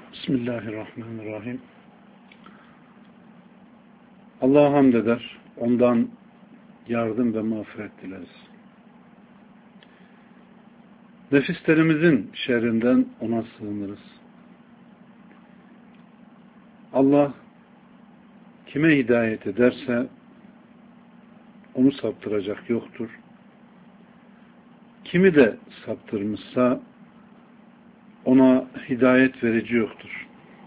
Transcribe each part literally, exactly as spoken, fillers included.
Bismillahirrahmanirrahim. Allah'a hamd eder. Ondan yardım ve mağfiret dileriz. Nefislerimizin şerrinden ona sığınırız. Allah kime hidayet ederse onu saptıracak yoktur. Kimi de saptırmışsa ona hidayet verici yoktur.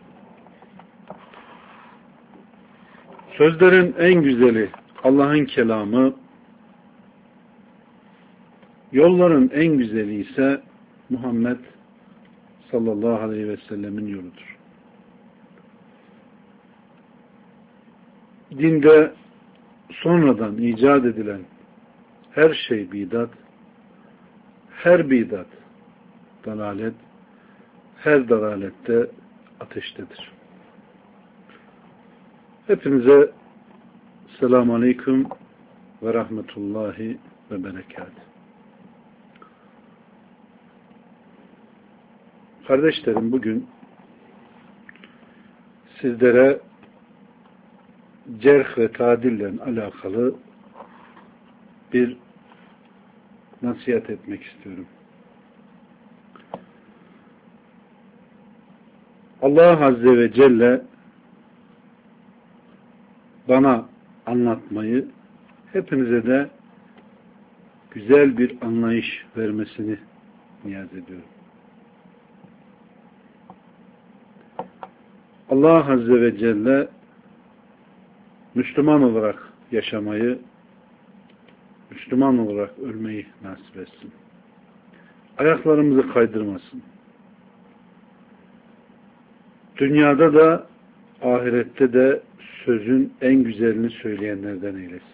Sözlerin en güzeli Allah'ın kelamı, yolların en güzeli ise Muhammed sallallahu aleyhi ve sellemin yoludur. Dinde sonradan icat edilen her şey bidat, her bidat dalalet, her dalalette ateştedir. Hepinize selamun aleyküm ve rahmetullahi ve berekat. Kardeşlerim, bugün sizlere cerh ve tadille alakalı bir nasihat etmek istiyorum. Allah Azze ve Celle bana anlatmayı, hepinize de güzel bir anlayış vermesini niyaz ediyorum. Allah Azze ve Celle Müslüman olarak yaşamayı, Müslüman olarak ölmeyi nasip etsin. Ayaklarımızı kaydırmasın. Dünyada da ahirette de sözün en güzelini söyleyenlerden eylesin.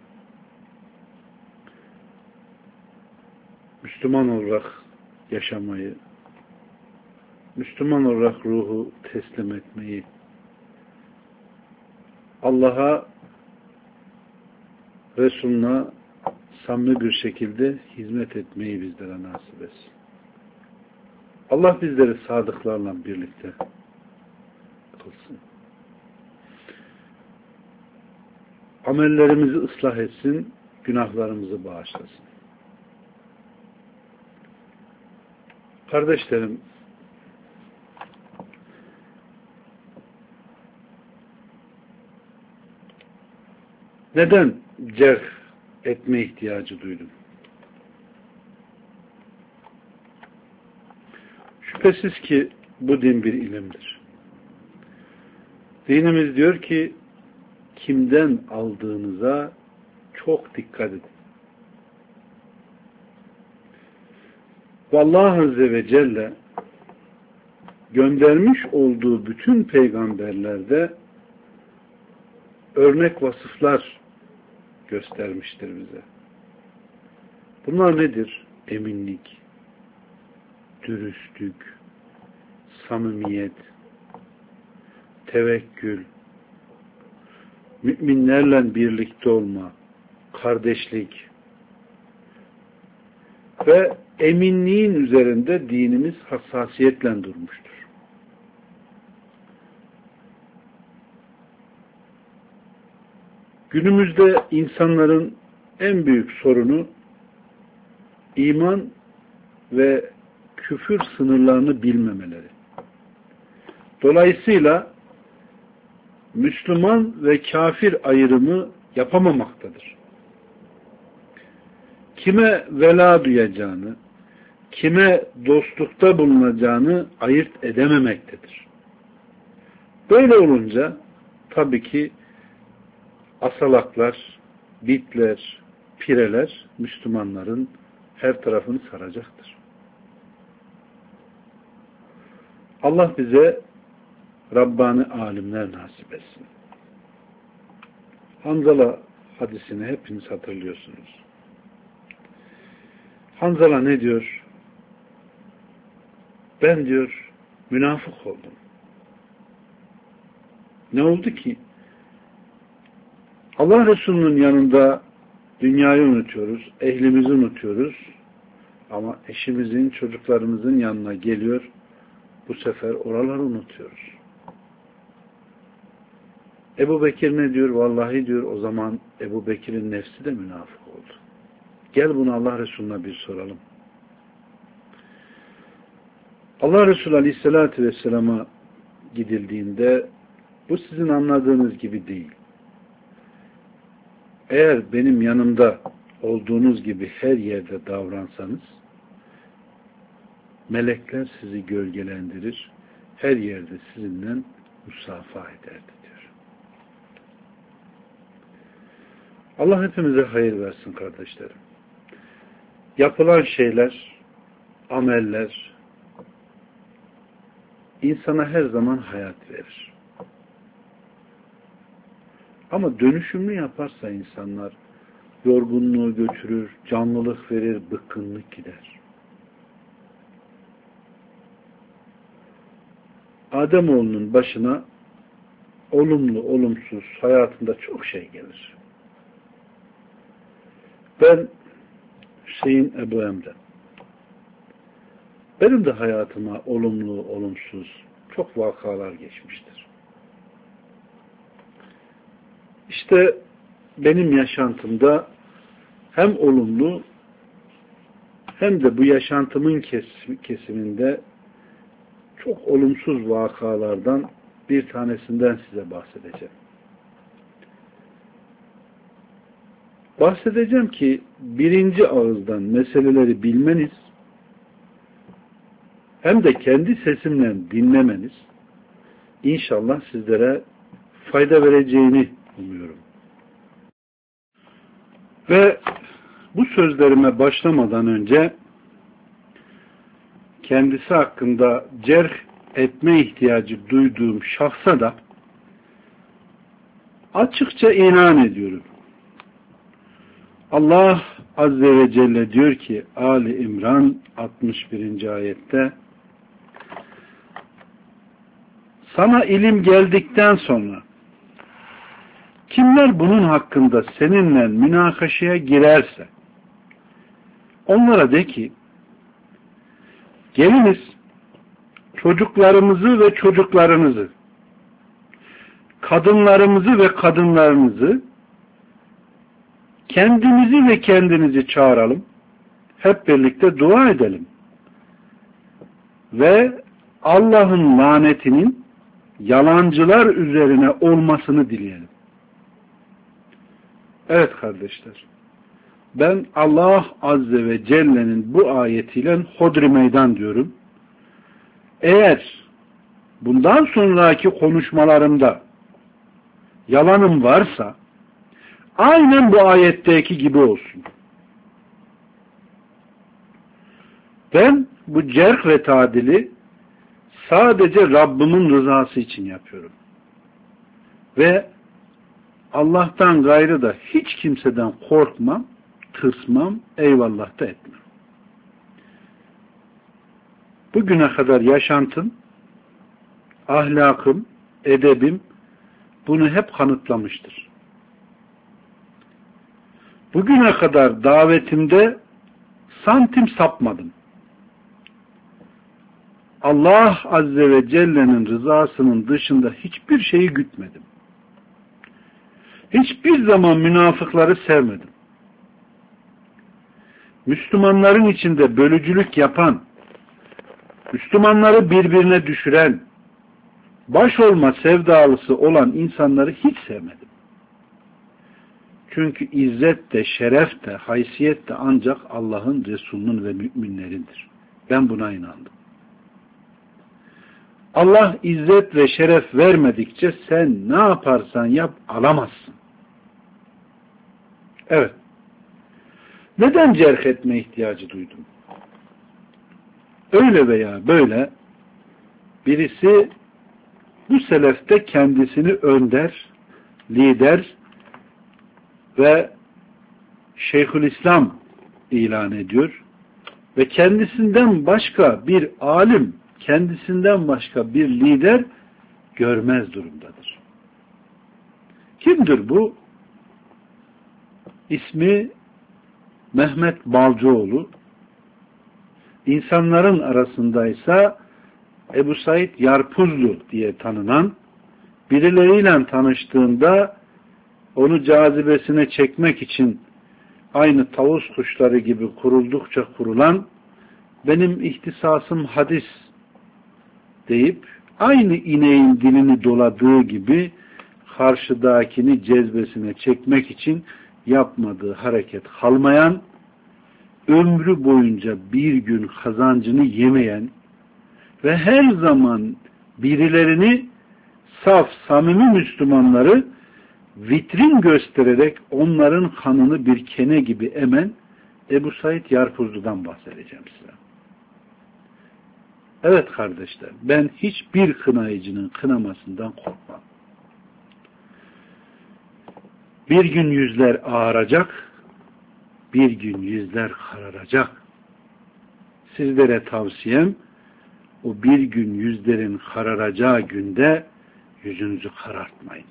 Müslüman olarak yaşamayı, Müslüman olarak ruhu teslim etmeyi, Allah'a, Resulüne samimi bir şekilde hizmet etmeyi bizlere nasip etsin. Allah bizleri sadıklarla birlikte kılsın. Amellerimizi ıslah etsin, günahlarımızı bağışlasın. Kardeşlerim, neden cerh etme ihtiyacı duydum? Şüphesiz ki bu din bir ilimdir. Dinimiz diyor ki, kimden aldığınıza çok dikkat edin. Vallahi Azze ve Celle göndermiş olduğu bütün peygamberlerde örnek vasıflar göstermiştir bize. Bunlar nedir? Eminlik, dürüstlük, samimiyet, tevekkül, müminlerle birlikte olma, kardeşlik ve eminliğin üzerinde dinimiz hassasiyetle durmuştur. Günümüzde insanların en büyük sorunu iman ve küfür sınırlarını bilmemeleri. Dolayısıyla Müslüman ve kafir ayrımı yapamamaktadır. Kime vela duyacağını, kime dostlukta bulunacağını ayırt edememektedir. Böyle olunca tabii ki asalaklar, bitler, pireler Müslümanların her tarafını saracaktır. Allah bize Rabbani alimler nasip etsin. Hanzala hadisini hepiniz hatırlıyorsunuz. Hanzala ne diyor? Ben diyor münafık oldum. Ne oldu ki? Allah Resulü'nün yanında dünyayı unutuyoruz, ehlimizi unutuyoruz. Ama eşimizin, çocuklarımızın yanına geliyor, bu sefer oraları unutuyoruz. Ebu Bekir ne diyor? Vallahi diyor, o zaman Ebu Bekir'in nefsi de münafık oldu. Gel bunu Allah Resulü'ne bir soralım. Allah Resulü Aleyhisselatü Vesselam'a gidildiğinde bu sizin anladığınız gibi değil. Eğer benim yanımda olduğunuz gibi her yerde davransanız melekler sizi gölgelendirir, her yerde sizinle musafaha ederdi diyor. Allah hepimize hayır versin kardeşlerim. Yapılan şeyler, ameller insana her zaman hayat verir. Ama dönüşümlü yaparsa insanlar yorgunluğu götürür, canlılık verir, bıkkınlık gider. Ademoğlunun başına olumlu, olumsuz hayatında çok şey gelir. Ben Hüseyin Ebu Emre. Benim de hayatıma olumlu, olumsuz çok vakalar geçmiştir. İşte benim yaşantımda hem olumlu hem de bu yaşantımın kesiminde çok olumsuz vakalardan bir tanesinden size bahsedeceğim. Bahsedeceğim ki birinci ağızdan meseleleri bilmeniz hem de kendi sesimle dinlemeniz inşallah sizlere fayda vereceğini umuyorum. Ve bu sözlerime başlamadan önce kendisi hakkında cerh etme ihtiyacı duyduğum şahsa da açıkça inan ediyorum. Allah Azze ve Celle diyor ki Ali İmran altmış birinci ayette, sana ilim geldikten sonra kimler bunun hakkında seninle münakaşaya girerse onlara de ki geliniz çocuklarımızı ve çocuklarınızı, kadınlarımızı ve kadınlarınızı, kendimizi ve kendinizi çağıralım, hep birlikte dua edelim ve Allah'ın lanetinin yalancılar üzerine olmasını dileyelim. Evet kardeşler, ben Allah Azze ve Celle'nin bu ayetiyle hodri meydan diyorum. Eğer bundan sonraki konuşmalarımda yalanım varsa aynen bu ayetteki gibi olsun. Ben bu cerh ve tadili sadece Rabbimin rızası için yapıyorum. Ve Allah'tan gayrı da hiç kimseden korkmam, tırsmam, eyvallah da etmem. Bugüne kadar yaşantım, ahlakım, edebim bunu hep kanıtlamıştır. Bugüne kadar davetimde santim sapmadım. Allah Azze ve Celle'nin rızasının dışında hiçbir şeyi gütmedim. Hiçbir zaman münafıkları sevmedim. Müslümanların içinde bölücülük yapan, Müslümanları birbirine düşüren, baş olma sevdalısı olan insanları hiç sevmedim. Çünkü izzet de, şeref de, haysiyet de ancak Allah'ın, Resulünün ve müminlerindir. Ben buna inandım. Allah izzet ve şeref vermedikçe sen ne yaparsan yap alamazsın. Evet. Neden cerh etme ihtiyacı duydum? Öyle veya böyle birisi bu selefte kendisini önder, lider ve Şeyhülislam ilan ediyor ve kendisinden başka bir alim, kendisinden başka bir lider görmez durumdadır. Kimdir bu? İsmi Mehmet Balcıoğlu. İnsanların arasındaysa Ebu Said Yarpuzlu diye tanınan, birileriyle tanıştığında onu cazibesine çekmek için aynı tavus kuşları gibi kuruldukça kurulan, benim ihtisasım hadis deyip aynı ineğin dilini doladığı gibi karşıdakini cezbesine çekmek için yapmadığı hareket kalmayan, ömrü boyunca bir gün kazancını yemeyen ve her zaman birilerini, saf, samimi Müslümanları vitrin göstererek onların kanını bir kene gibi emen Ebu Said Yarpuzlu'dan bahsedeceğim size. Evet kardeşler, ben hiçbir kınayıcının kınamasından korkmam. Bir gün yüzler ağaracak, bir gün yüzler kararacak. Sizlere tavsiyem, o bir gün yüzlerin kararacağı günde yüzünüzü karartmayın.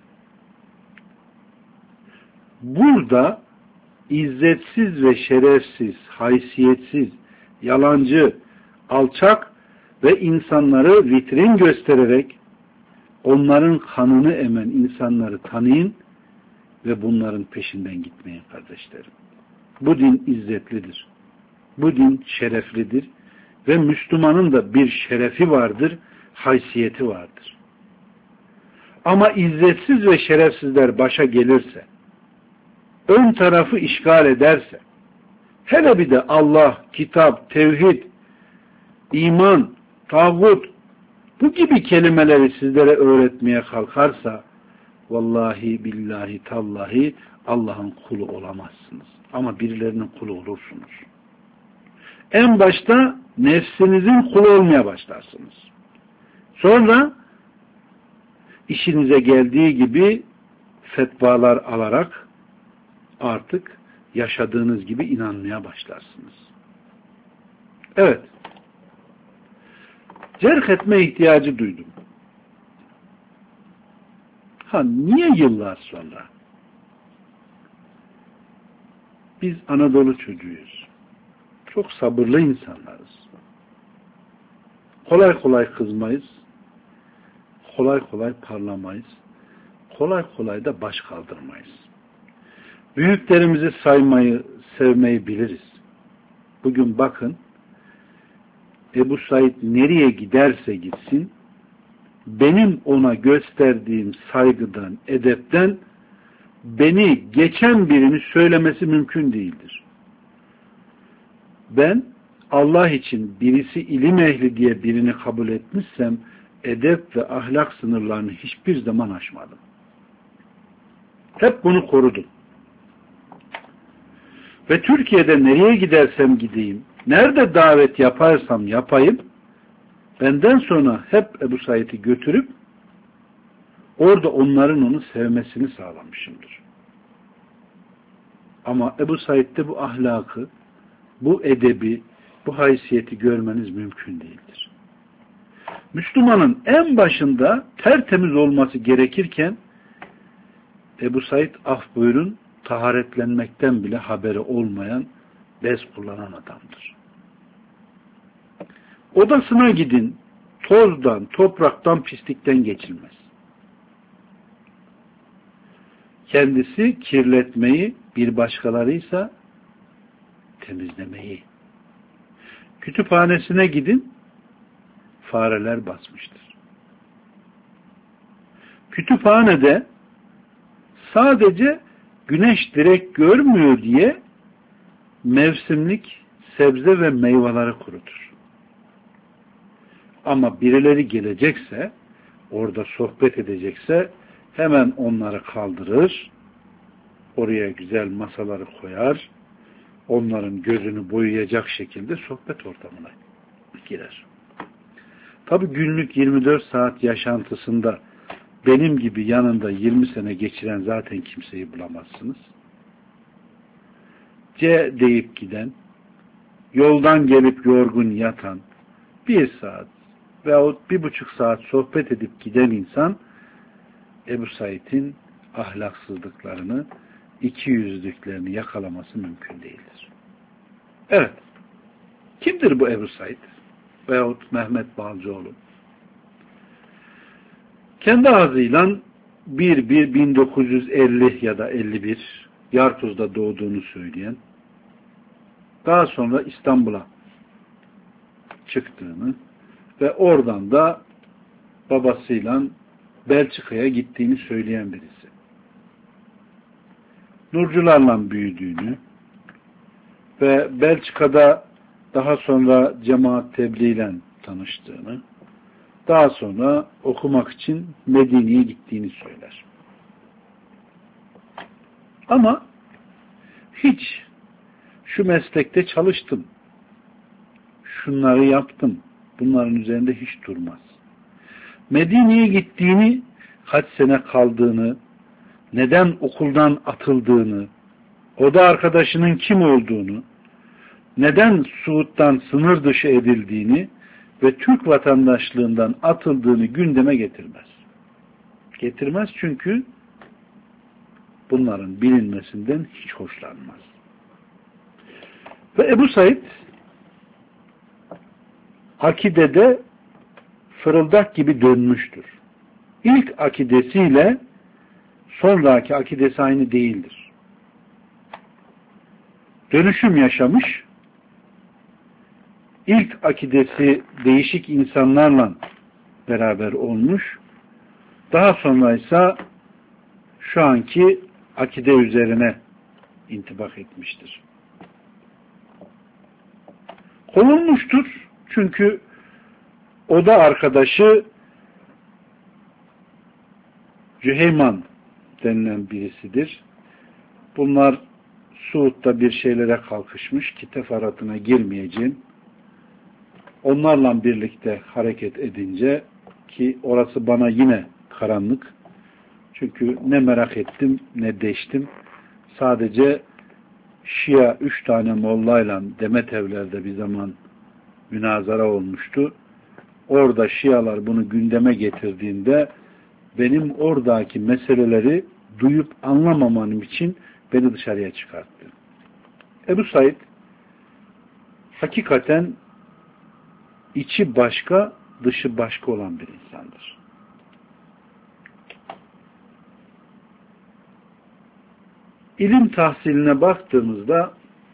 Burada izzetsiz ve şerefsiz, haysiyetsiz, yalancı, alçak ve insanları vitrin göstererek onların kanını emen insanları tanıyın ve bunların peşinden gitmeyin kardeşlerim. Bu din izzetlidir. Bu din şereflidir ve Müslümanın da bir şerefi vardır, haysiyeti vardır. Ama izzetsiz ve şerefsizler başa gelirse, ön tarafı işgal ederse, hele bir de Allah, kitap, tevhid, iman, tağut, bu gibi kelimeleri sizlere öğretmeye kalkarsa, vallahi billahi tallahi Allah'ın kulu olamazsınız. Ama birilerinin kulu olursunuz. En başta nefsinizin kulu olmaya başlarsınız. Sonra işinize geldiği gibi fetvalar alarak artık yaşadığınız gibi inanmaya başlarsınız. Evet. Cerh etme ihtiyacı duydum. Ha niye yıllar sonra? Biz Anadolu çocuğuyuz. Çok sabırlı insanlarız. Kolay kolay kızmayız. Kolay kolay parlamayız. Kolay kolay da baş kaldırmayız. Büyüklerimizi saymayı, sevmeyi biliriz. Bugün bakın, Ebu Said nereye giderse gitsin, benim ona gösterdiğim saygıdan, edepten beni geçen birini söylemesi mümkün değildir. Ben Allah için birisi ilim ehli diye birini kabul etmişsem edep ve ahlak sınırlarını hiçbir zaman aşmadım. Hep bunu korudum. Ve Türkiye'de nereye gidersem gideyim, nerede davet yaparsam yapayım, benden sonra hep Ebu Said'i götürüp orada onların onu sevmesini sağlamışımdır. Ama Ebu Said'de bu ahlakı, bu edebi, bu haysiyeti görmeniz mümkün değildir. Müslümanın en başında tertemiz olması gerekirken Ebu Said af buyurun taharetlenmekten bile haberi olmayan, bez kullanan adamdır. Odasına gidin, tozdan, topraktan, pislikten geçilmez. Kendisi kirletmeyi, bir başkalarıysa temizlemeyi. Kütüphanesine gidin, fareler basmıştır. Kütüphanede sadece güneş direkt görmüyor diye mevsimlik sebze ve meyveleri kurutur. Ama birileri gelecekse, orada sohbet edecekse hemen onları kaldırır, oraya güzel masaları koyar, onların gözünü boyayacak şekilde sohbet ortamına girer. Tabi günlük yirmi dört saat yaşantısında benim gibi yanında yirmi sene geçiren zaten kimseyi bulamazsınız. C deyip giden, yoldan gelip yorgun yatan, bir saat veyahut bir buçuk saat sohbet edip giden insan Ebu Said'in ahlaksızlıklarını, iki yüzlüklerini yakalaması mümkün değildir. Evet. Kimdir bu Ebu Said? Veyahut Mehmet Balcıoğlu? Kendi ağzıyla bir bir bin dokuz yüz elli ya da elli bir Yarpuz'da doğduğunu söyleyen, daha sonra İstanbul'a çıktığını ve oradan da babasıyla Belçika'ya gittiğini söyleyen birisi. Nurcularla büyüdüğünü ve Belçika'da daha sonra cemaat tebliğiyle tanıştığını, daha sonra okumak için Medine'ye gittiğini söyler. Ama hiç şu meslekte çalıştım, şunları yaptım, bunların üzerinde hiç durmaz. Medine'ye gittiğini, kaç sene kaldığını, neden okuldan atıldığını, oda arkadaşının kim olduğunu, neden Suud'dan sınır dışı edildiğini ve Türk vatandaşlığından atıldığını gündeme getirmez. Getirmez çünkü bunların bilinmesinden hiç hoşlanmaz. Ve Ebu Said akidede fırıldak gibi dönmüştür. İlk akidesiyle sonraki akidesi aynı değildir. Dönüşüm yaşamış, ilk akidesi değişik insanlarla beraber olmuş, daha sonra ise şu anki akide üzerine intibak etmiştir. Kovulmuştur çünkü oda arkadaşı Cüheyman denilen birisidir. Bunlar Suud'da bir şeylere kalkışmış ki teferruatına girmeyeceğim. Onlarla birlikte hareket edince ki orası bana yine karanlık. Çünkü ne merak ettim ne deştim. Sadece Şia üç tane mollayla Demetevler'de bir zaman münazara olmuştu. Orada Şialar bunu gündeme getirdiğinde benim oradaki meseleleri duyup anlamamam için beni dışarıya çıkarttı. Ebu Said hakikaten içi başka, dışı başka olan bir insandır. İlim tahsiline baktığımızda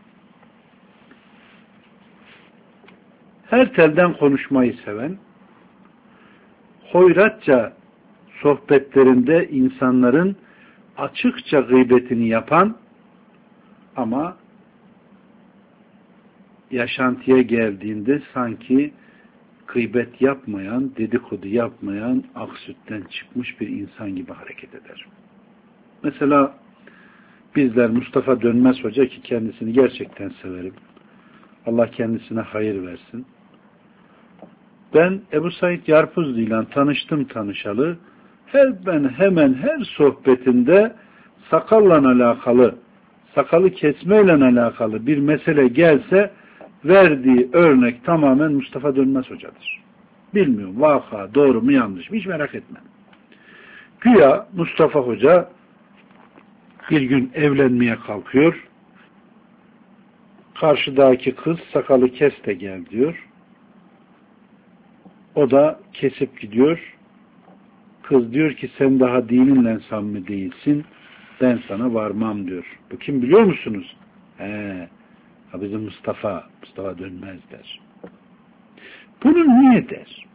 her telden konuşmayı seven, hoyratça sohbetlerinde insanların açıkça gıybetini yapan ama yaşantıya geldiğinde sanki gıybet yapmayan, dedikodu yapmayan, ak sütten çıkmış bir insan gibi hareket eder. Mesela bizler Mustafa Dönmez Hoca ki kendisini gerçekten severim. Allah kendisine hayır versin. Ben Ebu Said Yarpuzlu ile tanıştım tanışalı. Her ben hemen her sohbetinde sakalla alakalı, sakalı kesmeyle alakalı bir mesele gelse verdiği örnek tamamen Mustafa Dönmez Hoca'dır. Bilmiyorum vaka doğru mu yanlış mı hiç merak etmem. Güya Mustafa Hoca bir gün evlenmeye kalkıyor. Karşıdaki kız sakalı kes de gel diyor. O da kesip gidiyor. Kız diyor ki sen daha dininle samimi değilsin. Ben sana varmam diyor. Bu kim biliyor musunuz? He, bizim Mustafa. Mustafa Dönmez der. Bunu niye der?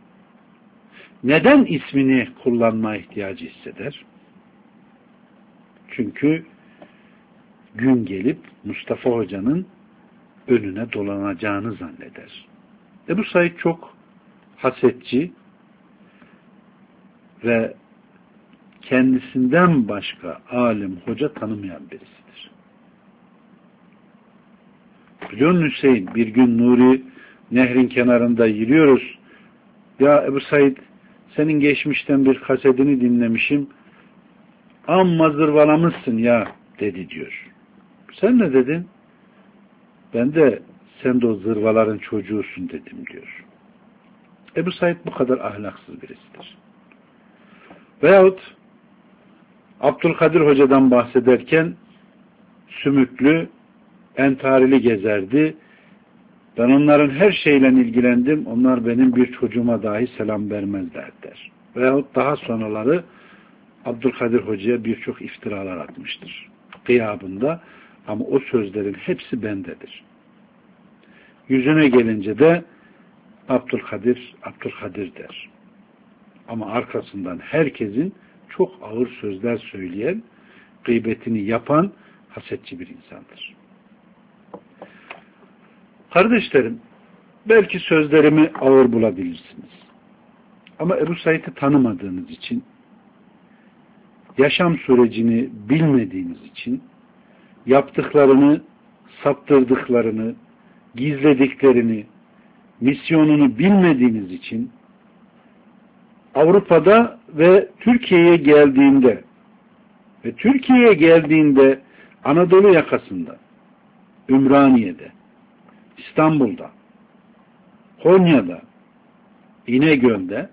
Neden ismini kullanma ihtiyacı hisseder? Çünkü gün gelip Mustafa Hoca'nın önüne dolanacağını zanneder. Ebu Said çok hasetçi ve kendisinden başka alim, hoca tanımayan birisidir. Biliyor musun Hüseyin? Bir gün Nuri nehrin kenarında yürüyoruz. Ya Ebu Said senin geçmişten bir kasetini dinlemişim. Amma zırvalamışsın ya dedi diyor. Sen ne dedin? Ben de sen de o zırvaların çocuğusun dedim diyor. Ebu Said bu kadar ahlaksız birisidir. Veyahut Abdülkadir Hoca'dan bahsederken sümüklü, entarili gezerdi. Ben onların her şeyle ilgilendim. Onlar benim bir çocuğuma dahi selam vermezler der. Veyahut daha sonraları Abdülkadir Hoca'ya birçok iftiralar atmıştır. Gıyabında, ama o sözlerin hepsi bendedir. Yüzüne gelince de Abdülkadir, Abdülkadir der. Ama arkasından herkesin çok ağır sözler söyleyen, gıybetini yapan hasetçi bir insandır. Kardeşlerim, belki sözlerimi ağır bulabilirsiniz. Ama Ebu Said'i tanımadığınız için, yaşam sürecini bilmediğiniz için, yaptıklarını, saptırdıklarını, gizlediklerini, misyonunu bilmediğiniz için, Avrupa'da ve Türkiye'ye geldiğinde ve Türkiye'ye geldiğinde Anadolu yakasında, Ümraniye'de, İstanbul'da, Konya'da, İnegöl'de,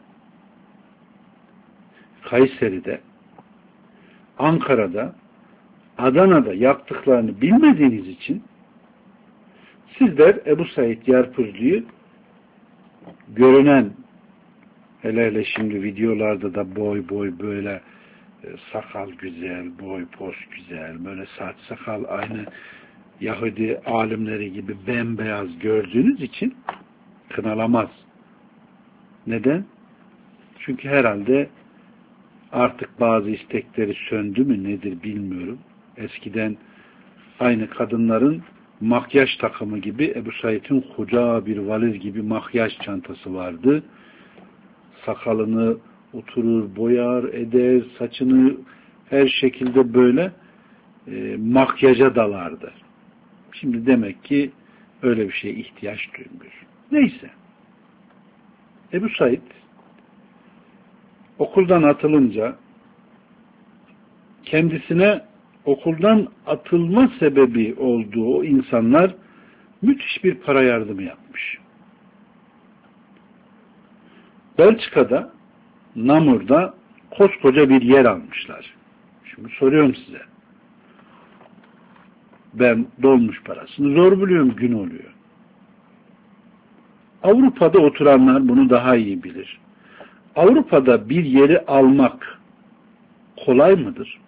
Kayseri'de, Ankara'da, Adana'da yaptıklarını bilmediğiniz için sizler Ebu Said Yarpuzlu'yu görünen, hele hele şimdi videolarda da boy boy böyle sakal güzel, boy pos güzel, böyle saç sakal aynı Yahudi alimleri gibi bembeyaz gördüğünüz için kınalamaz. Neden? Çünkü herhalde artık bazı istekleri söndü mü nedir bilmiyorum. Eskiden aynı kadınların makyaj takımı gibi Ebu Said'in koca bir valiz gibi makyaj çantası vardı. Sakalını oturur, boyar, eder, saçını her şekilde böyle e, makyaja dalardı. Şimdi demek ki öyle bir şeye ihtiyaç duymuyor. Neyse. Ebu Said okuldan atılınca kendisine okuldan atılma sebebi olduğu o insanlar müthiş bir para yardımı yapmış. Belçika'da, Namur'da koskoca bir yer almışlar. Şimdi soruyorum size. Ben dolmuş parasını zor buluyorum, gün oluyor. Avrupa'da oturanlar bunu daha iyi bilir. Avrupa'da bir yeri almak kolay mıdır?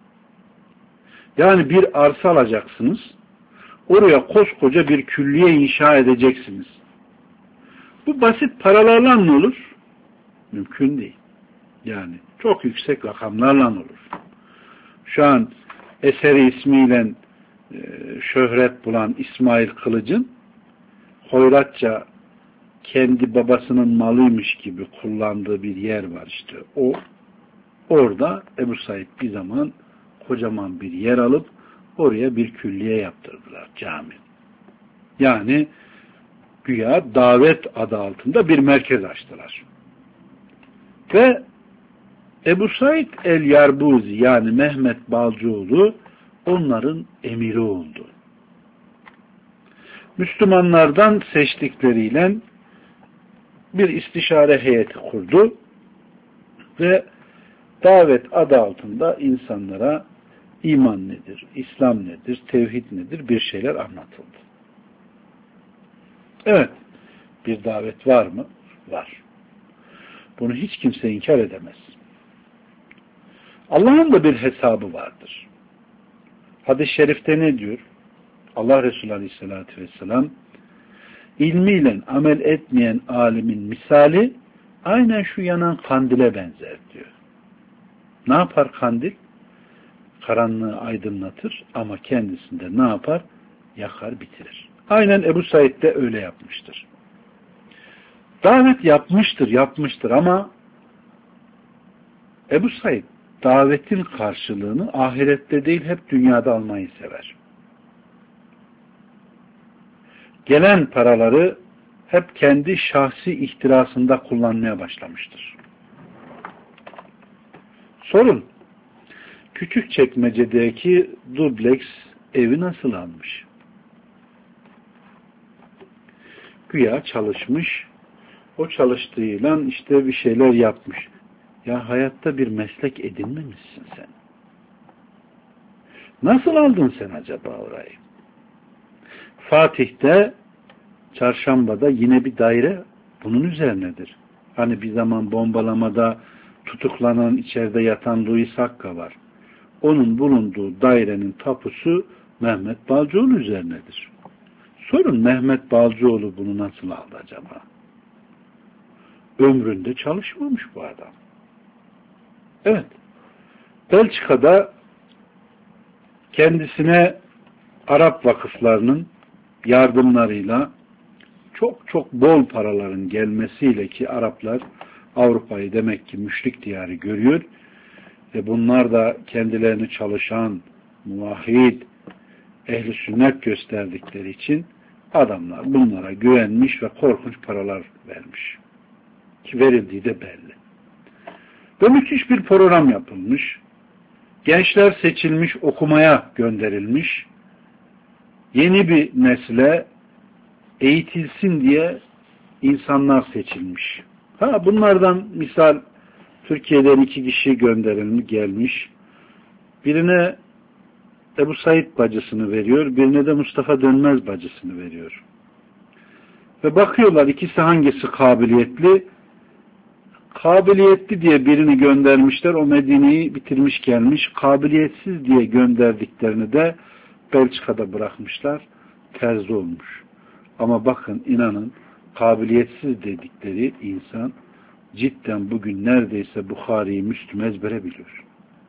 Yani bir arsa alacaksınız, oraya koskoca bir külliye inşa edeceksiniz. Bu basit paralarla ne olur? Mümkün değil. Yani çok yüksek rakamlarla olur. Şu an eseri ismiyle e, şöhret bulan İsmail Kılıç'ın hoyratça kendi babasının malıymış gibi kullandığı bir yer var işte. O orada Ebu Said bir zaman kocaman bir yer alıp oraya bir külliye yaptırdılar, cami. Yani güya davet adı altında bir merkez açtılar. Ve Ebu Said el-Yarbuzi yani Mehmet Balcıoğlu onların emiri oldu. Müslümanlardan seçtikleriyle bir istişare heyeti kurdu ve davet adı altında insanlara iman nedir, İslam nedir, tevhid nedir bir şeyler anlatıldı. Evet, bir davet var mı? Var. Bunu hiç kimse inkar edemez. Allah'ın da bir hesabı vardır. Hadis-i şerifte ne diyor? Allah Resulü Aleyhisselatü Vesselam ilmiyle amel etmeyen alimin misali aynen şu yanan kandile benzer diyor. Ne yapar kandil? Karanlığı aydınlatır ama kendisinde ne yapar? Yakar, bitirir. Aynen Ebu Said de öyle yapmıştır. Davet yapmıştır, yapmıştır ama Ebu Said davetin karşılığını ahirette değil hep dünyada almayı sever. Gelen paraları hep kendi şahsi ihtirasında kullanmaya başlamıştır. Sorun, Küçükçekmece'deki dubleks evi nasıl almış? Güya çalışmış, o çalıştığıyla işte bir şeyler yapmış. Ya hayatta bir meslek edinmemişsin sen. Nasıl aldın sen acaba orayı? Fatih'te, Çarşamba'da yine bir daire bunun üzerinedir. Hani bir zaman bombalamada tutuklanan, içeride yatan Louis Hakka var. Onun bulunduğu dairenin tapusu Mehmet Balcıoğlu üzerinedir. Sorun Mehmet Balcıoğlu bunu nasıl aldı acaba? Ömründe çalışmamış bu adam. Evet. Belçika'da kendisine Arap vakıflarının yardımlarıyla çok çok bol paraların gelmesiyle, ki Araplar Avrupa'yı demek ki müşrik diyarı görüyor ve bunlar da kendilerini çalışan, muvahhid, ehli sünnet gösterdikleri için adamlar bunlara güvenmiş ve korkunç paralar vermiş. Ki verildiği de belli. Ve müthiş bir program yapılmış. Gençler seçilmiş, okumaya gönderilmiş. Yeni bir nesle eğitilsin diye insanlar seçilmiş. Ha, bunlardan misal Türkiye'den iki kişi gönderilmiş, gelmiş. Birine Ebu Said bacısını veriyor, birine de Mustafa Dönmez bacısını veriyor. Ve bakıyorlar ikisi hangisi kabiliyetli. Kabiliyetli diye birini göndermişler, o Medine'yi bitirmiş gelmiş. Kabiliyetsiz diye gönderdiklerini de Belçika'da bırakmışlar, terzi olmuş. Ama bakın, inanın, kabiliyetsiz dedikleri insan cidden bugün neredeyse Bukhari'yi, Müslüm ezbere biliyor.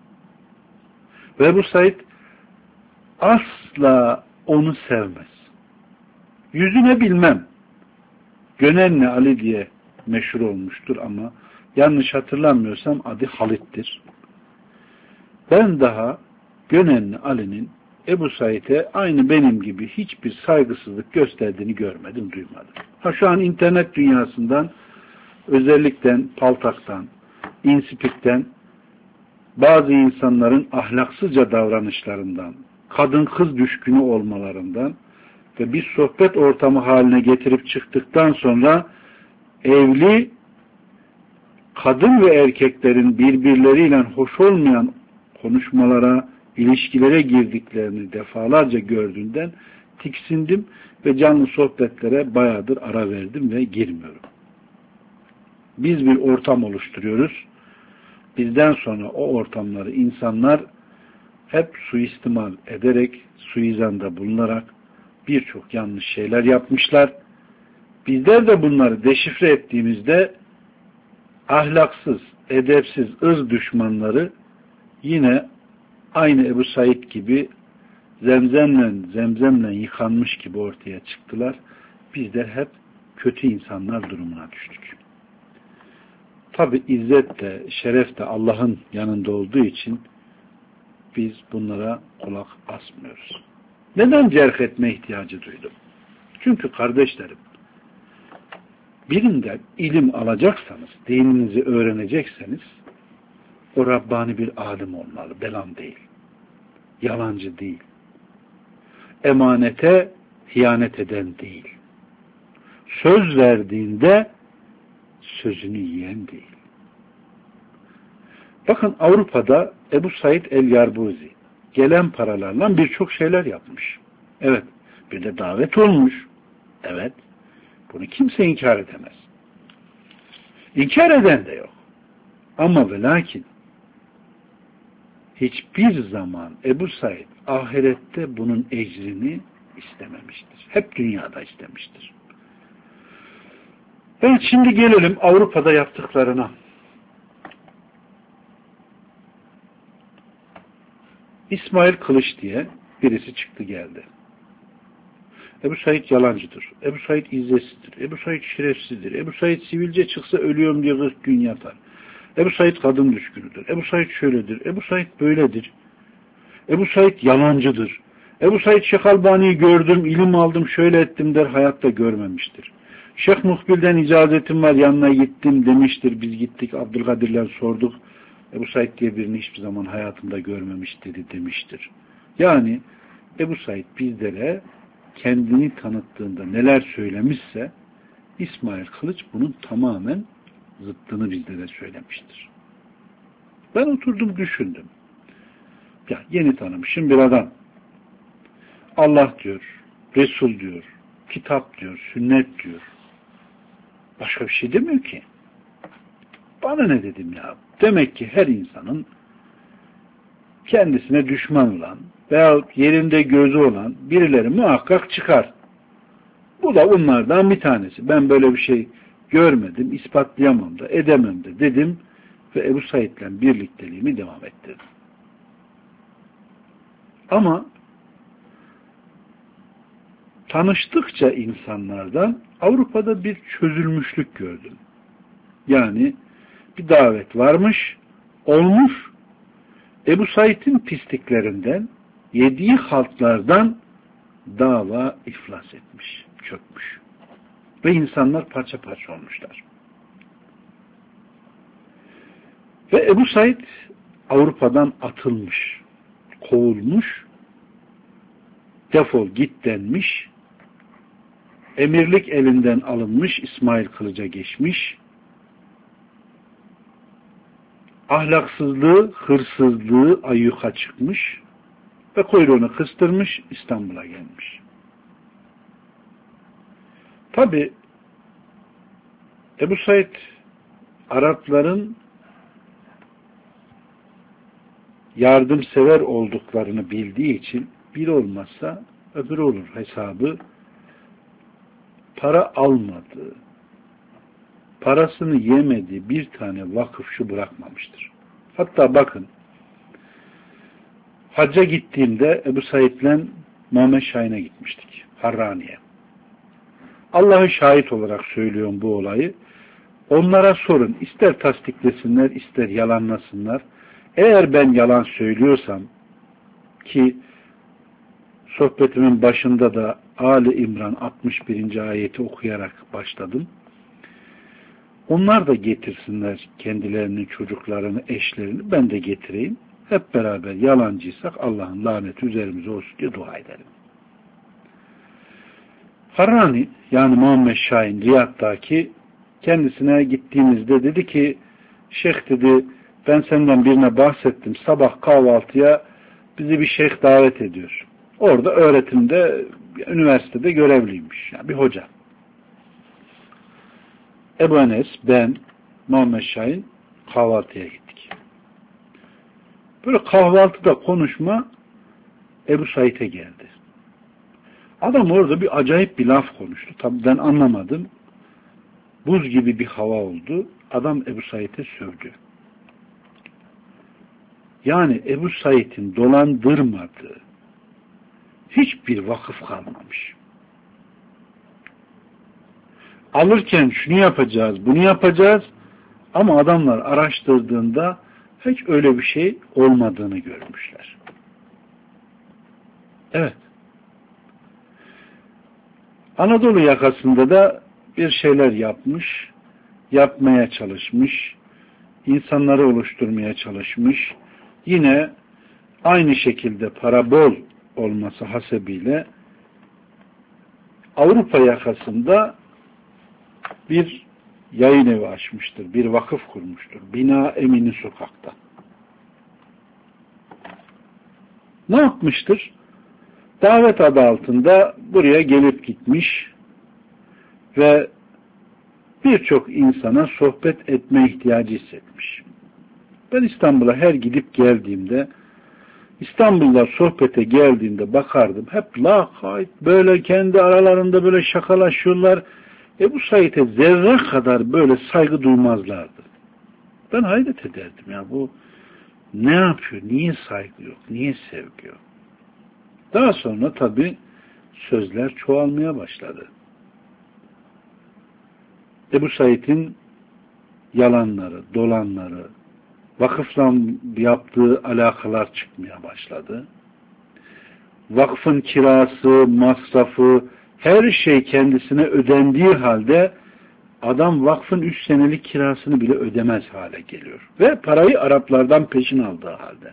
Ve bu Said asla onu sevmez. Yüzüne bilmem. Gönenli Ali diye meşhur olmuştur ama yanlış hatırlamıyorsam adı Halit'tir. Ben daha Gönenli Ali'nin Ebu Said'e aynı benim gibi hiçbir saygısızlık gösterdiğini görmedim, duymadım. Ha, şu an internet dünyasından, özellikle Paltak'tan, İnspik'ten, bazı insanların ahlaksızca davranışlarından, kadın kız düşkünü olmalarından ve bir sohbet ortamı haline getirip çıktıktan sonra evli kadın ve erkeklerin birbirleriyle hoş olmayan konuşmalara, ilişkilere girdiklerini defalarca gördüğünden tiksindim ve canlı sohbetlere bayağıdır ara verdim ve girmiyorum. Biz bir ortam oluşturuyoruz. Bizden sonra o ortamları insanlar hep suistimal ederek, suizanda bulunarak birçok yanlış şeyler yapmışlar. Bizler de bunları deşifre ettiğimizde ahlaksız, edepsiz, ırz düşmanları yine aynı Ebu Said gibi zemzemle, zemzemle yıkanmış gibi ortaya çıktılar. Bizler hep kötü insanlar durumuna düştük. Tabi izzet de, şeref de Allah'ın yanında olduğu için biz bunlara kulak asmıyoruz. Neden cerh etme ihtiyacı duydum? Çünkü kardeşlerim, birinden ilim alacaksanız, dininizi öğrenecekseniz, o Rabbani bir alim olmalı, belam değil. Yalancı değil. Emanete hiyanet eden değil. Söz verdiğinde sözünü yiyen değil. Bakın, Avrupa'da Ebu Said el-Yarbuzi gelen paralarla birçok şeyler yapmış. Evet. Bir de davet olmuş. Evet. Bunu kimse inkar edemez. İnkar eden de yok. Ama ve lakin hiçbir zaman Ebu Said ahirette bunun ecrini istememiştir. Hep dünyada istemiştir. Evet, şimdi gelelim Avrupa'da yaptıklarına. İsmail Kılıç diye birisi çıktı geldi. Ebu Said yalancıdır. Ebu Said izzetsizdir. Ebu Said şerefsizdir. Ebu Said sivilce çıksa ölüyorum diye kırk gün yatar. Ebu Said kadın düşkünüdür. Ebu Said şöyledir. Ebu Said böyledir. Ebu Said yalancıdır. Ebu Said Şeyh Albani'yi gördüm, ilim aldım, şöyle ettim der, hayatta görmemiştir. Şeyh Muhbil'den icazetim var, yanına gittim demiştir. Biz gittik, Abdülkadir'ler sorduk. Ebu Said diye birini hiçbir zaman hayatımda görmemiş dedi demiştir. Yani Ebu Said bizlere kendini tanıttığında neler söylemişse, İsmail Kılıç bunun tamamen zıttını bizlere söylemiştir. Ben oturdum düşündüm. Ya, yeni tanımışım bir adam. Allah diyor, Resul diyor, kitap diyor, sünnet diyor. Başka bir şey demiyor ki. Bana ne dedim ya? Demek ki her insanın kendisine düşman olan veyahut yerinde gözü olan birileri muhakkak çıkar. Bu da onlardan bir tanesi. Ben böyle bir şey görmedim, ispatlayamam da, edemem de dedim ve Ebu Said'le birlikteliğimi devam ettirdim. Ama tanıştıkça insanlardan Avrupa'da bir çözülmüşlük gördüm. Yani bir davet varmış, olmuş, Ebu Said'in pisliklerinden, yediği haltlardan dava iflas etmiş, çökmüş. Ve insanlar parça parça olmuşlar. Ve Ebu Said Avrupa'dan atılmış, kovulmuş, defol git denmiş, emirlik elinden alınmış, İsmail Kılıç'a geçmiş, ahlaksızlığı, hırsızlığı ayyuka çıkmış ve kuyruğunu kıstırmış, İstanbul'a gelmiş. Tabi Ebu Said Arapların yardımsever olduklarını bildiği için bir olmazsa öbür olur hesabı para almadığı, parasını yemediği bir tane vakıf şu bırakmamıştır. Hatta bakın hacca gittiğimde Ebu Said'le Muhammed Şahin'e gitmiştik. Harrani'ye. Allah'ı şahit olarak söylüyorum bu olayı. Onlara sorun. İster tasdiklesinler, ister yalanlasınlar. Eğer ben yalan söylüyorsam ki sohbetimin başında da Ali İmran altmış birinci ayeti okuyarak başladım. Onlar da getirsinler kendilerini, çocuklarını, eşlerini. Ben de getireyim. Hep beraber yalancıysak Allah'ın laneti üzerimize olsun diye dua edelim. Harrani yani Muhammed Şahin Riyad'daki kendisine gittiğimizde dedi ki şeyh dedi ben senden birine bahsettim. Sabah kahvaltıya bizi bir şeyh davet ediyor. Orada öğretimde üniversitede görevliymiş. Yani bir hoca. Ebu Enes, ben, Muhammed Şahin kahvaltıya gittik. Böyle kahvaltıda konuşma Ebu Said'e geldi. Adam orada bir acayip bir laf konuştu. Tabii ben anlamadım. Buz gibi bir hava oldu. Adam Ebu Said'e sövdü. Yani Ebu Said'in dolandırmadığı hiçbir vakıf kalmamış. Alırken şunu yapacağız, bunu yapacağız ama adamlar araştırdığında hiç öyle bir şey olmadığını görmüşler. Evet. Anadolu yakasında da bir şeyler yapmış, yapmaya çalışmış, insanları oluşturmaya çalışmış. Yine aynı şekilde para bol olması hasebiyle Avrupa yakasında bir yayın evi açmıştır, bir vakıf kurmuştur. Bina Emini Sokak'ta. Ne yapmıştır? Davet adı altında buraya gelip gitmiş ve birçok insana sohbet etme ihtiyacı hissetmiş. Ben İstanbul'a her gidip geldiğimde, İstanbul'da sohbete geldiğimde bakardım. Hep lakayt, böyle kendi aralarında böyle şakalaşıyorlar. Ebu Said'e zerre kadar böyle saygı duymazlardı. Ben hayret ederdim ya, bu ne yapıyor? Niye saygı yok? Niye sevgi yok? Daha sonra tabii sözler çoğalmaya başladı. Ebu Said'in yalanları, dolanları, vakıfla yaptığı alakalar çıkmaya başladı. Vakfın kirası, masrafı, her şey kendisine ödendiği halde adam vakfın üç senelik kirasını bile ödemez hale geliyor. Ve parayı Araplardan peşin aldığı halde.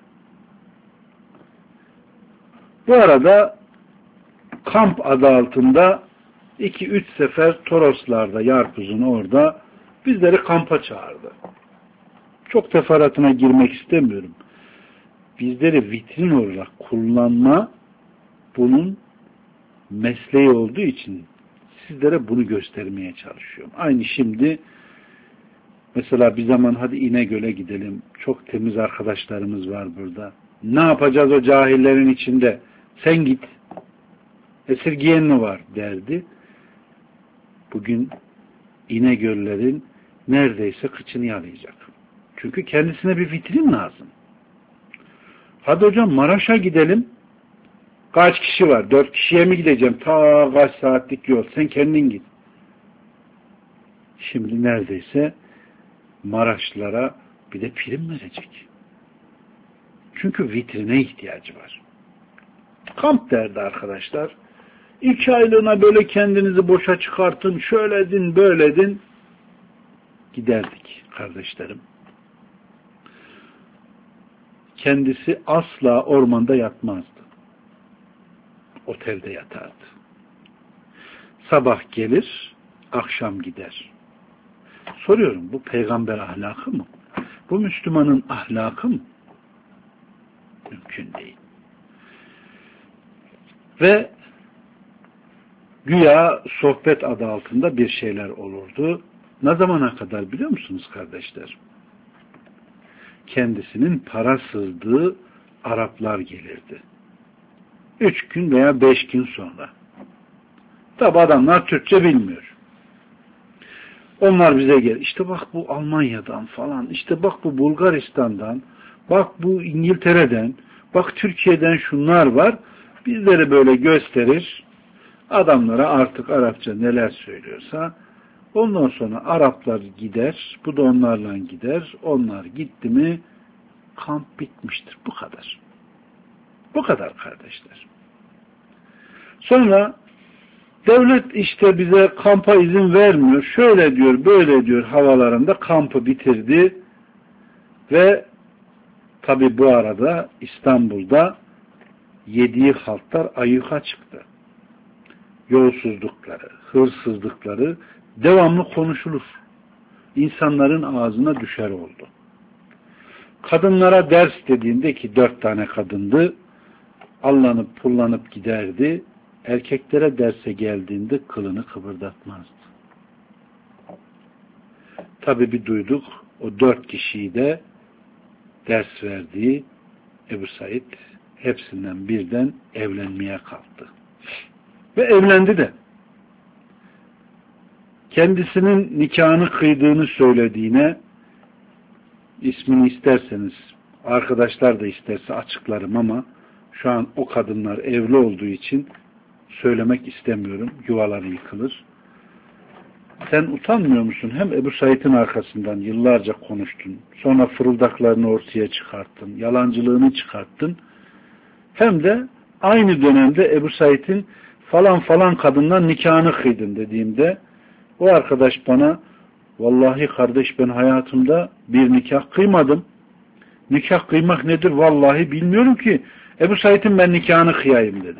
Bu arada kamp adı altında iki üç sefer Toroslar'da, Yarpuz'un orada bizleri kampa çağırdı. Çok teferruatına girmek istemiyorum. Bizleri vitrin olarak kullanma bunun mesleği olduğu için sizlere bunu göstermeye çalışıyorum. Aynı şimdi Mesela bir zaman hadi İnegöl'e gidelim. Çok temiz arkadaşlarımız var burada. Ne yapacağız o cahillerin içinde? Sen git. Esirgiyen mi var derdi. Bugün İnegöllerin neredeyse kıçını yalayacak. Çünkü kendisine bir vitrin lazım. Hadi hocam Maraş'a gidelim. Kaç kişi var? Dört kişiye mi gideceğim? Ta kaç saatlik yol. Sen kendin git. Şimdi neredeyse Maraşlılara bir de prim verecek. Çünkü vitrine ihtiyacı var. Kamp derdi arkadaşlar. İki aylığına böyle kendinizi boşa çıkartın, şöyle edin, böyle edin. Giderdik kardeşlerim. Kendisi asla ormanda yatmazdı. Otelde yatardı. Sabah gelir, akşam gider. Soruyorum, bu peygamber ahlakı mı? Bu Müslümanın ahlakı mı? Mümkün değil. Ve güya sohbet adı altında bir şeyler olurdu. Ne zamana kadar biliyor musunuz kardeşler? Kendisinin para sızdığı Araplar gelirdi. Üç gün veya beş gün sonra. Tabi adamlar Türkçe bilmiyor. Onlar bize gel. İşte bak bu Almanya'dan falan. İşte bak bu Bulgaristan'dan. Bak bu İngiltere'den. Bak Türkiye'den şunlar var. Bizleri böyle gösterir. Adamlara artık Arapça neler söylüyorsa ondan sonra Araplar gider. Bu da onlarla gider. Onlar gitti mi kamp bitmiştir. Bu kadar. Bu kadar kardeşler. Sonra devlet işte bize kampa izin vermiyor. Şöyle diyor, böyle diyor havalarında kampı bitirdi. Ve tabi bu arada İstanbul'da yediği haltlar ayyuka çıktı. Yolsuzlukları, hırsızlıkları devamlı konuşulur. İnsanların ağzına düşer oldu. Kadınlara ders dediğinde ki dört tane kadındı, allanıp pullanıp giderdi. Erkeklere derse geldiğinde kılını kıpırdatmazdı. Tabi bir duyduk, o dört kişiyi de ders verdiği Ebu Said hepsinden birden evlenmeye kalktı. Ve evlendi de. Kendisinin nikahını kıydığını söylediğine ismini isterseniz, arkadaşlar da isterse açıklarım ama şu an o kadınlar evli olduğu için söylemek istemiyorum. Yuvaları yıkılır. Sen utanmıyor musun? Hem Ebu Said'in arkasından yıllarca konuştun. Sonra fırıldaklarını ortaya çıkarttın. Yalancılığını çıkarttın. Hem de aynı dönemde Ebu Said'in falan falan kadından nikahını kıydın dediğimde o arkadaş bana vallahi kardeş ben hayatımda bir nikah kıymadım. Nikah kıymak nedir? Vallahi bilmiyorum ki. Ebu Said'in ben nikahını kıyayım dedi.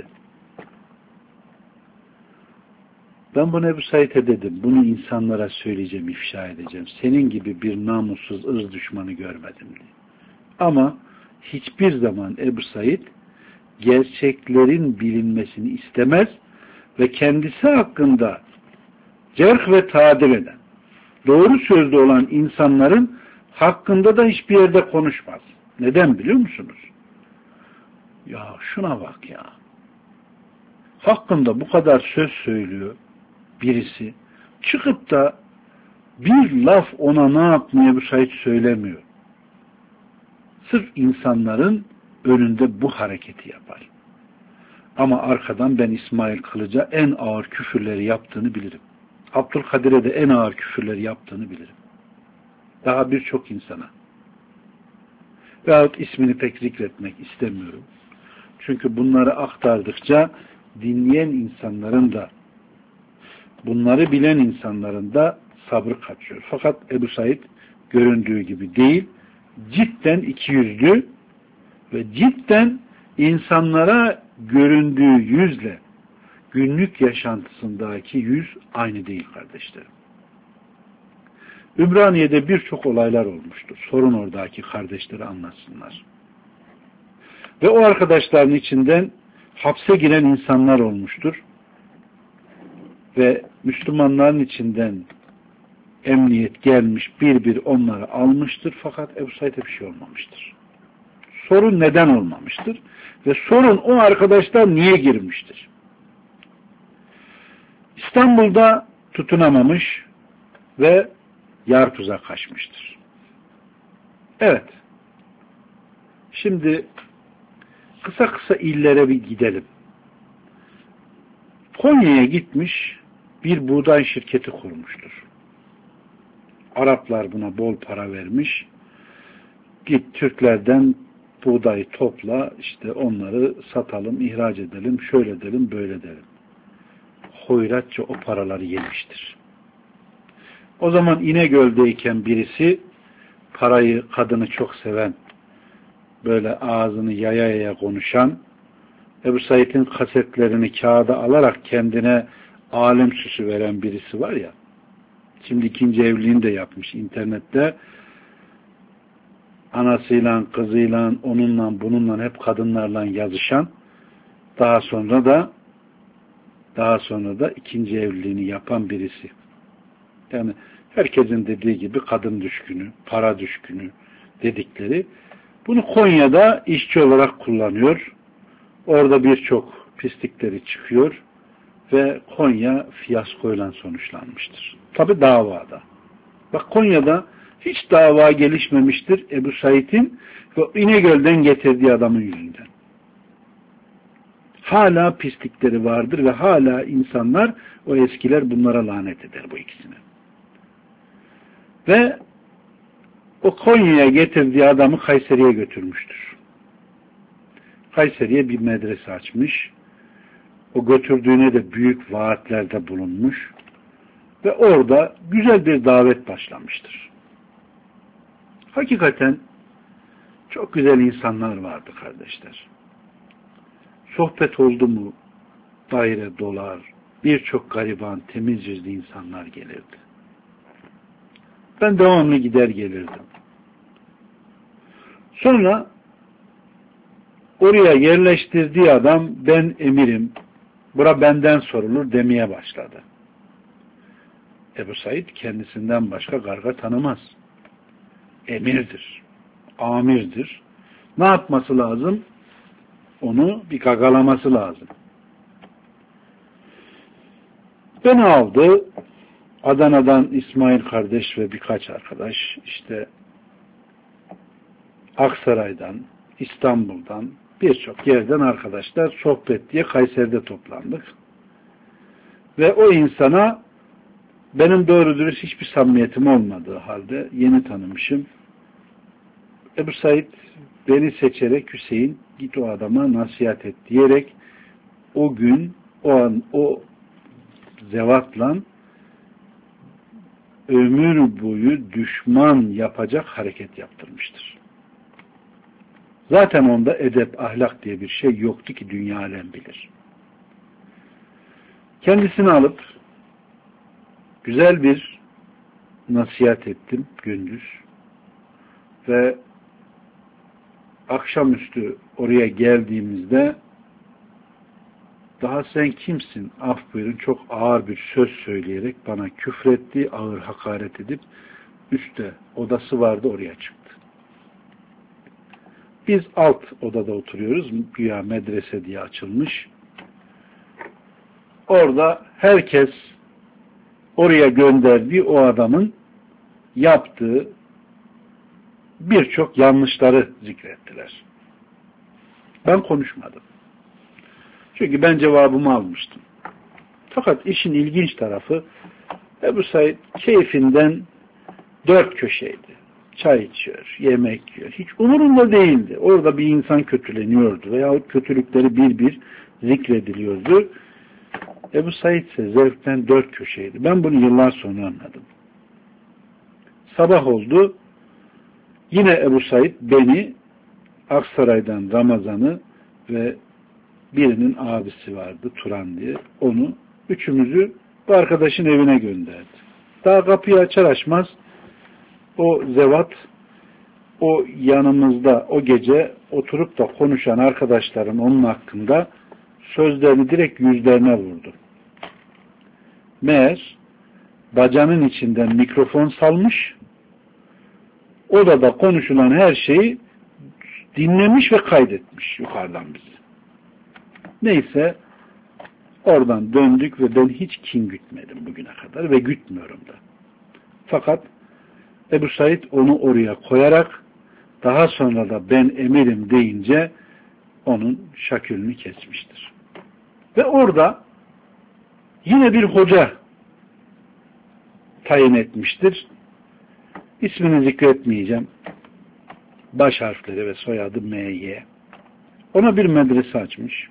Ben bunu Ebu Said'e dedim. Bunu insanlara söyleyeceğim, ifşa edeceğim. Senin gibi bir namussuz ırz düşmanı görmedim diye. Ama hiçbir zaman Ebu Said gerçeklerin bilinmesini istemez ve kendisi hakkında cerh ve tadil eden, doğru sözlü olan insanların hakkında da hiçbir yerde konuşmaz. Neden biliyor musunuz? Ya şuna bak ya. Hakkında bu kadar söz söylüyor birisi. Çıkıp da bir laf ona ne yapmaya bu Said söylemiyor. Sırf insanların önünde bu hareketi yapar. Ama arkadan ben İsmail Kılıç'a en ağır küfürleri yaptığını bilirim. Abdülkadir'e de en ağır küfürleri yaptığını bilirim. Daha birçok insana. Veyahut ismini pek zikretmek istemiyorum. Çünkü bunları aktardıkça dinleyen insanların da bunları bilen insanların da sabrı kaçıyor. Fakat Ebu Said göründüğü gibi değil, cidden ikiyüzlü ve cidden insanlara göründüğü yüzle günlük yaşantısındaki yüz aynı değil kardeşlerim. Ümraniye'de birçok olaylar olmuştur. Sorun oradaki kardeşleri anlatsınlar. Ve o arkadaşların içinden hapse giren insanlar olmuştur. Ve Müslümanların içinden emniyet gelmiş bir bir onları almıştır fakat Ebu Said'e bir şey olmamıştır. Sorun neden olmamıştır? Ve sorun o arkadaşlar niye girmiştir? İstanbul'da tutunamamış ve Yarpuz'a kaçmıştır. Evet. Şimdi kısa kısa illere bir gidelim. Konya'ya gitmiş, bir buğday şirketi kurmuştur. Araplar buna bol para vermiş. Git Türklerden buğdayı topla, işte onları satalım, ihraç edelim, şöyle edelim, böyle edelim. Hoyratça o paraları yemiştir. O zaman İnegöl'deyken birisi parayı, kadını çok seven, böyle ağzını yaya yaya konuşan, Ebu Said'in kasetlerini kağıda alarak kendine alim süsü veren birisi var ya, şimdi ikinci evliliğini de yapmış internette, anasıyla, kızıyla, onunla, bununla hep kadınlarla yazışan, daha sonra da daha sonra da ikinci evliliğini yapan birisi. Yani herkesin dediği gibi kadın düşkünü, para düşkünü dedikleri. Bunu Konya'da işçi olarak kullanıyor. Orada birçok pislikleri çıkıyor ve Konya fiyaskoyla sonuçlanmıştır. Tabi davada. Bak Konya'da hiç dava gelişmemiştir Ebu Said'in ve İnegöl'den getirdiği adamın yüzünden. Hala pislikleri vardır ve hala insanlar, o eskiler bunlara lanet eder bu ikisine. Ve o Konya'ya getirdiği adamı Kayseri'ye götürmüştür. Kayseri'ye bir medrese açmış. O götürdüğüne de büyük vaatlerde bulunmuş. Ve orada güzel bir davet başlamıştır. Hakikaten çok güzel insanlar vardı kardeşler. Sohbet oldu mu daire dolar, birçok gariban, temiz yüzlü insanlar gelirdi. Ben devamlı gider gelirdim. Sonra oraya yerleştirdiği adam, ben emirim, bura benden sorulur demeye başladı. Ebu Said kendisinden başka garga tanımaz. Emirdir, amirdir. Ne yapması lazım? Onu bir gagalaması lazım. Beni aldı, Adana'dan İsmail kardeş ve birkaç arkadaş, işte Aksaray'dan, İstanbul'dan, birçok yerden arkadaşlar sohbet diye Kayseri'de toplandık. Ve o insana benim doğru dürüst hiçbir samimiyetim olmadığı halde yeni tanımışım. Ebu Said beni seçerek, Hüseyin git o adama nasihat et diyerek o gün, o an, o zevatla ömür boyu düşman yapacak hareket yaptırmıştır. Zaten onda edep, ahlak diye bir şey yoktu ki dünya alem bilir. Kendisini alıp güzel bir nasihat ettim gündüz ve akşamüstü oraya geldiğimizde daha sen kimsin? Af buyurun, çok ağır bir söz söyleyerek bana küfretti, ağır hakaret edip üstte odası vardı, oraya çıktı. Biz alt odada oturuyoruz. Güya medrese diye açılmış. Orada herkes oraya gönderdiği o adamın yaptığı birçok yanlışları zikrettiler. Ben konuşmadım. Çünkü ben cevabımı almıştım. Fakat işin ilginç tarafı Ebu Said keyfinden dört köşeydi. Çay içiyor, yemek yiyor. Hiç umurunda değildi. Orada bir insan kötüleniyordu veyahut kötülükleri bir bir zikrediliyordu. Ebu Said ise zevkten dört köşeydi. Ben bunu yıllar sonra anladım. Sabah oldu. Yine Ebu Said beni Aksaray'dan Ramazan'ı ve birinin abisi vardı Turan diye. Onu, üçümüzü bu arkadaşın evine gönderdi. Daha kapıyı açar açmaz o zevat o yanımızda o gece oturup da konuşan arkadaşların onun hakkında sözlerini direkt yüzlerine vurdu. Meğer bacanın içinden mikrofon salmış. Odada konuşulan her şeyi dinlemiş ve kaydetmiş yukarıdan bizi. Neyse oradan döndük ve ben hiç kin gütmedim bugüne kadar ve gütmüyorum da. Fakat Ebu Said onu oraya koyarak daha sonra da ben emirim deyince onun şakülünü kesmiştir. Ve orada yine bir hoca tayin etmiştir. İsmini zikretmeyeceğim. Baş harfleri ve soyadı M Y. Ona bir medrese açmış.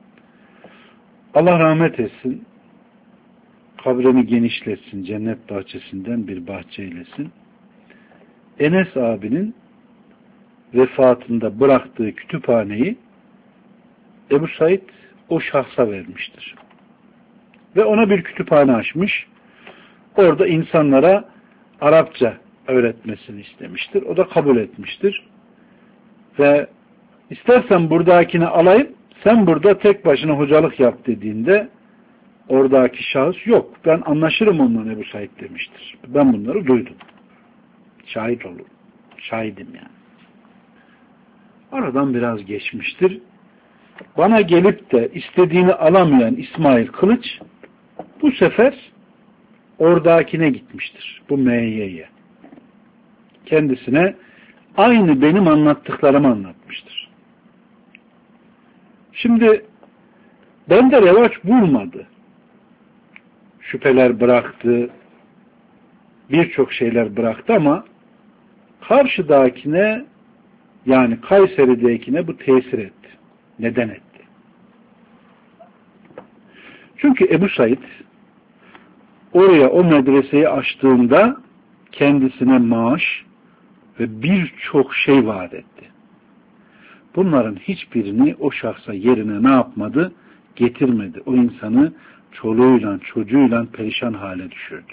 Allah rahmet etsin. Kabrini genişletsin. Cennet bahçesinden bir bahçe eylesin. Enes abinin vefatında bıraktığı kütüphaneyi Ebu Said o şahsa vermiştir. Ve ona bir kütüphane açmış. Orada insanlara Arapça öğretmesini istemiştir. O da kabul etmiştir. Ve istersen buradakini alayım, sen burada tek başına hocalık yap dediğinde oradaki şahıs yok. Ben anlaşırım onunla Ebu Said demiştir. Ben bunları duydum. Şahit olurum. Şahidim yani. Aradan biraz geçmiştir. Bana gelip de istediğini alamayan İsmail Kılıç bu sefer oradakine gitmiştir. Bu M Y'ye. Kendisine aynı benim anlattıklarımı anlatmıştır. Şimdi bende revaç bulmadı. Şüpheler bıraktı. Birçok şeyler bıraktı ama karşıdakine yani Kayseri'dekine bu tesir etti. Neden etti? Çünkü Ebu Said oraya o medreseyi açtığında kendisine maaş ve birçok şey vaat etti. Bunların hiçbirini o şahsa yerine ne yapmadı? Getirmedi. O insanı çoluğuyla çocuğuyla perişan hale düşürdü.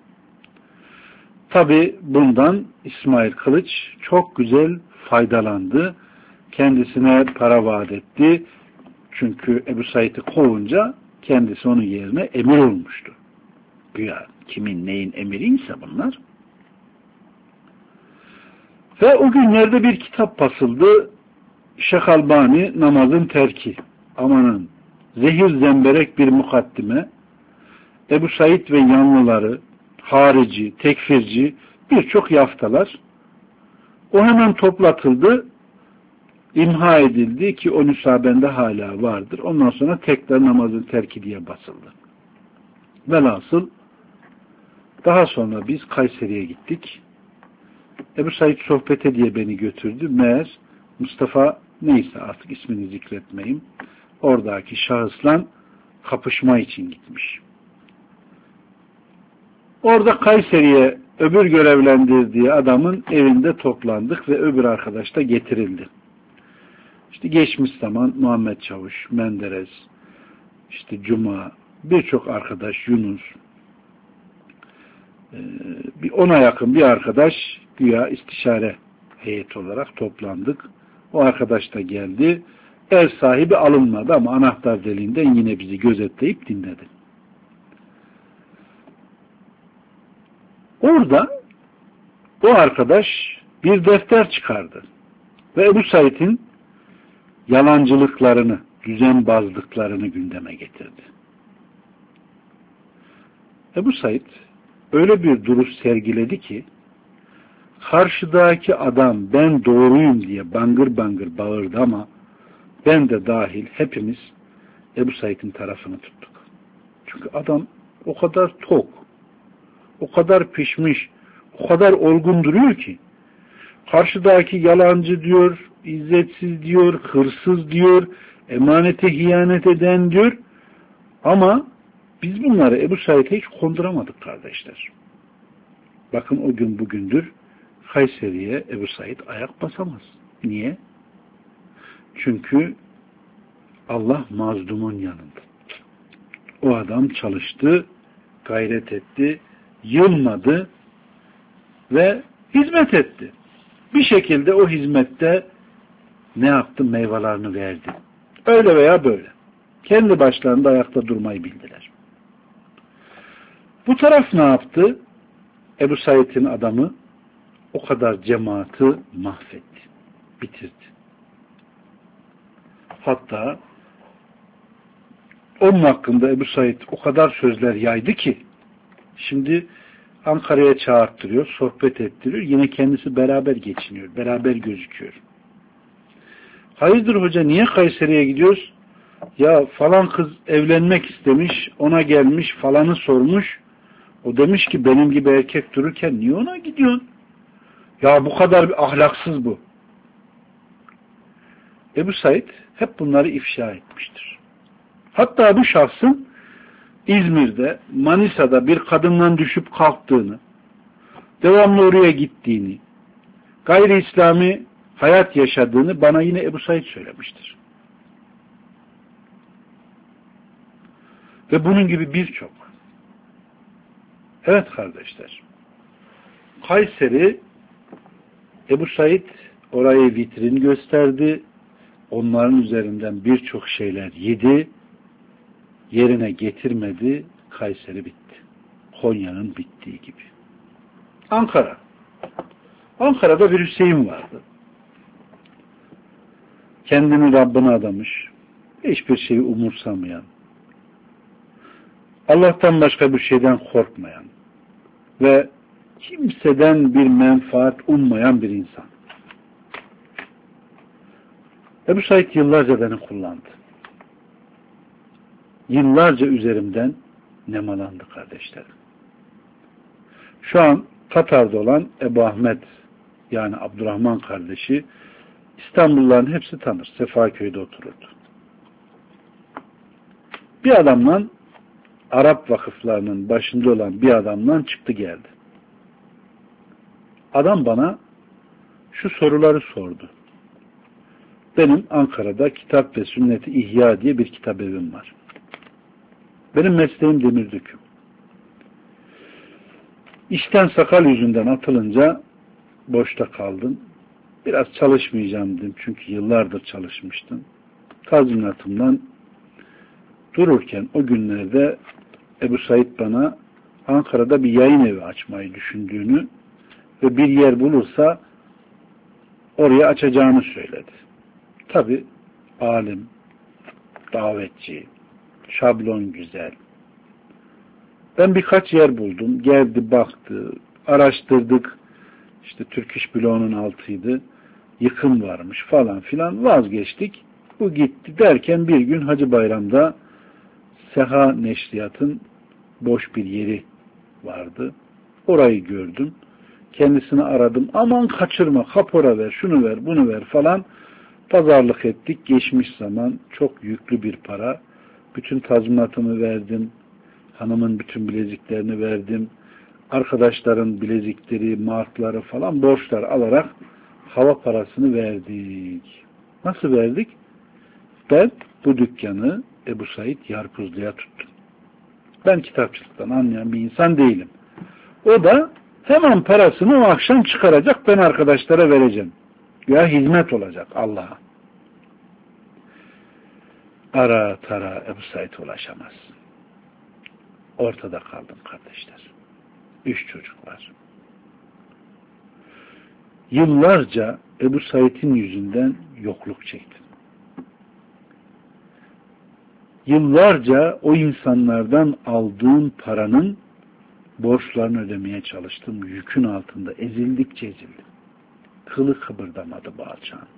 Tabi bundan İsmail Kılıç çok güzel faydalandı. Kendisine para vaat etti. Çünkü Ebu Said'i kovunca kendisi onun yerine emir olmuştu. Güya kimin neyin emiriyse bunlar. Ve o günlerde bir kitap basıldı. Şeyh Albani namazın terki. Amanın zehir zemberek bir mukaddime. Ebu Said ve yanlıları, harici, tekfirci birçok yaftalar. O hemen toplatıldı. İmha edildi ki o nüshabende hala vardır. Ondan sonra tekrar namazın terki diye basıldı. Velhasıl daha sonra biz Kayseri'ye gittik. Ebu Said sohbete diye beni götürdü. Meğer Mustafa neyse artık ismini zikretmeyeyim. Oradaki şahısla kapışma için gitmiş. Orada Kayseri'ye öbür görevlendirdiği adamın evinde toplandık ve öbür arkadaş da getirildi. İşte geçmiş zaman Muhammed Çavuş, Menderes, işte Cuma, birçok arkadaş, Yunus, bir ona yakın bir arkadaş güya istişare heyeti olarak toplandık. O arkadaş da geldi. Ev sahibi alınmadı ama anahtar deliğinden yine bizi gözetleyip dinledi. Orada o arkadaş bir defter çıkardı. Ve Ebu Said'in yalancılıklarını, düzenbazlıklarını gündeme getirdi. Ebu Said öyle bir duruş sergiledi ki karşıdaki adam ben doğruyum diye bangır bangır bağırdı ama ben de dahil hepimiz Ebu Said'in tarafını tuttuk. Çünkü adam o kadar tok, o kadar pişmiş, o kadar olgun duruyor ki karşıdaki yalancı diyor, izzetsiz diyor, hırsız diyor, emanete hiyanet eden diyor ama biz bunları Ebu Said'e hiç konduramadık kardeşler. Bakın o gün bugündür Kayseri'ye Ebu Said ayak basamaz. Niye? Çünkü Allah mazlumun yanında. O adam çalıştı, gayret etti, yılmadı ve hizmet etti. Bir şekilde o hizmette ne yaptı? Meyvelerini verdi. Öyle veya böyle. Kendi başlarında ayakta durmayı bildiler. Bu taraf ne yaptı? Ebu Said'in adamı o kadar cemaati mahvetti, bitirdi. Hatta onun hakkında Ebu Said o kadar sözler yaydı ki şimdi Ankara'ya çağırttırıyor, sohbet ettiriyor. Yine kendisi beraber geçiniyor, beraber gözüküyor. Hayırdır hoca, niye Kayseri'ye gidiyoruz? Ya falan kız evlenmek istemiş, ona gelmiş, falanı sormuş. O demiş ki benim gibi erkek dururken niye ona gidiyorsun? Ya bu kadar bir ahlaksız bu. Ebu Said hep bunları ifşa etmiştir. Hatta bu şahsın İzmir'de, Manisa'da bir kadından düşüp kalktığını, devamlı oraya gittiğini, gayri İslami hayat yaşadığını bana yine Ebu Said söylemiştir. Ve bunun gibi birçok. Evet kardeşler, Kayseri, Ebu Said orayı vitrin gösterdi, onların üzerinden birçok şeyler yedi, yerine getirmedi, Kayseri bitti. Konya'nın bittiği gibi. Ankara. Ankara'da bir Hüseyin vardı. Kendini Rabbine adamış, hiçbir şeyi umursamayan, Allah'tan başka bir şeyden korkmayan ve kimseden bir menfaat ummayan bir insan. Ebu Said yıllarca beni kullandı. Yıllarca üzerimden nemalandı kardeşlerim. Şu an Katar'da olan Ebu Ahmet, yani Abdurrahman kardeşi, İstanbulluların hepsi tanır. Sefaköy'de otururdu. Bir adamla, Arap vakıflarının başında olan bir adamla çıktı geldi. Adam bana şu soruları sordu. Benim Ankara'da Kitap ve Sünnet-i İhya diye bir kitap evim var. Benim mesleğim demir döküm. İşten sakal yüzünden atılınca boşta kaldım. Biraz çalışmayacağım dedim. Çünkü yıllardır çalışmıştım. Tazminatımdan dururken o günlerde Ebu Said bana Ankara'da bir yayın evi açmayı düşündüğünü ve bir yer bulursa oraya açacağını söyledi. Tabi alim, davetçi, şablon güzel. Ben birkaç yer buldum. Geldi, baktı, araştırdık. İşte Türk İş Bloğu'nun altıydı. Yıkım varmış falan filan. Vazgeçtik. Bu gitti derken bir gün Hacı Bayram'da Seha Neşriyat'ın boş bir yeri vardı. Orayı gördüm. Kendisini aradım. Aman kaçırma, kapora ver, şunu ver, bunu ver falan. Pazarlık ettik. Geçmiş zaman çok yüklü bir para. Bütün tazminatımı verdim. Hanımın bütün bileziklerini verdim. Arkadaşların bilezikleri, markları falan borçlar alarak hava parasını verdik. Nasıl verdik? Ben bu dükkanı Ebu Said Yarpuzlu'ya tuttum. Ben kitapçılıktan anlayan bir insan değilim. O da hemen parasını o akşam çıkaracak, ben arkadaşlara vereceğim. Ya hizmet olacak Allah'a. Ara tara Ebu Said ulaşamaz. Ortada kaldım kardeşler. Üç çocuk var. Yıllarca Ebu Said'in yüzünden yokluk çektim. Yıllarca o insanlardan aldığım paranın borçlarını ödemeye çalıştım. Yükün altında ezildikçe ezildim. Kılı kıpırdamadı bağırçağın.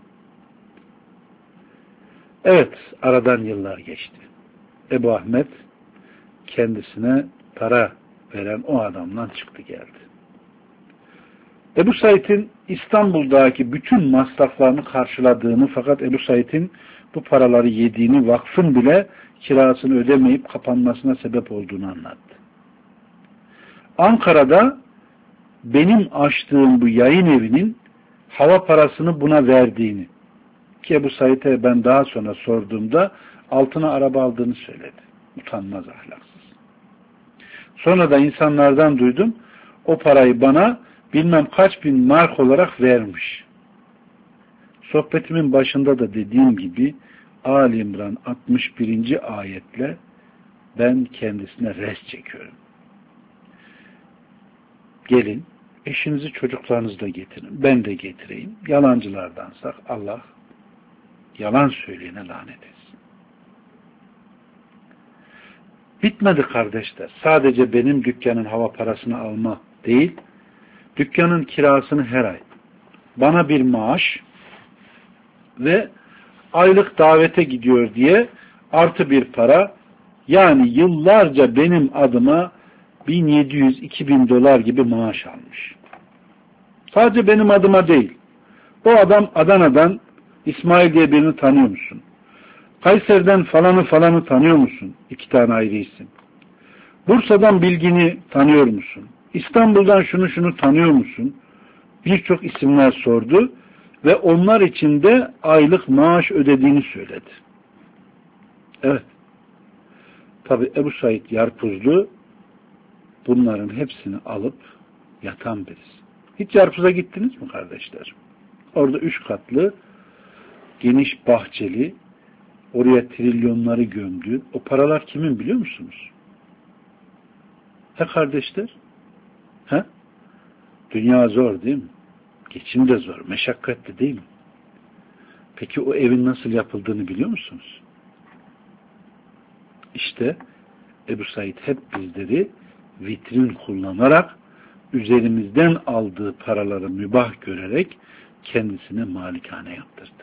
Evet, aradan yıllar geçti. Ebu Ahmet kendisine para veren o adamdan çıktı geldi. Ebu Said'in İstanbul'daki bütün masraflarını karşıladığını, fakat Ebu Said'in bu paraları yediğini, vakfın bile kirasını ödemeyip kapanmasına sebep olduğunu anlattı. Ankara'da benim açtığım bu yayın evinin hava parasını buna verdiğini, ki Ebu Said'e ben daha sonra sorduğumda altına araba aldığını söyledi. Utanmaz, ahlaksız. Sonra da insanlardan duydum, o parayı bana bilmem kaç bin mark olarak vermiş. Sohbetimin başında da dediğim gibi Ali İmran altmış birinci ayetle ben kendisine res çekiyorum. gelin, eşinizi çocuklarınızı da getirin. Ben de getireyim. Yalancılardansak Allah yalan söyleyene lanet etsin. Bitmedi kardeşler. Sadece benim dükkanın hava parasını alma değil, dükkanın kirasını her ay bana bir maaş ve aylık davete gidiyor diye artı bir para, yani yıllarca benim adıma bin yedi yüz iki bin dolar gibi maaş almış. Sadece benim adıma değil. O adam Adana'dan İsmail diye birini tanıyor musun? Kayseri'den falanı falanı tanıyor musun? İki tane ayrı isim. Bursa'dan Bilgin'i tanıyor musun? İstanbul'dan şunu şunu tanıyor musun? Birçok isimler sordu ve onlar için de aylık maaş ödediğini söyledi. Evet. Tabi Ebu Said Yarpuzlu bunların hepsini alıp yatan birisi. Hiç Yarpuz'a gittiniz mi kardeşler? Orada üç katlı, geniş bahçeli, oraya trilyonları gömdü. O paralar kimin biliyor musunuz? He kardeşler? He? Dünya zor değil mi? Geçim de zor, meşakkatli değil mi? Peki o evin nasıl yapıldığını biliyor musunuz? İşte Ebu Said hep bizleri vitrin kullanarak, üzerimizden aldığı paraları mübah görerek kendisine malikane yaptırdı.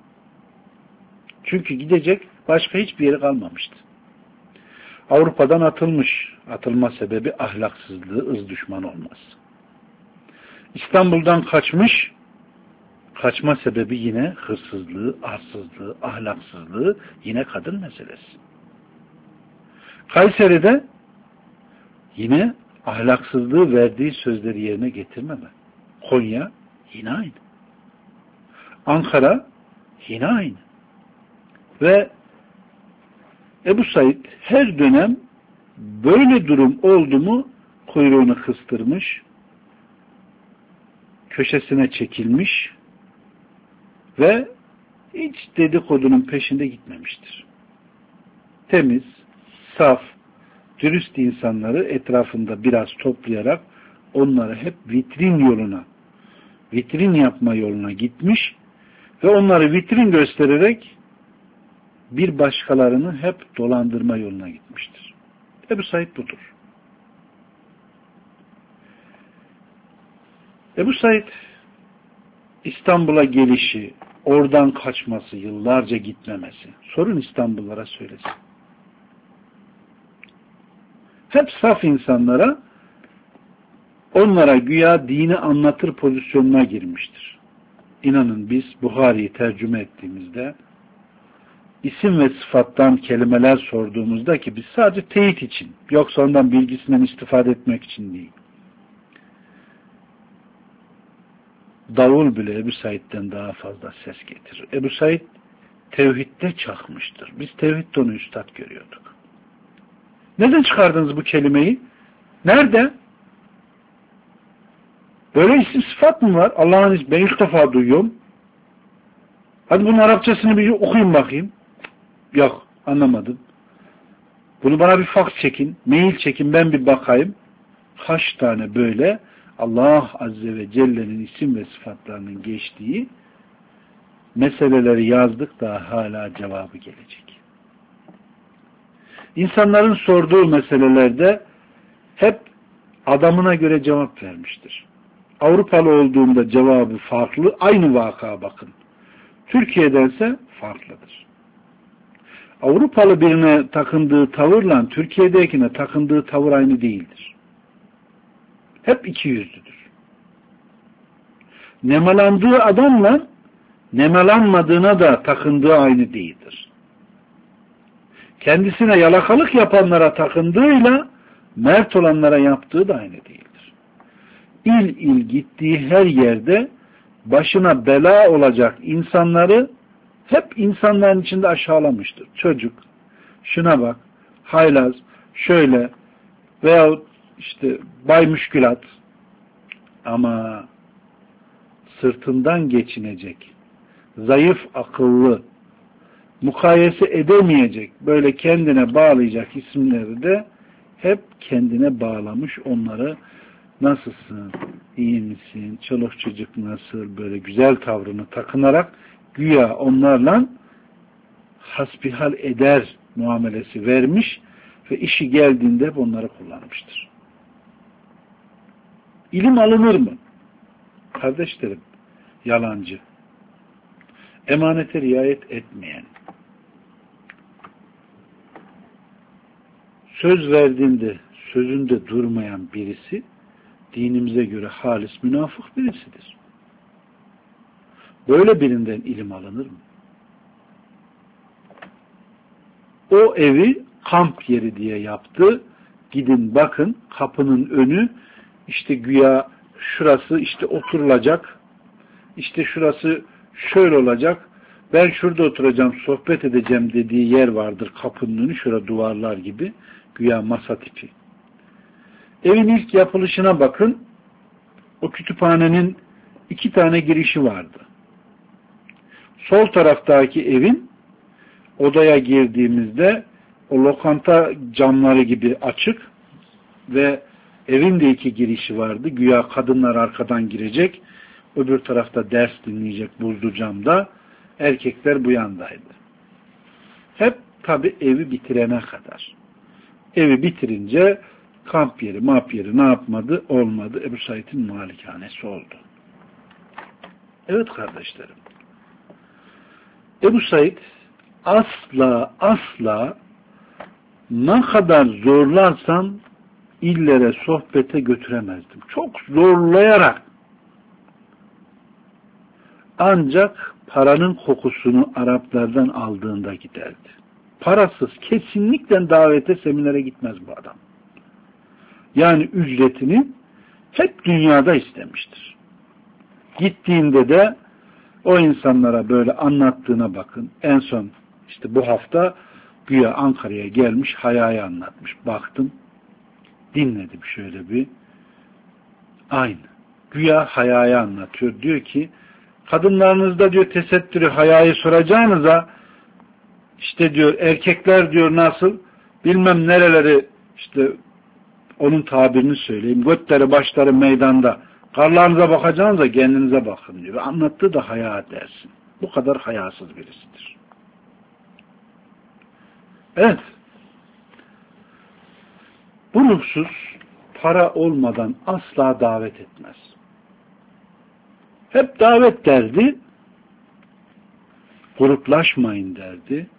Çünkü gidecek başka hiçbir yeri kalmamıştı. Avrupa'dan atılmış. Atılma sebebi ahlaksızlığı, ırz düşmanı olması. İstanbul'dan kaçmış. Kaçma sebebi yine hırsızlığı, arsızlığı, ahlaksızlığı, yine kadın meselesi. Kayseri'de yine ahlaksızlığı, verdiği sözleri yerine getirmeme. Konya yine aynı. Ankara yine aynı. Ve Ebu Said her dönem böyle durum oldu mu kuyruğunu kıstırmış, köşesine çekilmiş ve hiç dedikodunun peşinde gitmemiştir. Temiz, saf, dürüst insanları etrafında biraz toplayarak onları hep vitrin yoluna, vitrin yapma yoluna gitmiş ve onları vitrin göstererek bir başkalarını hep dolandırma yoluna gitmiştir. Ebu Said budur. Ebu Said İstanbul'a gelişi, oradan kaçması, yıllarca gitmemesi. Sorun İstanbullulara söylesin. Hep saf insanlara, onlara güya dini anlatır pozisyonuna girmiştir. İnanın biz Buhari'yi tercüme ettiğimizde isim ve sıfattan kelimeler sorduğumuzda ki biz sadece teyit için, yoksa ondan bilgisinden istifade etmek için değil. Davul bile Ebu Said'den daha fazla ses getirir. Ebu Said tevhidde çakmıştır. Biz tevhidde onu üstad görüyorduk. Neden çıkardınız bu kelimeyi? Nerede? Böyle isim sıfat mı var? Allah'ın ismi. Ben ilk defa duyuyorum. Hadi bunun Arapçasını bir okuyun bakayım. Yok, anlamadım. Bunu bana bir faks çekin, mail çekin, ben bir bakayım. Kaç tane böyle Allah Azze ve Celle'nin isim ve sıfatlarının geçtiği meseleleri yazdık da hala cevabı gelecek. İnsanların sorduğu meselelerde hep adamına göre cevap vermiştir. Avrupalı olduğunda cevabı farklı, aynı vakaya bakın. Türkiye'dense farklıdır. Avrupalı birine takındığı tavırla Türkiye'dekine takındığı tavır aynı değildir. Hep iki yüzlüdür. Nemalandığı adamla nemalanmadığına da takındığı aynı değildir. Kendisine yalakalık yapanlara takındığıyla mert olanlara yaptığı da aynı değildir. İl il gittiği her yerde başına bela olacak insanları hep insanların içinde aşağılamıştır. Çocuk, şuna bak, haylaz, şöyle veyahut işte bay müşkülat, ama sırtından geçinecek, zayıf akıllı, mukayese edemeyecek, böyle kendine bağlayacak isimleri de hep kendine bağlamış, onları nasılsın, iyi misin, çoluk çocuk nasıl, böyle güzel tavrını takınarak güya onlarla hasbihal eder muamelesi vermiş ve işi geldiğinde hep onları kullanmıştır. İlim alınır mı? Kardeşlerim, yalancı, emanete riayet etmeyen, söz verdiğinde sözünde durmayan birisi dinimize göre halis münafık birisidir. Böyle birinden ilim alınır mı? O evi kamp yeri diye yaptı. Gidin bakın, kapının önü işte güya şurası işte oturulacak, işte şurası şöyle olacak, ben şurada oturacağım, sohbet edeceğim dediği yer vardır kapının önü, şurada duvarlar gibi, güya masa tipi. Evin ilk yapılışına bakın, o kütüphanenin iki tane girişi vardı. Sol taraftaki evin odaya girdiğimizde o lokanta camları gibi açık ve evin de iki girişi vardı. Güya kadınlar arkadan girecek, öbür tarafta ders dinleyecek buzlu camda, erkekler bu yandaydı. Hep tabi evi bitirene kadar. Evi bitirince kamp yeri, map yeri ne yapmadı? Olmadı. Ebu Said'in malikanesi oldu. Evet kardeşlerim. Ebu Said asla asla ne kadar zorlarsam illere, sohbete götüremezdim. Çok zorlayarak ancak paranın kokusunu Araplardan aldığında giderdi. Parasız kesinlikle davete, seminere gitmez bu adam. Yani ücretini hep dünyada istemiştir. Gittiğinde de o insanlara böyle anlattığına bakın. En son işte bu hafta güya Ankara'ya gelmiş, Haya'yı anlatmış. Baktım, dinledim şöyle bir. Aynı. Güya Haya'yı anlatıyor. Diyor ki, kadınlarınızda diyor tesettürü, hayayı soracağınıza işte diyor erkekler diyor nasıl bilmem nereleri işte onun tabirini söyleyeyim. Götleri başları meydanda. Karlarınıza bakacağınıza kendinize bakın diyor. Anlattığı da haya dersin. Bu kadar hayasız birisidir. Evet. Bu ruhsuz para olmadan asla davet etmez. Hep davet derdi. Gruplaşmayın derdi.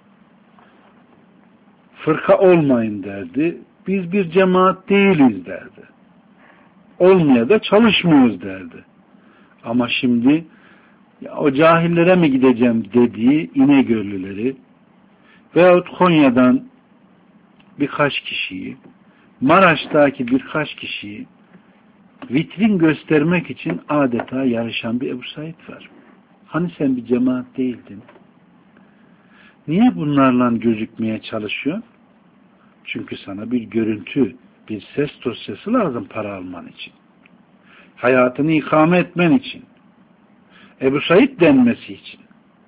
Fırka olmayın derdi. Biz bir cemaat değiliz derdi. Olmaya da çalışmıyoruz derdi. Ama şimdi ya o cahillere mi gideceğim dediği İnegöllüleri veyahut Konya'dan birkaç kişiyi, Maraş'taki birkaç kişiyi vitrin göstermek için adeta yarışan bir Ebu Said var. Hani sen bir cemaat değildin? Niye bunlarla gözükmeye çalışıyorsun? Çünkü sana bir görüntü, bir ses dosyası lazım para alman için. Hayatını ikame etmen için. Ebu Said denmesi için.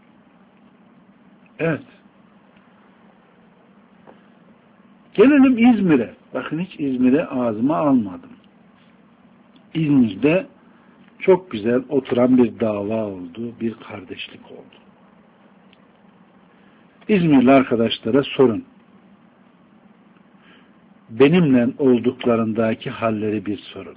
Evet. Gelelim İzmir'e. Bakın hiç İzmir'e ağzıma almadım. İzmir'de çok güzel oturan bir dava oldu, bir kardeşlik oldu. İzmirli arkadaşlara sorun. Benimle olduklarındaki halleri bir sorun.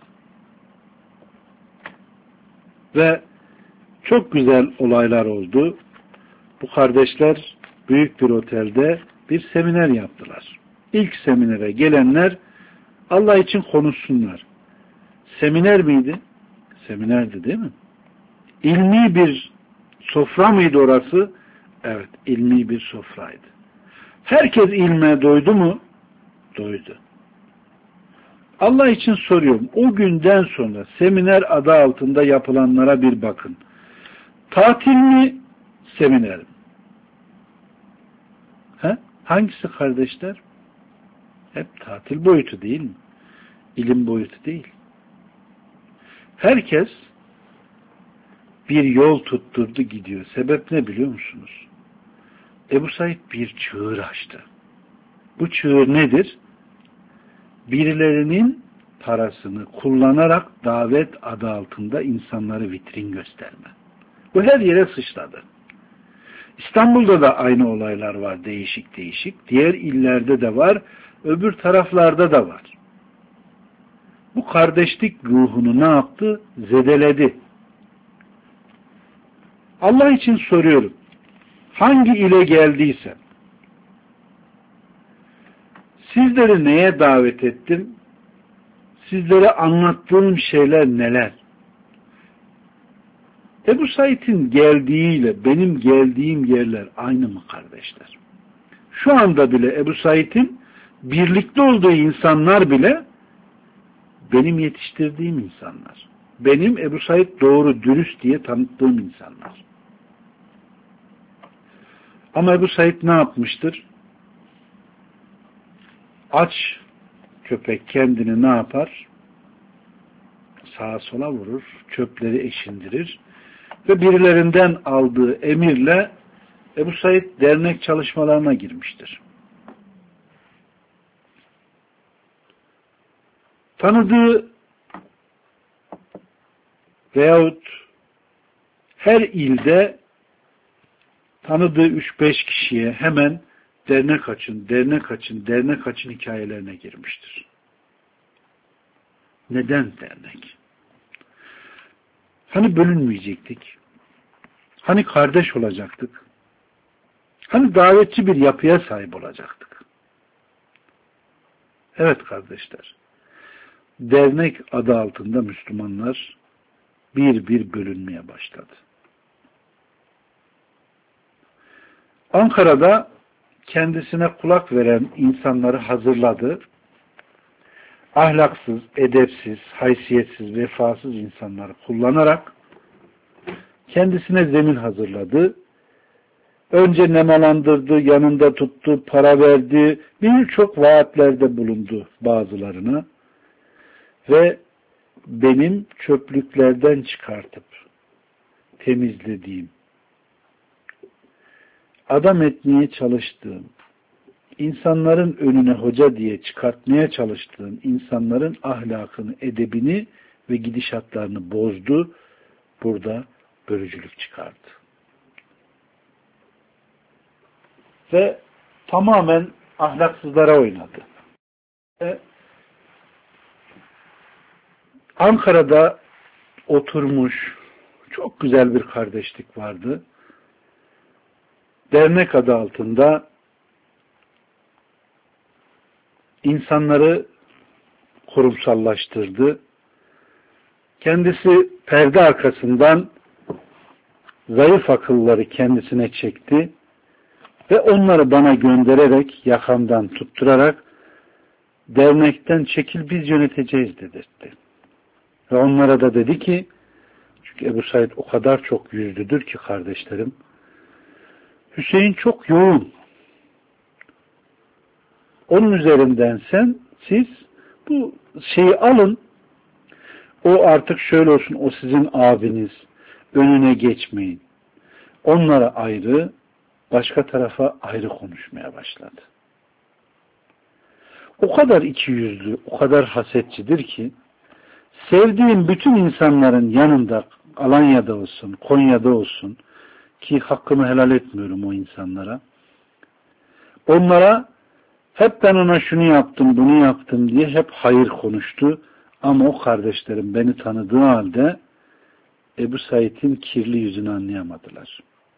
Ve çok güzel olaylar oldu. Bu kardeşler büyük bir otelde bir seminer yaptılar. İlk seminere gelenler Allah için konuşsunlar. Seminer miydi? Seminerdi değil mi? İlmi bir sofra mıydı orası? Evet, ilmi bir sofraydı. Herkes ilme doydu mu? Doydu. Allah için soruyorum. O günden sonra seminer adı altında yapılanlara bir bakın. Tatil mi? Seminer mi? He? Hangisi kardeşler? Hep tatil boyutu değil mi? İlim boyutu değil. Herkes bir yol tutturdu gidiyor. Sebep ne biliyor musunuz? Ebu Said bir çığır açtı. Bu çığır nedir? Birilerinin parasını kullanarak davet adı altında insanları vitrin gösterme. Bu her yere sıçradı. İstanbul'da da aynı olaylar var, değişik değişik. Diğer illerde de var, öbür taraflarda da var. Bu kardeşlik ruhunu ne yaptı? Zedeledi. Allah için soruyorum. Hangi ile geldiyse, sizleri neye davet ettim? Sizlere anlattığım şeyler neler? Ebu Said'in geldiğiyle benim geldiğim yerler aynı mı kardeşler? Şu anda bile Ebu Said'in birlikte olduğu insanlar bile benim yetiştirdiğim insanlar. Benim Ebu Said doğru, dürüst diye tanıttığım insanlar. Ama Ebu Said ne yapmıştır? Aç köpek kendini ne yapar? Sağa sola vurur, çöpleri eşindirir ve birilerinden aldığı emirle Ebu Said dernek çalışmalarına girmiştir. Tanıdığı veyahut her ilde tanıdığı üç beş kişiye hemen dernek açın, dernek açın, dernek açın hikayelerine girmiştir. Neden dernek? Hani bölünmeyecektik? Hani kardeş olacaktık? Hani davetçi bir yapıya sahip olacaktık? Evet kardeşler. Dernek adı altında Müslümanlar bir bir bölünmeye başladı. Ankara'da kendisine kulak veren insanları hazırladı. Ahlaksız, edepsiz, haysiyetsiz, vefasız insanları kullanarak kendisine zemin hazırladı. Önce nemalandırdı, yanında tuttu, para verdi, birçok vaatlerde bulundu bazılarına ve benim çöplüklerden çıkartıp temizlediğim, adam etmeye çalıştığım, insanların önüne hoca diye çıkartmaya çalıştığım insanların ahlakını, edebini ve gidişatlarını bozdu. Burada bölücülük çıkardı. Ve tamamen ahlaksızlara oynadı. Ve Ankara'da oturmuş çok güzel bir kardeşlik vardı. Dernek adı altında insanları kurumsallaştırdı. Kendisi perde arkasından zayıf akılları kendisine çekti ve onları bana göndererek, yakamdan tutturarak dernekten çekil biz yöneteceğiz dedirtti. Ve onlara da dedi ki, çünkü Ebu Said o kadar çok yüzlüdür ki kardeşlerim, Hüseyin çok yoğun. Onun üzerinden sen, siz bu şeyi alın, o artık şöyle olsun, o sizin abiniz, önüne geçmeyin. Onlara ayrı, başka tarafa ayrı konuşmaya başladı. O kadar ikiyüzlü, o kadar hasetçidir ki, sevdiğim bütün insanların yanında, Alanya'da olsun, Konya'da olsun, ki hakkımı helal etmiyorum o insanlara, onlara hep ben ona şunu yaptım, bunu yaptım diye hep hayır konuştu. Ama o kardeşlerim beni tanıdığı halde Ebu Said'in kirli yüzünü anlayamadılar.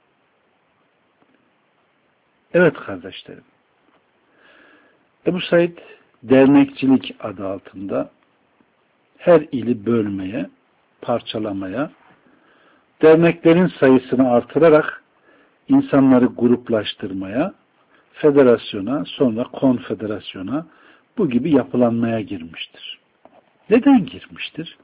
Evet kardeşlerim. Ebu Said dernekçilik adı altında her ili bölmeye, parçalamaya, derneklerin sayısını artırarak insanları gruplaştırmaya, federasyona, sonra konfederasyona, bu gibi yapılanmaya girmiştir. Neden girmiştir?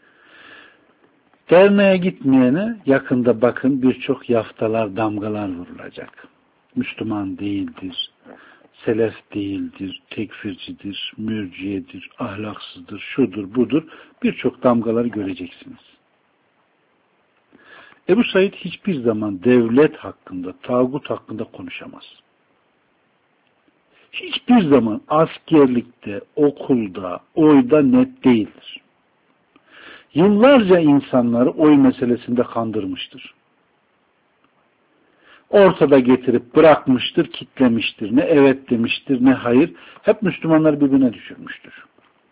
Derneğe gitmeyene yakında bakın birçok yaftalar, damgalar vurulacak. Müslüman değildir, selef değildir, tekfircidir, mürciyedir, ahlaksızdır, şudur, budur. Birçok damgaları göreceksiniz. Ebu Said hiçbir zaman devlet hakkında, tağut hakkında konuşamaz. hiçbir zaman askerlikte, okulda, oyda net değildir. Yıllarca insanları oy meselesinde kandırmıştır. Ortada getirip bırakmıştır, kitlemiştir. Ne evet demiştir, ne hayır. Hep Müslümanları birbirine düşürmüştür.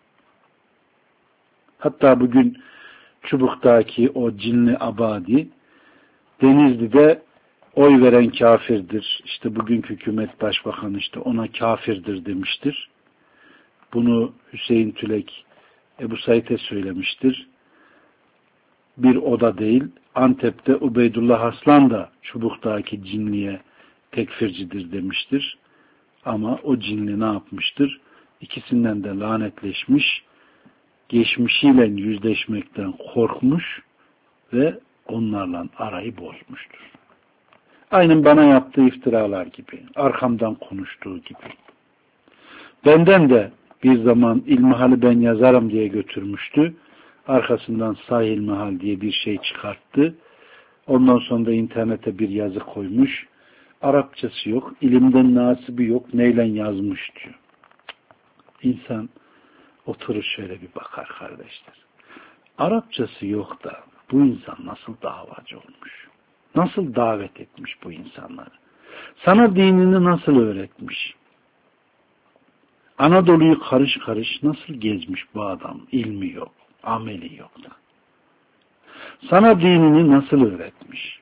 Hatta bugün Çubuk'taki o cinli abadi, Denizli'de oy veren kafirdir. İşte bugünkü hükümet başbakanı işte ona kafirdir demiştir. Bunu Hüseyin Tülek Ebu Said'e söylemiştir. Bir oda değil, Antep'te Ubeydullah Aslan da Çubuk'taki cinliye tekfircidir demiştir. Ama o cinli ne yapmıştır? İkisinden de lanetleşmiş, geçmişiyle yüzleşmekten korkmuş ve onlarla arayı bozmuştur. Aynen bana yaptığı iftiralar gibi, arkamdan konuştuğu gibi. Benden de bir zaman İlmihal'i ben yazarım diye götürmüştü. Arkasından Sahih İlmihal diye bir şey çıkarttı. Ondan sonra da internete bir yazı koymuş. Arapçası yok, ilimden nasibi yok, neyle yazmış diyor. İnsan oturur şöyle bir bakar kardeşler. Arapçası yok da bu insan nasıl davacı olmuş? Nasıl davet etmiş bu insanları? Sana dinini nasıl öğretmiş? Anadolu'yu karış karış nasıl gezmiş bu adam? İlmi yok, ameli yok da. Sana dinini nasıl öğretmiş?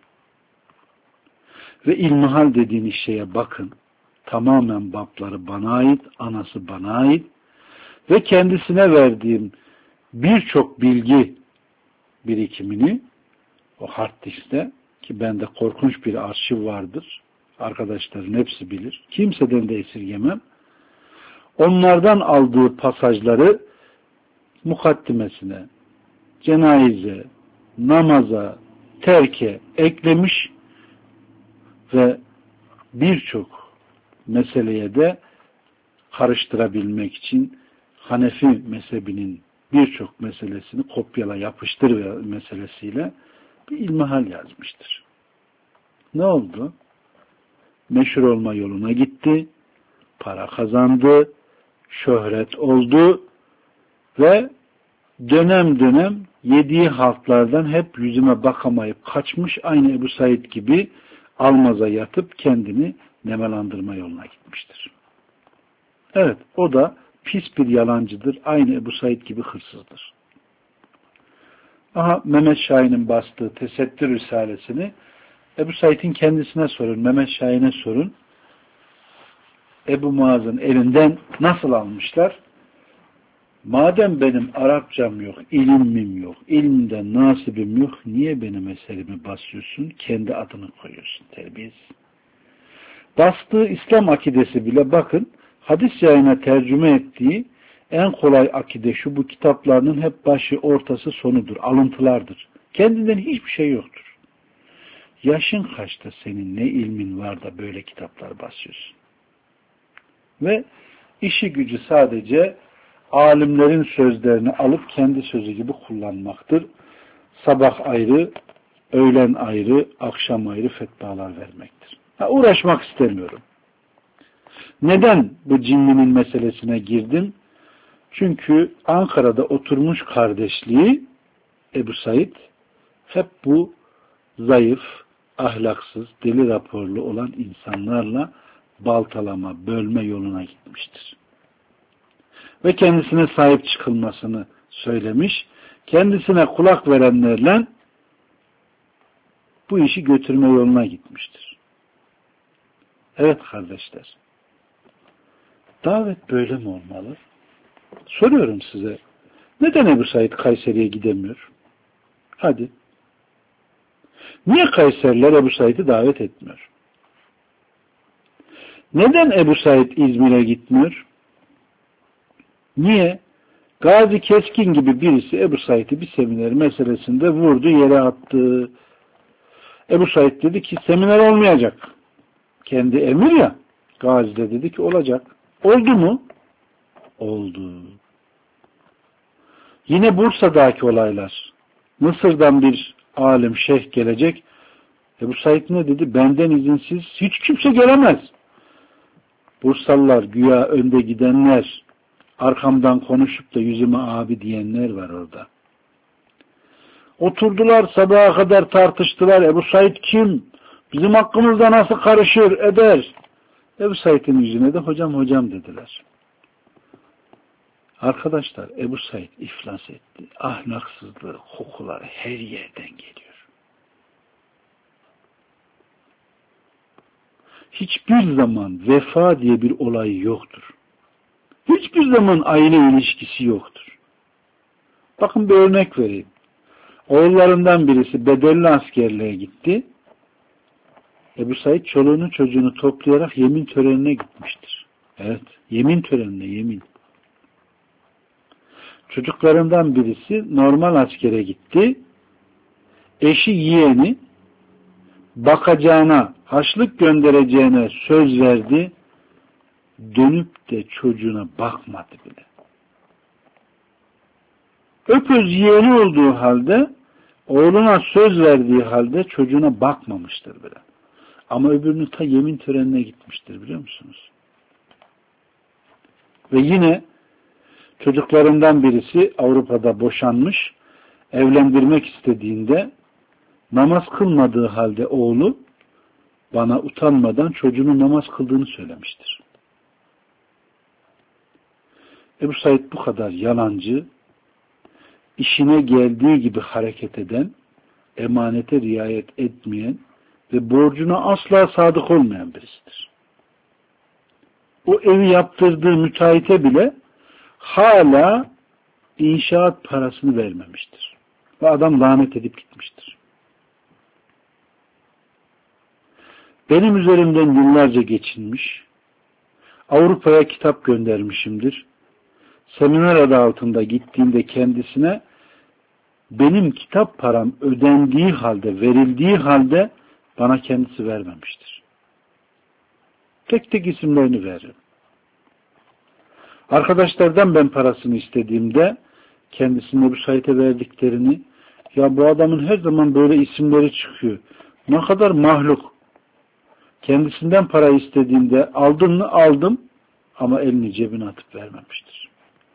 Ve İlmihal dediğiniz şeye bakın. Tamamen babları bana ait, anası bana ait ve kendisine verdiğim birçok bilgi birikimini o hard diskte, ki bende korkunç bir arşiv vardır. Arkadaşların hepsi bilir. Kimseden de esirgemem. Onlardan aldığı pasajları mukaddimesine, cenayize, namaza, terke eklemiş ve birçok meseleye de karıştırabilmek için Hanefi mezhebinin birçok meselesini kopyala yapıştır meselesiyle bir ilmihal yazmıştır. Ne oldu? Meşhur olma yoluna gitti, para kazandı, şöhret oldu ve dönem dönem yediği halklardan hep yüzüme bakamayıp kaçmış, aynı Ebu Said gibi almaza yatıp kendini nemelandırma yoluna gitmiştir. Evet, o da pis bir yalancıdır. Aynı Ebu Said gibi hırsızdır. Aha, Mehmet Şahin'in bastığı Tesettür Risalesini Ebu Said'in kendisine sorun, Mehmet Şahin'e sorun. Ebu Muaz'ın elinden nasıl almışlar? Madem benim Arapçam yok, ilimim yok, ilimden nasibim yok, niye benim eserimi basıyorsun? Kendi adını koyuyorsun, terbiyesiz. Bastığı İslam akidesi bile bakın, hadis yayına tercüme ettiği en kolay akide şu, bu kitaplarının hep başı, ortası, sonudur, alıntılardır. Kendinden hiçbir şey yoktur. Yaşın kaçta senin, ne ilmin var da böyle kitaplar basıyorsun? Ve işi gücü sadece alimlerin sözlerini alıp kendi sözü gibi kullanmaktır. Sabah ayrı, öğlen ayrı, akşam ayrı fetvalar vermektir. Ha, uğraşmak istemiyorum. Neden bu cinlinin meselesine girdim? Çünkü Ankara'da oturmuş kardeşliği Ebu Said hep bu zayıf, ahlaksız, deli raporlu olan insanlarla baltalama, bölme yoluna gitmiştir. Ve kendisine sahip çıkılmasını söylemiş, kendisine kulak verenlerle bu işi götürme yoluna gitmiştir. Evet kardeşler, davet böyle mi olmalı? Soruyorum size, neden Ebu Said Kayseri'ye gidemiyor? Hadi. Niye Kayseriler Ebu Said'i davet etmiyor? Neden Ebu Said İzmir'e gitmiyor? Niye? Gazi Keskin gibi birisi Ebu Said'i bir seminer meselesinde vurdu, yere attı. Ebu Said dedi ki seminer olmayacak. Kendi emir ya. Gazi de dedi ki olacak. Oldu mu? Oldu. Yine Bursa'daki olaylar. Mısır'dan bir alim, şeyh gelecek. Ebu Said ne dedi? Benden izinsiz hiç kimse gelemez. Bursalılar güya önde gidenler, arkamdan konuşup da yüzüme abi diyenler var orada. Oturdular sabaha kadar tartıştılar. Ebu Said kim? Bizim hakkımızda nasıl karışır eder? Ebu Said'in yüzüne de hocam hocam dediler. Arkadaşlar Ebu Said iflas etti. Ahlaksızlığı, kokuları her yerden geliyor. Hiçbir zaman vefa diye bir olayı yoktur. Hiçbir zaman aile ilişkisi yoktur. Bakın bir örnek vereyim. Oğullarından birisi bedelli askerliğe gitti. Ebu Said çoluğunu çocuğunu toplayarak yemin törenine gitmiştir. Evet, yemin törenine yemin. Çocuklarından birisi normal askere gitti. Eşi yeğeni bakacağına, haçlık göndereceğine söz verdi. Dönüp de çocuğuna bakmadı bile. Öpöz yeğeni olduğu halde, oğluna söz verdiği halde çocuğuna bakmamıştır bile. Ama öbürünün ta yemin törenine gitmiştir biliyor musunuz? Ve yine çocuklarından birisi Avrupa'da boşanmış, evlendirmek istediğinde namaz kılmadığı halde oğlu bana utanmadan çocuğunun namaz kıldığını söylemiştir. Ebu Said bu kadar yalancı, işine geldiği gibi hareket eden, emanete riayet etmeyen ve borcuna asla sadık olmayan birisidir. O evi yaptırdığı müteahhite bile hala inşaat parasını vermemiştir. Ve adam lanet edip gitmiştir. Benim üzerimden yıllarca geçinmiş, Avrupa'ya kitap göndermişimdir. Seminer adı altında gittiğimde kendisine benim kitap param ödendiği halde, verildiği halde bana kendisi vermemiştir. Tek tek isimlerini veririm. Arkadaşlardan ben parasını istediğimde kendisine bu sayete verdiklerini, ya bu adamın her zaman böyle isimleri çıkıyor. Ne kadar mahluk. Kendisinden para istediğimde aldın mı aldım ama elini cebine atıp vermemiştir.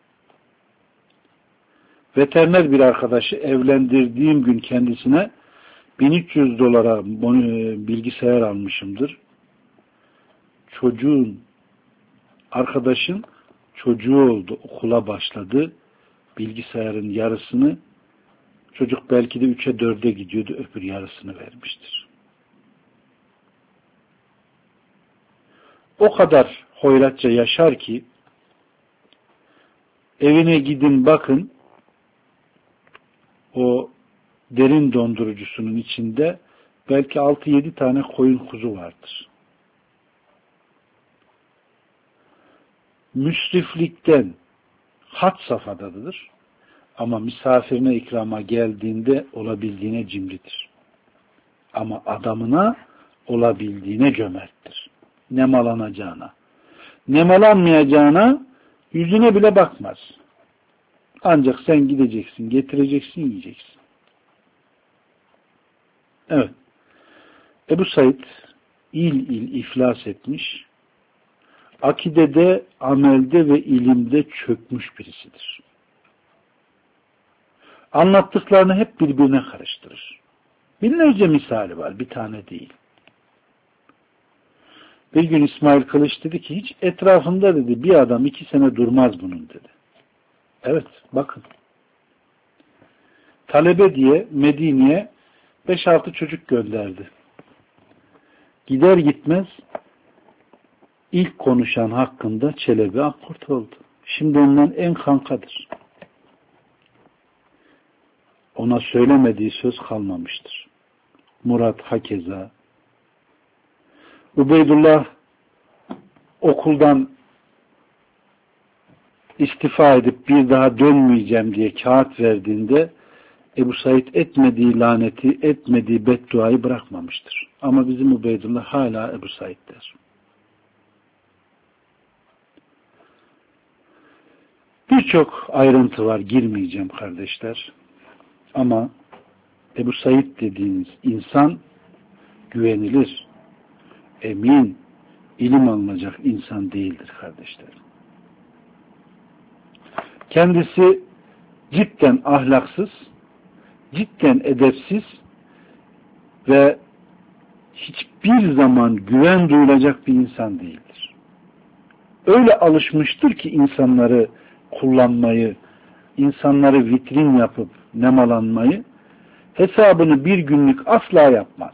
Veteriner bir arkadaşı evlendirdiğim gün kendisine bin üç yüz dolara bilgisayar almışımdır. Çocuğun, arkadaşın çocuğu oldu, okula başladı. Bilgisayarın yarısını, çocuk belki de üçe dörde gidiyordu, öbür yarısını vermiştir. O kadar hoyratça yaşar ki, evine gidin bakın, o derin dondurucusunun içinde belki altı yedi tane koyun kuzu vardır. Müsriflikten had safhadadır ama misafirine ikrama geldiğinde olabildiğine cimridir. Ama adamına olabildiğine cömerttir. Nemalanacağına, nemalanmayacağına yüzüne bile bakmaz. Ancak sen gideceksin, getireceksin, yiyeceksin. Evet. Ebu Said il il iflas etmiş, akidede, amelde ve ilimde çökmüş birisidir. Anlattıklarını hep birbirine karıştırır. Binlerce misali var, bir tane değil. Bir gün İsmail Kılıç dedi ki, hiç etrafında dedi bir adam iki sene durmaz bunun dedi. Evet, bakın. Talebe diye Medine'ye beş altı çocuk gönderdi. Gider gitmez ilk konuşan hakkında Çelebi Akkurt oldu. Şimdi ondan en kankadır. Ona söylemediği söz kalmamıştır. Murat hakeza. Ubeydullah okuldan istifa edip bir daha dönmeyeceğim diye kağıt verdiğinde Ebu Said etmediği laneti, etmediği bedduayı bırakmamıştır. Ama bizim Ubeydullah hala Ebu Said der. Birçok ayrıntı var, girmeyeceğim kardeşler. Ama Ebu Said dediğiniz insan güvenilir, emin, ilim alınacak insan değildir kardeşlerim. Kendisi cidden ahlaksız, cidden edepsiz ve hiçbir zaman güven duyulacak bir insan değildir. Öyle alışmıştır ki insanları kullanmayı, insanları vitrin yapıp nemalanmayı, hesabını bir günlük asla yapmaz.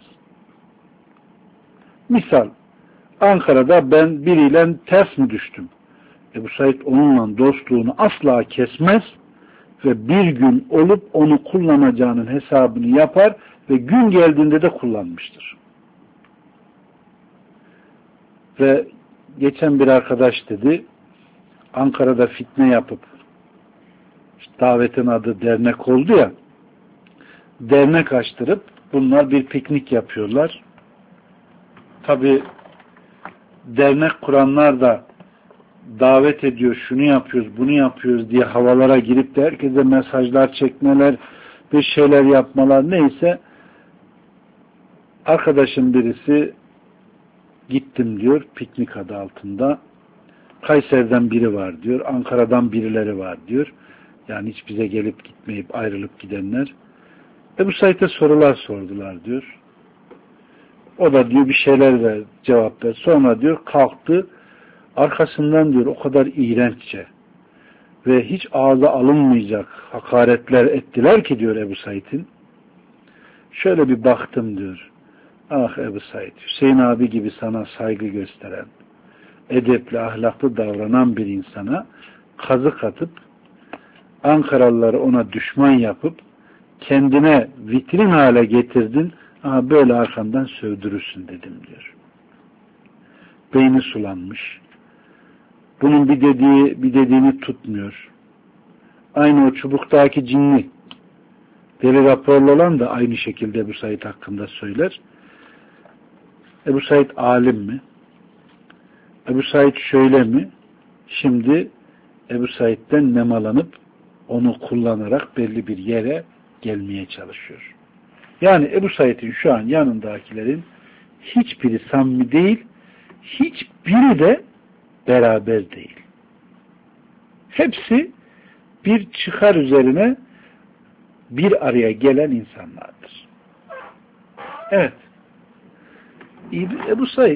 Misal, Ankara'da ben biriyle ters mi düştüm? Ebu Said onunla dostluğunu asla kesmez ve bir gün olup onu kullanacağının hesabını yapar ve gün geldiğinde de kullanmıştır. Ve geçen bir arkadaş dedi, Ankara'da fitne yapıp, işte davetin adı dernek oldu ya, dernek açtırıp bunlar bir piknik yapıyorlar. Tabi dernek kuranlar da davet ediyor, şunu yapıyoruz, bunu yapıyoruz diye havalara girip de herkese mesajlar çekmeler, bir şeyler yapmalar neyse, arkadaşın birisi gittim diyor, piknik adı altında. Kayseri'den biri var diyor, Ankara'dan birileri var diyor. Yani hiç bize gelip gitmeyip ayrılıp gidenler. Ebu Said'e sorular sordular diyor. O da diyor bir şeyler ver, cevap ver. Sonra diyor kalktı, arkasından diyor o kadar iğrenççe ve hiç ağza alınmayacak hakaretler ettiler ki diyor Ebu Said'in. Şöyle bir baktım diyor. Ah Ebu Said, Hüseyin abi gibi sana saygı gösteren, edepli, ahlaklı davranan bir insana kazık atıp, Ankaralıları ona düşman yapıp, kendine vitrin hale getirdin, aha böyle arkandan sövdürürsün dedim diyor. Beyni sulanmış. Bunun bir dediği, bir dediğini tutmuyor. Aynı o çubuktaki cinli, deli raporlu olan da aynı şekilde Ebu Said hakkında söyler. Ebu Said alim mi? Ebu Said şöyle mi? Şimdi Ebu Said'den nemalanıp onu kullanarak belli bir yere gelmeye çalışıyor. Yani Ebu Said'in şu an yanındakilerin hiçbiri samimi değil, hiçbiri de beraber değil. Hepsi bir çıkar üzerine bir araya gelen insanlardır. Evet. Ebu Said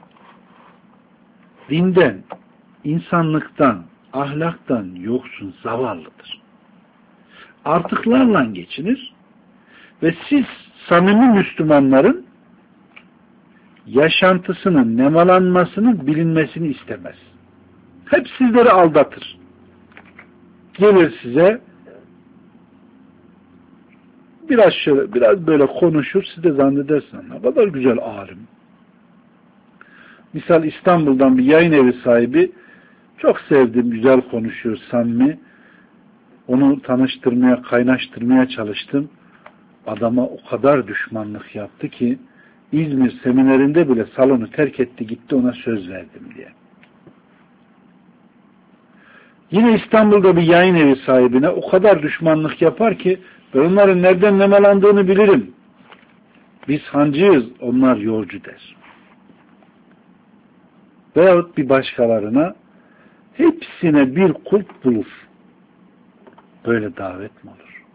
dinden, insanlıktan, ahlaktan yoksun, zavallıdır. Artıklarla geçinir ve siz samimi Müslümanların yaşantısının nemalanmasının bilinmesini istemez. Hep sizleri aldatır. Gelir size biraz şöyle, biraz böyle konuşur, siz de zannedersiniz ne kadar güzel alim. Misal İstanbul'dan bir yayın evi sahibi, çok sevdim, güzel konuşuyor, samimi. Onu tanıştırmaya, kaynaştırmaya çalıştım. Adama o kadar düşmanlık yaptı ki İzmir seminerinde bile salonu terk etti, gitti, ona söz verdim diye. Yine İstanbul'da bir yayın evi sahibine o kadar düşmanlık yapar ki ben onların nereden nemalandığını bilirim. Biz hancıyız, onlar yolcu der. Veyahut bir başkalarına hepsine bir kulp bulur. Böyle davet mi olur?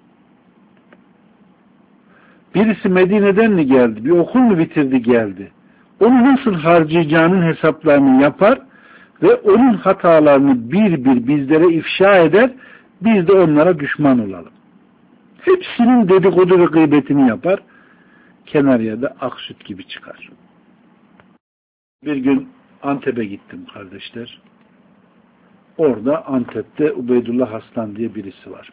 Birisi Medine'den mi geldi? Bir okul mu bitirdi geldi? Onu nasıl harcayacağının hesaplarını yapar ve onun hatalarını bir bir bizlere ifşa eder, biz de onlara düşman olalım. Hepsinin dedikodu ve gıybetini yapar, kenarıya da ak süt gibi çıkar. Bir gün Antep'e gittim kardeşler. Orada Antep'te Ubeydullah Haslan diye birisi var.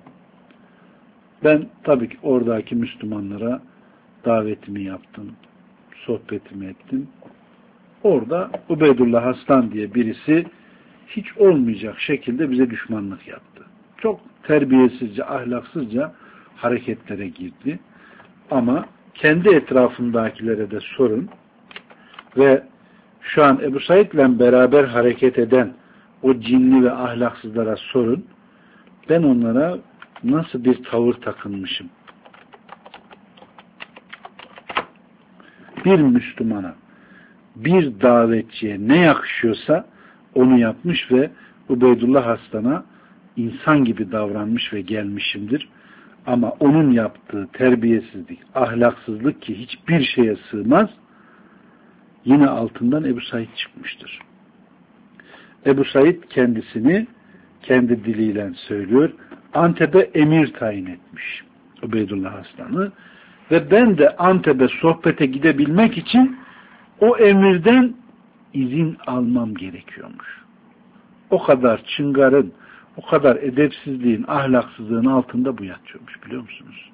Ben tabii ki oradaki Müslümanlara davetimi yaptım, sohbetimi ettim. Orada Ubeydullah Haslan diye birisi hiç olmayacak şekilde bize düşmanlık yaptı. Çok terbiyesizce, ahlaksızca hareketlere girdi. Ama kendi etrafındakilere de sorun ve şu an Ebu Said'le beraber hareket eden o cinli ve ahlaksızlara sorun. Ben onlara nasıl bir tavır takınmışım? Bir Müslümana bir davetçiye ne yakışıyorsa onu yapmış ve Ubeydullah Aslan'a insan gibi davranmış ve gelmişimdir. Ama onun yaptığı terbiyesizlik, ahlaksızlık ki hiçbir şeye sığmaz, yine altından Ebu Said çıkmıştır. Ebu Said kendisini kendi diliyle söylüyor, Antep'e emir tayin etmiş Ubeydullah Aslan'ı ve ben de Antep'e sohbete gidebilmek için o emirden izin almam gerekiyormuş. O kadar çıngarın, o kadar edepsizliğin, ahlaksızlığın altında bu yatıyormuş, biliyor musunuz?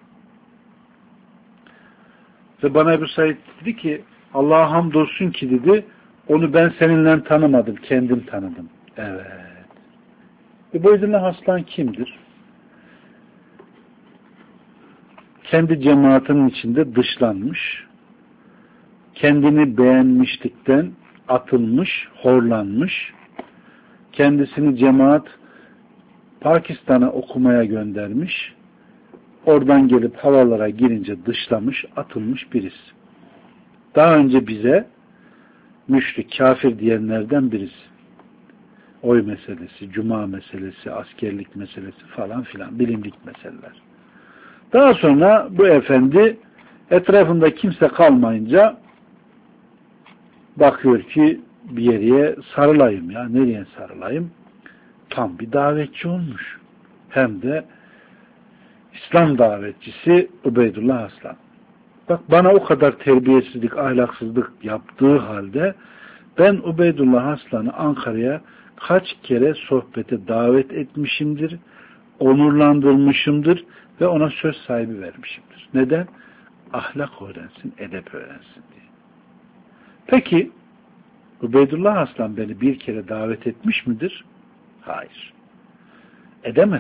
Ve bana Ebu Said dedi ki, Allah'a hamdolsun ki dedi, onu ben seninle tanımadım, kendim tanıdım. Evet. Ubeydullah Aslan kimdir? Kendi cemaatinin içinde dışlanmış, kendini beğenmişlikten atılmış, horlanmış, kendisini cemaat Pakistan'a okumaya göndermiş, oradan gelip havalara girince dışlamış, atılmış birisi. Daha önce bize müşrik, kafir diyenlerden birisi. Oy meselesi, cuma meselesi, askerlik meselesi falan filan, bilimlik meseleler. Daha sonra bu efendi etrafında kimse kalmayınca bakıyor ki bir yere sarılayım ya, nereye sarılayım? Tam bir davetçi olmuş. Hem de İslam davetçisi Ubeydullah Aslan. Bak bana o kadar terbiyesizlik, ahlaksızlık yaptığı halde ben Ubeydullah Aslan'ı Ankara'ya kaç kere sohbete davet etmişimdir, onurlandırmışımdır ve ona söz sahibi vermişimdir. Neden? Ahlak öğrensin, edep öğrensin diye. Peki Ubeydullah Aslan beni bir kere davet etmiş midir? Hayır. Edemez.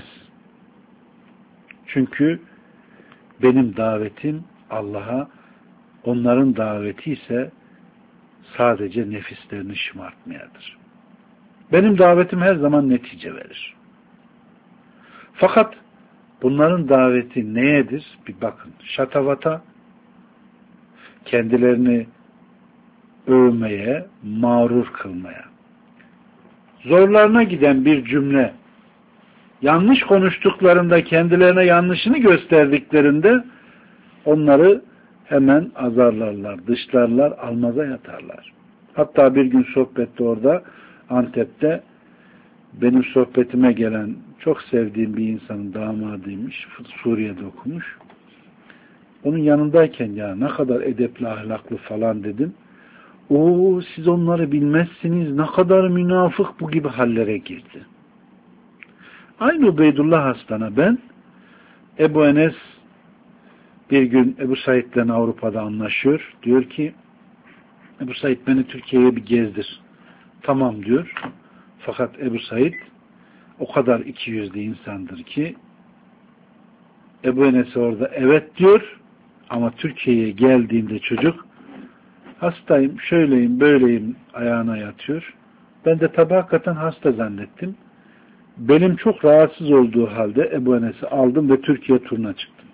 Çünkü benim davetim Allah'a, onların daveti ise sadece nefislerini şımartmayadır. Benim davetim her zaman netice verir. Fakat bunların daveti neyedir? Bir bakın. Şatavata, kendilerini övmeye, mağrur kılmaya. Zorlarına giden bir cümle, yanlış konuştuklarında, kendilerine yanlışını gösterdiklerinde onları hemen azarlarlar, dışlarlar, almaza yatarlar. Hatta bir gün sohbette orada Antep'te benim sohbetime gelen çok sevdiğim bir insanın damadıymış. Suriye'de okumuş. Onun yanındayken ya ne kadar edepli, ahlaklı falan dedim. O siz onları bilmezsiniz, ne kadar münafık bu gibi hallere girdi. Aynı Ubeydullah Aslan'a ben Ebu Enes bir gün Ebu Said'le Avrupa'da anlaşıyor. Diyor ki Ebu Said beni Türkiye'ye bir gezdir. Tamam diyor. Fakat Ebu Said o kadar ikiyüzlü insandır ki Ebu Enes'e orada evet diyor ama Türkiye'ye geldiğinde çocuk hastayım, şöyleyim, böyleyim ayağına yatıyor. Ben de tabi hakikaten hasta zannettim. Benim çok rahatsız olduğu halde Ebu Enes'i aldım ve Türkiye turuna çıktım.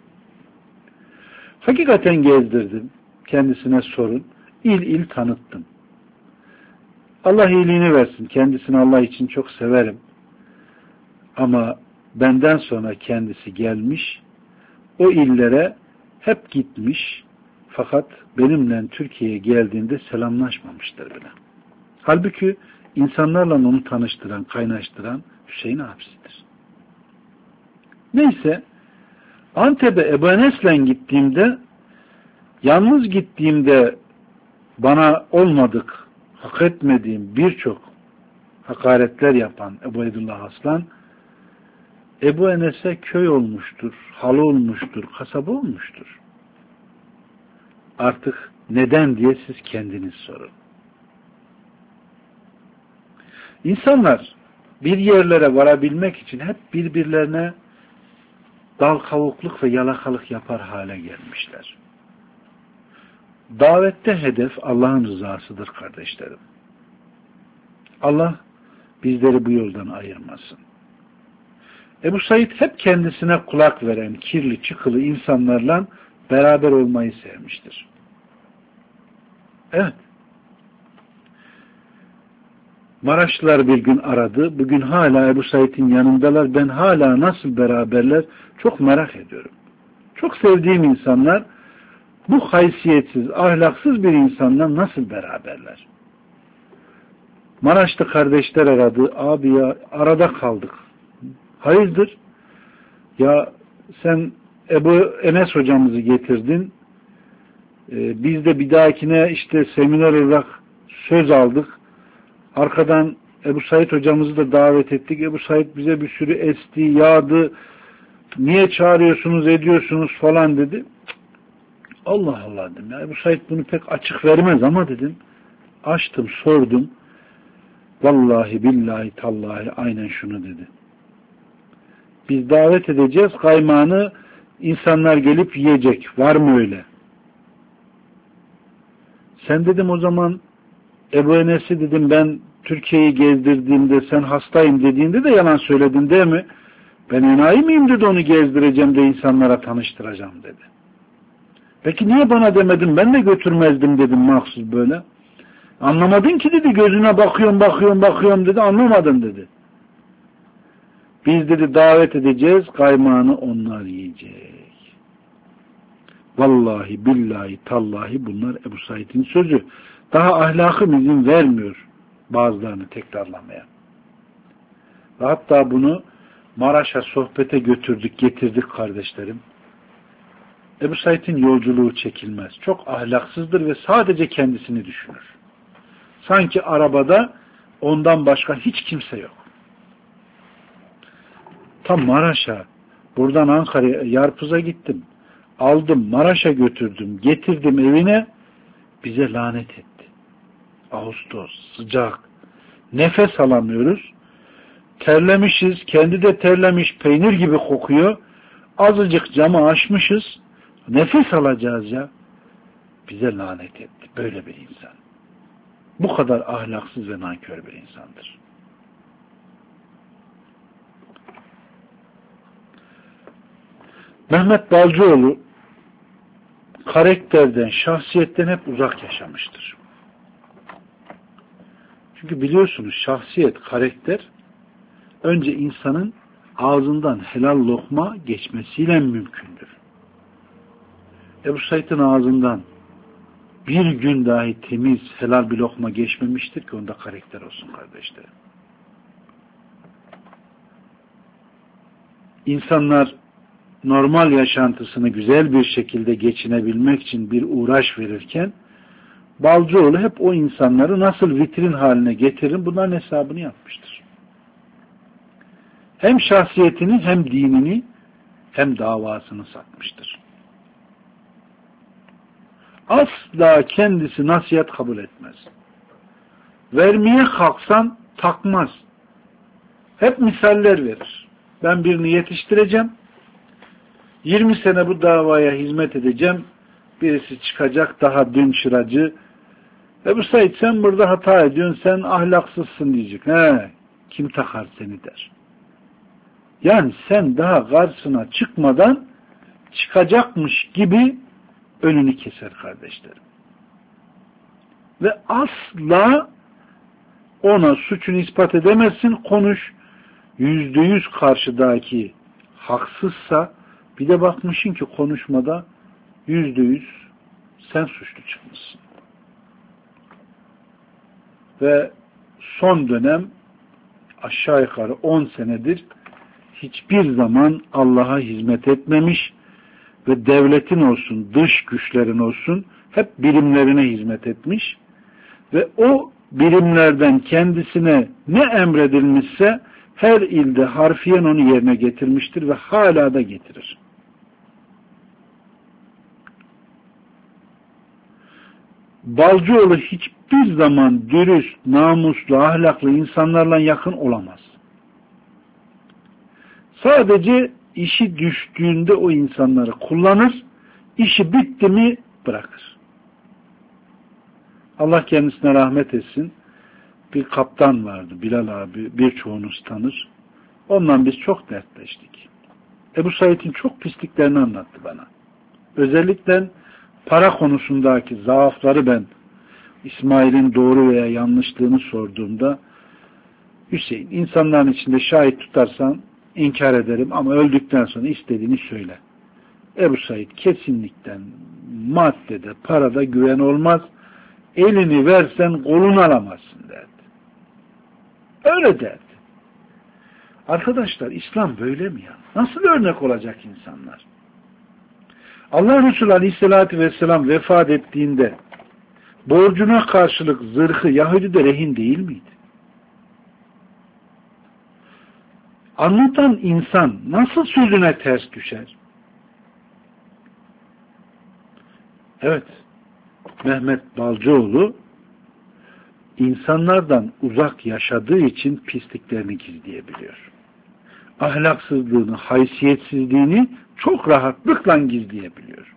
Hakikaten gezdirdim. Kendisine sorun. İl il tanıttım. Allah iyiliğini versin. Kendisini Allah için çok severim. Ama benden sonra kendisi gelmiş, o illere hep gitmiş, fakat benimle Türkiye'ye geldiğinde selamlaşmamıştır bile. Halbuki insanlarla onu tanıştıran, kaynaştıran Hüseyin abisidir. Neyse, Antep'e Ebu Enes'le gittiğimde, yalnız gittiğimde bana olmadık, hak etmediğim birçok hakaretler yapan Ubeydullah Aslan, Ebu Enes'e köy olmuştur, halı olmuştur, kasaba olmuştur. Artık neden diye siz kendiniz sorun. İnsanlar bir yerlere varabilmek için hep birbirlerine dal kavukluk ve yalakalık yapar hale gelmişler. Davette hedef Allah'ın rızasıdır kardeşlerim. Allah bizleri bu yoldan ayırmasın. Ebu Said hep kendisine kulak veren kirli çıkılı insanlarla beraber olmayı sevmiştir. Evet. Maraşlılar bir gün aradı. Bugün hala Ebu Said'in yanındalar. Ben hala nasıl beraberler çok merak ediyorum. Çok sevdiğim insanlar bu haysiyetsiz, ahlaksız bir insanla nasıl beraberler? Maraşlı kardeşler aradı. Abi ya arada kaldık. Hayırdır? Ya sen Ebu Enes hocamızı getirdin. Ee, biz de bir dahakine işte seminer olarak söz aldık. Arkadan Ebu Said hocamızı da davet ettik. Ebu Said bize bir sürü esti, yağdı. Niye çağırıyorsunuz, ediyorsunuz falan dedi. Allah Allah dedim. Ya Ebu Said bunu pek açık vermez ama dedim. Açtım, sordum. Vallahi billahi tallahi aynen şunu dedi. Biz davet edeceğiz, kaymağını insanlar gelip yiyecek. Var mı öyle? Sen dedim o zaman Ebu Enes'i dedim ben Türkiye'yi gezdirdiğimde sen hastayım dediğinde de yalan söyledin değil mi? Ben enayi miyim dedi onu gezdireceğim de insanlara tanıştıracağım dedi. Peki niye bana demedin ben de götürmezdim dedim mahsus böyle. Anlamadın ki dedi gözüne bakıyorum bakıyorum bakıyorum dedi anlamadın dedi. Biz dedi davet edeceğiz kaymağını onlar yiyecek. Vallahi billahi tallahi bunlar Ebu Said'in sözü. Daha ahlakım izin vermiyor bazılarını tekrarlamaya. Ve hatta bunu Maraş'a sohbete götürdük, getirdik kardeşlerim. Ebu Said'in yolculuğu çekilmez. Çok ahlaksızdır ve sadece kendisini düşünür. Sanki arabada ondan başka hiç kimse yok. Tam Maraş'a, buradan Ankara'ya, Yarpuz'a gittim. Aldım, Maraş'a götürdüm, getirdim evine, bize lanet etti. Ağustos, sıcak, nefes alamıyoruz. Terlemişiz, kendi de terlemiş, peynir gibi kokuyor. Azıcık camı açmışız, nefes alacağız ya. Bize lanet etti, böyle bir insan. Bu kadar ahlaksız ve nankör bir insandır. Mehmet Balcıoğlu karakterden, şahsiyetten hep uzak yaşamıştır. Çünkü biliyorsunuz şahsiyet, karakter önce insanın ağzından helal lokma geçmesiyle mümkündür. Ebu Said'in ağzından bir gün dahi temiz, helal bir lokma geçmemiştir ki onda karakter olsun kardeşlerim. İnsanlar normal yaşantısını güzel bir şekilde geçinebilmek için bir uğraş verirken Balcıoğlu hep o insanları nasıl vitrin haline getirin bunların hesabını yapmıştır. Hem şahsiyetini hem dinini hem davasını satmıştır. Asla kendisi nasihat kabul etmez. Vermeye kalksan takmaz. Hep misaller verir. Ben birini yetiştireceğim. yirmi sene bu davaya hizmet edeceğim. Birisi çıkacak daha dün şıracı. Ebu Said sen burada hata ediyorsun, sen ahlaksızsın diyecek. He, kim takar seni der. Yani sen daha karşısına çıkmadan çıkacakmış gibi önünü keser kardeşlerim. Ve asla ona suçunu ispat edemezsin, konuş. Yüzde yüz karşıdaki haksızsa bir de bakmışsın ki konuşmada yüzde yüz sen suçlu çıkmışsın. Ve son dönem aşağı yukarı on senedir hiçbir zaman Allah'a hizmet etmemiş ve devletin olsun, dış güçlerin olsun hep birimlerine hizmet etmiş ve o birimlerden kendisine ne emredilmişse her ilde harfiyen onu yerine getirmiştir ve hala da getirir. Balcıoğlu hiçbir zaman dürüst, namuslu, ahlaklı insanlarla yakın olamaz. Sadece işi düştüğünde o insanları kullanır, işi bitti mi bırakır. Allah kendisine rahmet etsin. Bir kaptan vardı, Bilal abi, birçoğunuz tanır. Ondan biz çok dertleştik. Ebu Said'in çok pisliklerini anlattı bana. Özellikle para konusundaki zaafları ben İsmail'in doğru veya yanlışlığını sorduğumda Hüseyin, insanların içinde şahit tutarsan inkar ederim ama öldükten sonra istediğini söyle. Ebu Said kesinlikle maddede, parada güven olmaz. Elini versen kolunu alamazsın derdi. Öyle derdi. Arkadaşlar, İslam böyle mi ya? Nasıl örnek olacak insanlar? Allah Resulü Aleyhisselatü Vesselam vefat ettiğinde borcuna karşılık zırhı Yahudi'de rehin değil miydi? Anlatan insan nasıl sözüne ters düşer? Evet, Mehmet Balcıoğlu insanlardan uzak yaşadığı için pisliklerini gizleyebiliyor. Ahlaksızlığını, haysiyetsizliğini çok rahatlıkla gizleyebiliyor.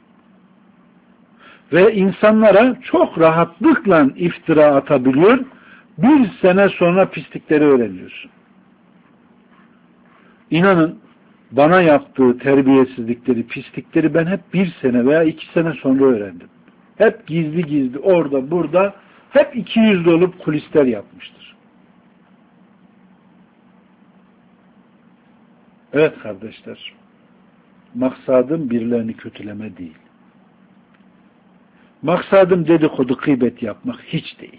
Ve insanlara çok rahatlıkla iftira atabiliyor. Bir sene sonra pislikleri öğreniyorsun. İnanın, bana yaptığı terbiyesizlikleri, pislikleri ben hep bir sene veya iki sene sonra öğrendim. Hep gizli gizli orada burada hep iki yüzlü olup kulisler yapmıştır. Evet kardeşler, maksadım birilerini kötüleme değil. Maksadım dedikodu, gıybet yapmak hiç değil.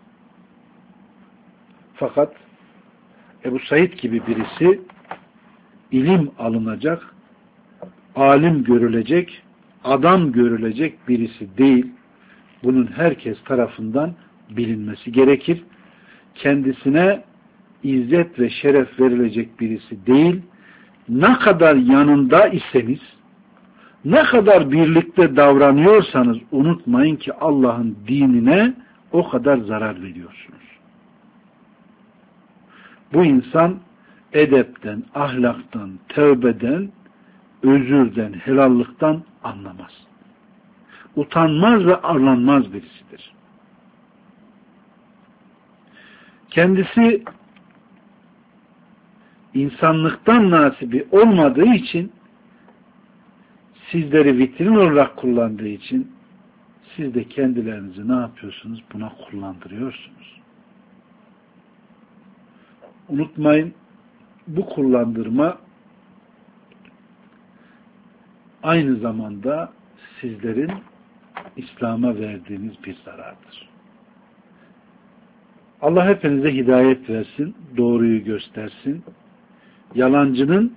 Fakat Ebu Said gibi birisi ilim alınacak, alim görülecek, adam görülecek birisi değil. Bunun herkes tarafından bilinmesi gerekir. Kendisine izzet ve şeref verilecek birisi değil. Ne kadar yanında iseniz, ne kadar birlikte davranıyorsanız unutmayın ki Allah'ın dinine o kadar zarar veriyorsunuz. Bu insan edepten, ahlaktan, tövbeden, özürden, helallıktan anlamaz. Utanmaz ve arlanmaz birisidir. Kendisi insanlıktan nasibi olmadığı için, sizleri vitrin olarak kullandığı için siz de kendilerinizi ne yapıyorsunuz? Buna kullandırıyorsunuz. Unutmayın, bu kullandırma aynı zamanda sizlerin İslam'a verdiğiniz bir zarardır. Allah hepinize hidayet versin, doğruyu göstersin. Yalancının,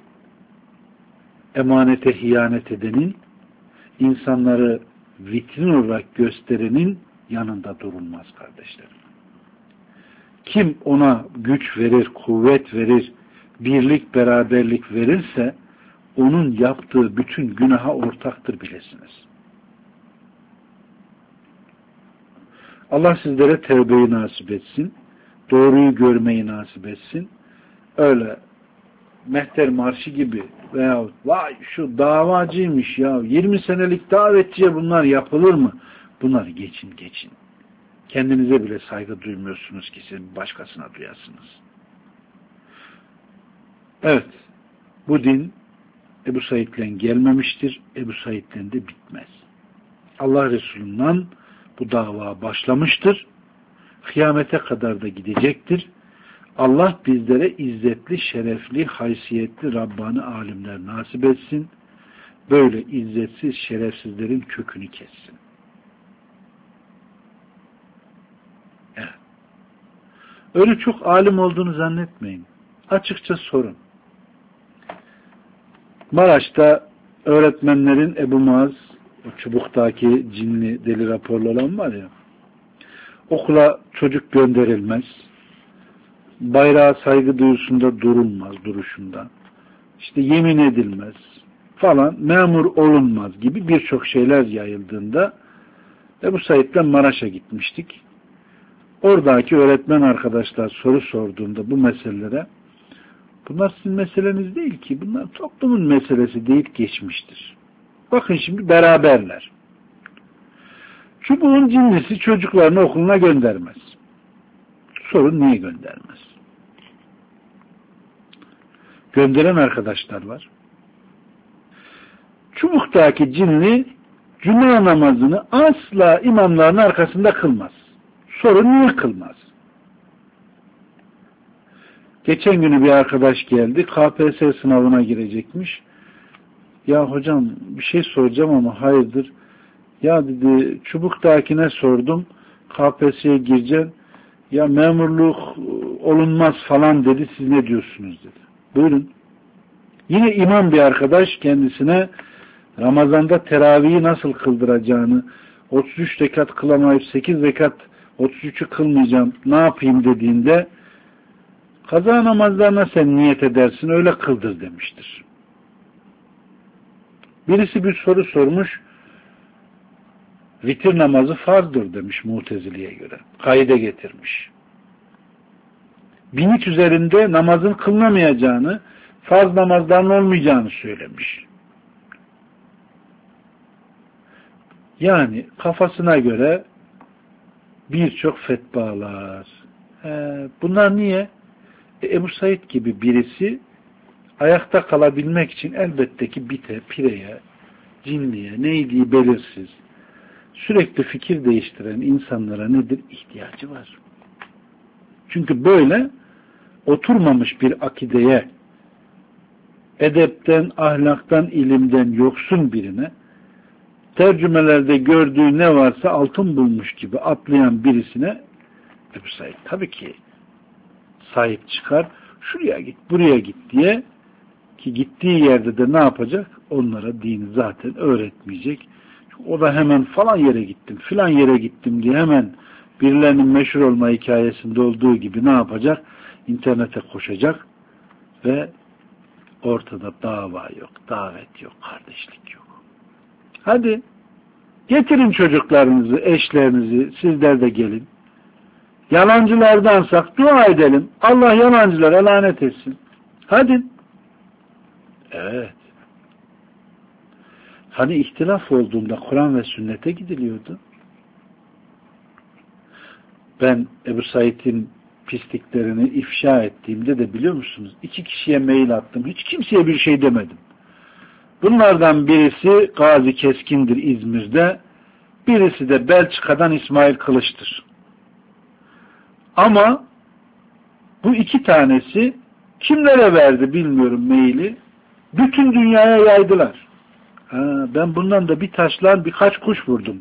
emanete hiyanet edenin, insanları vitrin olarak gösterenin yanında durulmaz kardeşlerim. Kim ona güç verir, kuvvet verir, birlik, beraberlik verirse onun yaptığı bütün günaha ortaktır bilesiniz. Allah sizlere tevbeyi nasip etsin, doğruyu görmeyi nasip etsin. Öyle Mehter Marşı gibi veyahut vay şu davacıymış ya, yirmi senelik davetçiye bunlar yapılır mı? Bunları geçin geçin. Kendinize bile saygı duymuyorsunuz ki siz başkasına duyasınız. Evet, bu din Ebu Said'le gelmemiştir, Ebu Said'le de bitmez. Allah Resulü'nden bu dava başlamıştır, kıyamete kadar da gidecektir. Allah bizlere izzetli, şerefli, haysiyetli Rabbani alimler nasip etsin. Böyle izzetsiz, şerefsizlerin kökünü kessin. Evet. Öyle çok alim olduğunu zannetmeyin. Açıkça sorun. Maraş'ta öğretmenlerin Ebu Muaz, o çubuktaki cinli deli raporlu olan var ya, okula çocuk gönderilmez, bayrağa saygı duyusunda durulmaz, duruşunda, işte yemin edilmez falan, memur olunmaz gibi birçok şeyler yayıldığında Ebu Said'le Maraş'a gitmiştik. Oradaki öğretmen arkadaşlar soru sorduğunda bu meselelere, bunlar sizin meseleniz değil ki, bunlar toplumun meselesi deyip geçmiştir. Bakın şimdi beraberler. Çubuğun cinlisi çocuklarını okuluna göndermez. Sorun niye göndermez? Gönderen arkadaşlar var. Çubuktaki cinli cuma namazını asla imamların arkasında kılmaz. Sorun niye kılmaz? Geçen günü bir arkadaş geldi. K P S S sınavına girecekmiş. Ya hocam bir şey soracağım ama hayırdır? Ya dedi Çubuk'takine sordum. K P S S'ye gireceğim. Ya memurluk olunmaz falan dedi. Siz ne diyorsunuz dedi. Buyurun. Yine imam bir arkadaş kendisine Ramazan'da teravihi nasıl kıldıracağını, otuz üç rekat kılamayıp sekiz rekat otuz üçü kılmayacağım ne yapayım dediğinde kaza namazlarına sen niyet edersin öyle kıldır demiştir. Birisi bir soru sormuş, vitir namazı farzdır demiş Mu'tezili'ye göre. Kaide getirmiş. Binit üzerinde namazın kılınamayacağını, farz namazların olmayacağını söylemiş. Yani kafasına göre birçok fetvalar. He, bunlar niye? E, Ebu Said gibi birisi ayakta kalabilmek için elbette ki bite, pireye, cinliye, neydiği belirsiz, sürekli fikir değiştiren insanlara nedir? İhtiyacı var. Çünkü böyle oturmamış bir akideye, edepten, ahlaktan, ilimden yoksun birine tercümelerde gördüğü ne varsa altın bulmuş gibi atlayan birisine Ebu Said tabii ki sahip çıkar. Şuraya git, buraya git diye ki gittiği yerde de ne yapacak? Onlara dini zaten öğretmeyecek. O da hemen falan yere gittim, filan yere gittim diye hemen birilerinin meşhur olma hikayesinde olduğu gibi ne yapacak? İnternete koşacak ve ortada dava yok, davet yok, kardeşlik yok. Hadi getirin çocuklarınızı, eşlerinizi, sizler de gelin. Yalancılardansak dua edelim. Allah yalancılara lanet etsin. Hadi. Evet. Hani ihtilaf olduğunda Kur'an ve sünnete gidiliyordu. Ben Ebu Said'in pisliklerini ifşa ettiğimde de biliyor musunuz? İki kişiye mail attım. Hiç kimseye bir şey demedim. Bunlardan birisi Gazi Keskin'dir İzmir'de. Birisi de Belçika'dan İsmail Kılıç'tır. Ama bu iki tanesi kimlere verdi bilmiyorum maili. Bütün dünyaya yaydılar. Ha, ben bundan da bir taşlan birkaç kuş vurdum.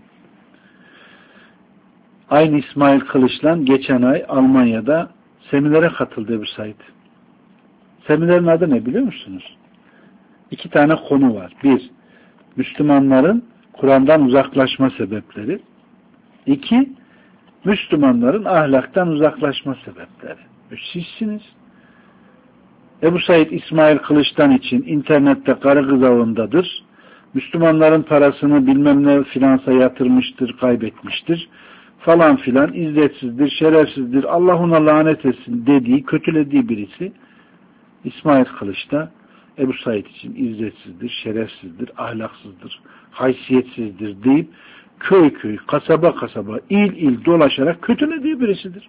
Aynı İsmail Kılıç'la geçen ay Almanya'da seminere katıldı Ebu Said. Seminerin adı ne biliyor musunuz? İki tane konu var. Bir, Müslümanların Kur'an'dan uzaklaşma sebepleri. İki, Müslümanların ahlaktan uzaklaşma sebepleri. Sizsiniz. Ebu Said İsmail Kılıç'tan için internette karı kız avındadır. Müslümanların parasını bilmem ne finansa yatırmıştır, kaybetmiştir. Falan filan, izzetsizdir, şerefsizdir, Allah ona lanet etsin dediği, kötülediği birisi İsmail Kılıç'ta Ebu Said için izzetsizdir, şerefsizdir, ahlaksızdır, haysiyetsizdir deyip köy köy, kasaba kasaba, il il dolaşarak kötülediği birisidir.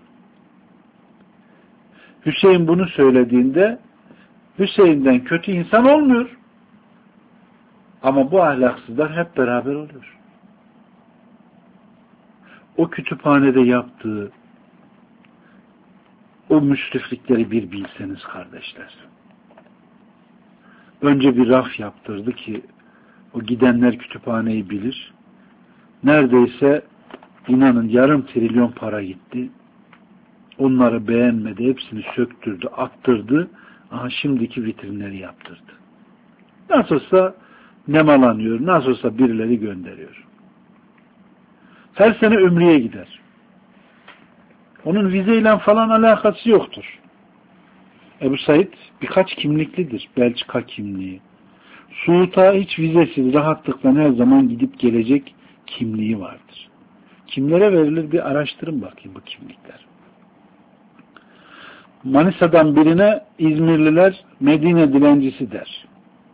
Hüseyin bunu söylediğinde Hüseyin'den kötü insan olmuyor. Ama bu ahlaksızlar hep beraber oluyor. O kütüphanede yaptığı o müsriflikleri bir bilseniz kardeşler. Önce bir raf yaptırdı ki o gidenler kütüphaneyi bilir. Neredeyse inanın yarım trilyon para gitti. Onları beğenmedi. Hepsini söktürdü, attırdı. Aha şimdiki vitrinleri yaptırdı. Nasılsa nemalanıyor, nasılsa birileri gönderiyor. Her sene Ümre'ye gider. Onun vizeyle falan alakası yoktur. Ebu Said birkaç kimliklidir. Belçika kimliği. Suud'a hiç vizesiz rahatlıkla her zaman gidip gelecek kimliği vardır. Kimlere verilir bir araştırın bakayım bu kimlikler. Manisa'dan birine İzmirliler Medine dilencisi der.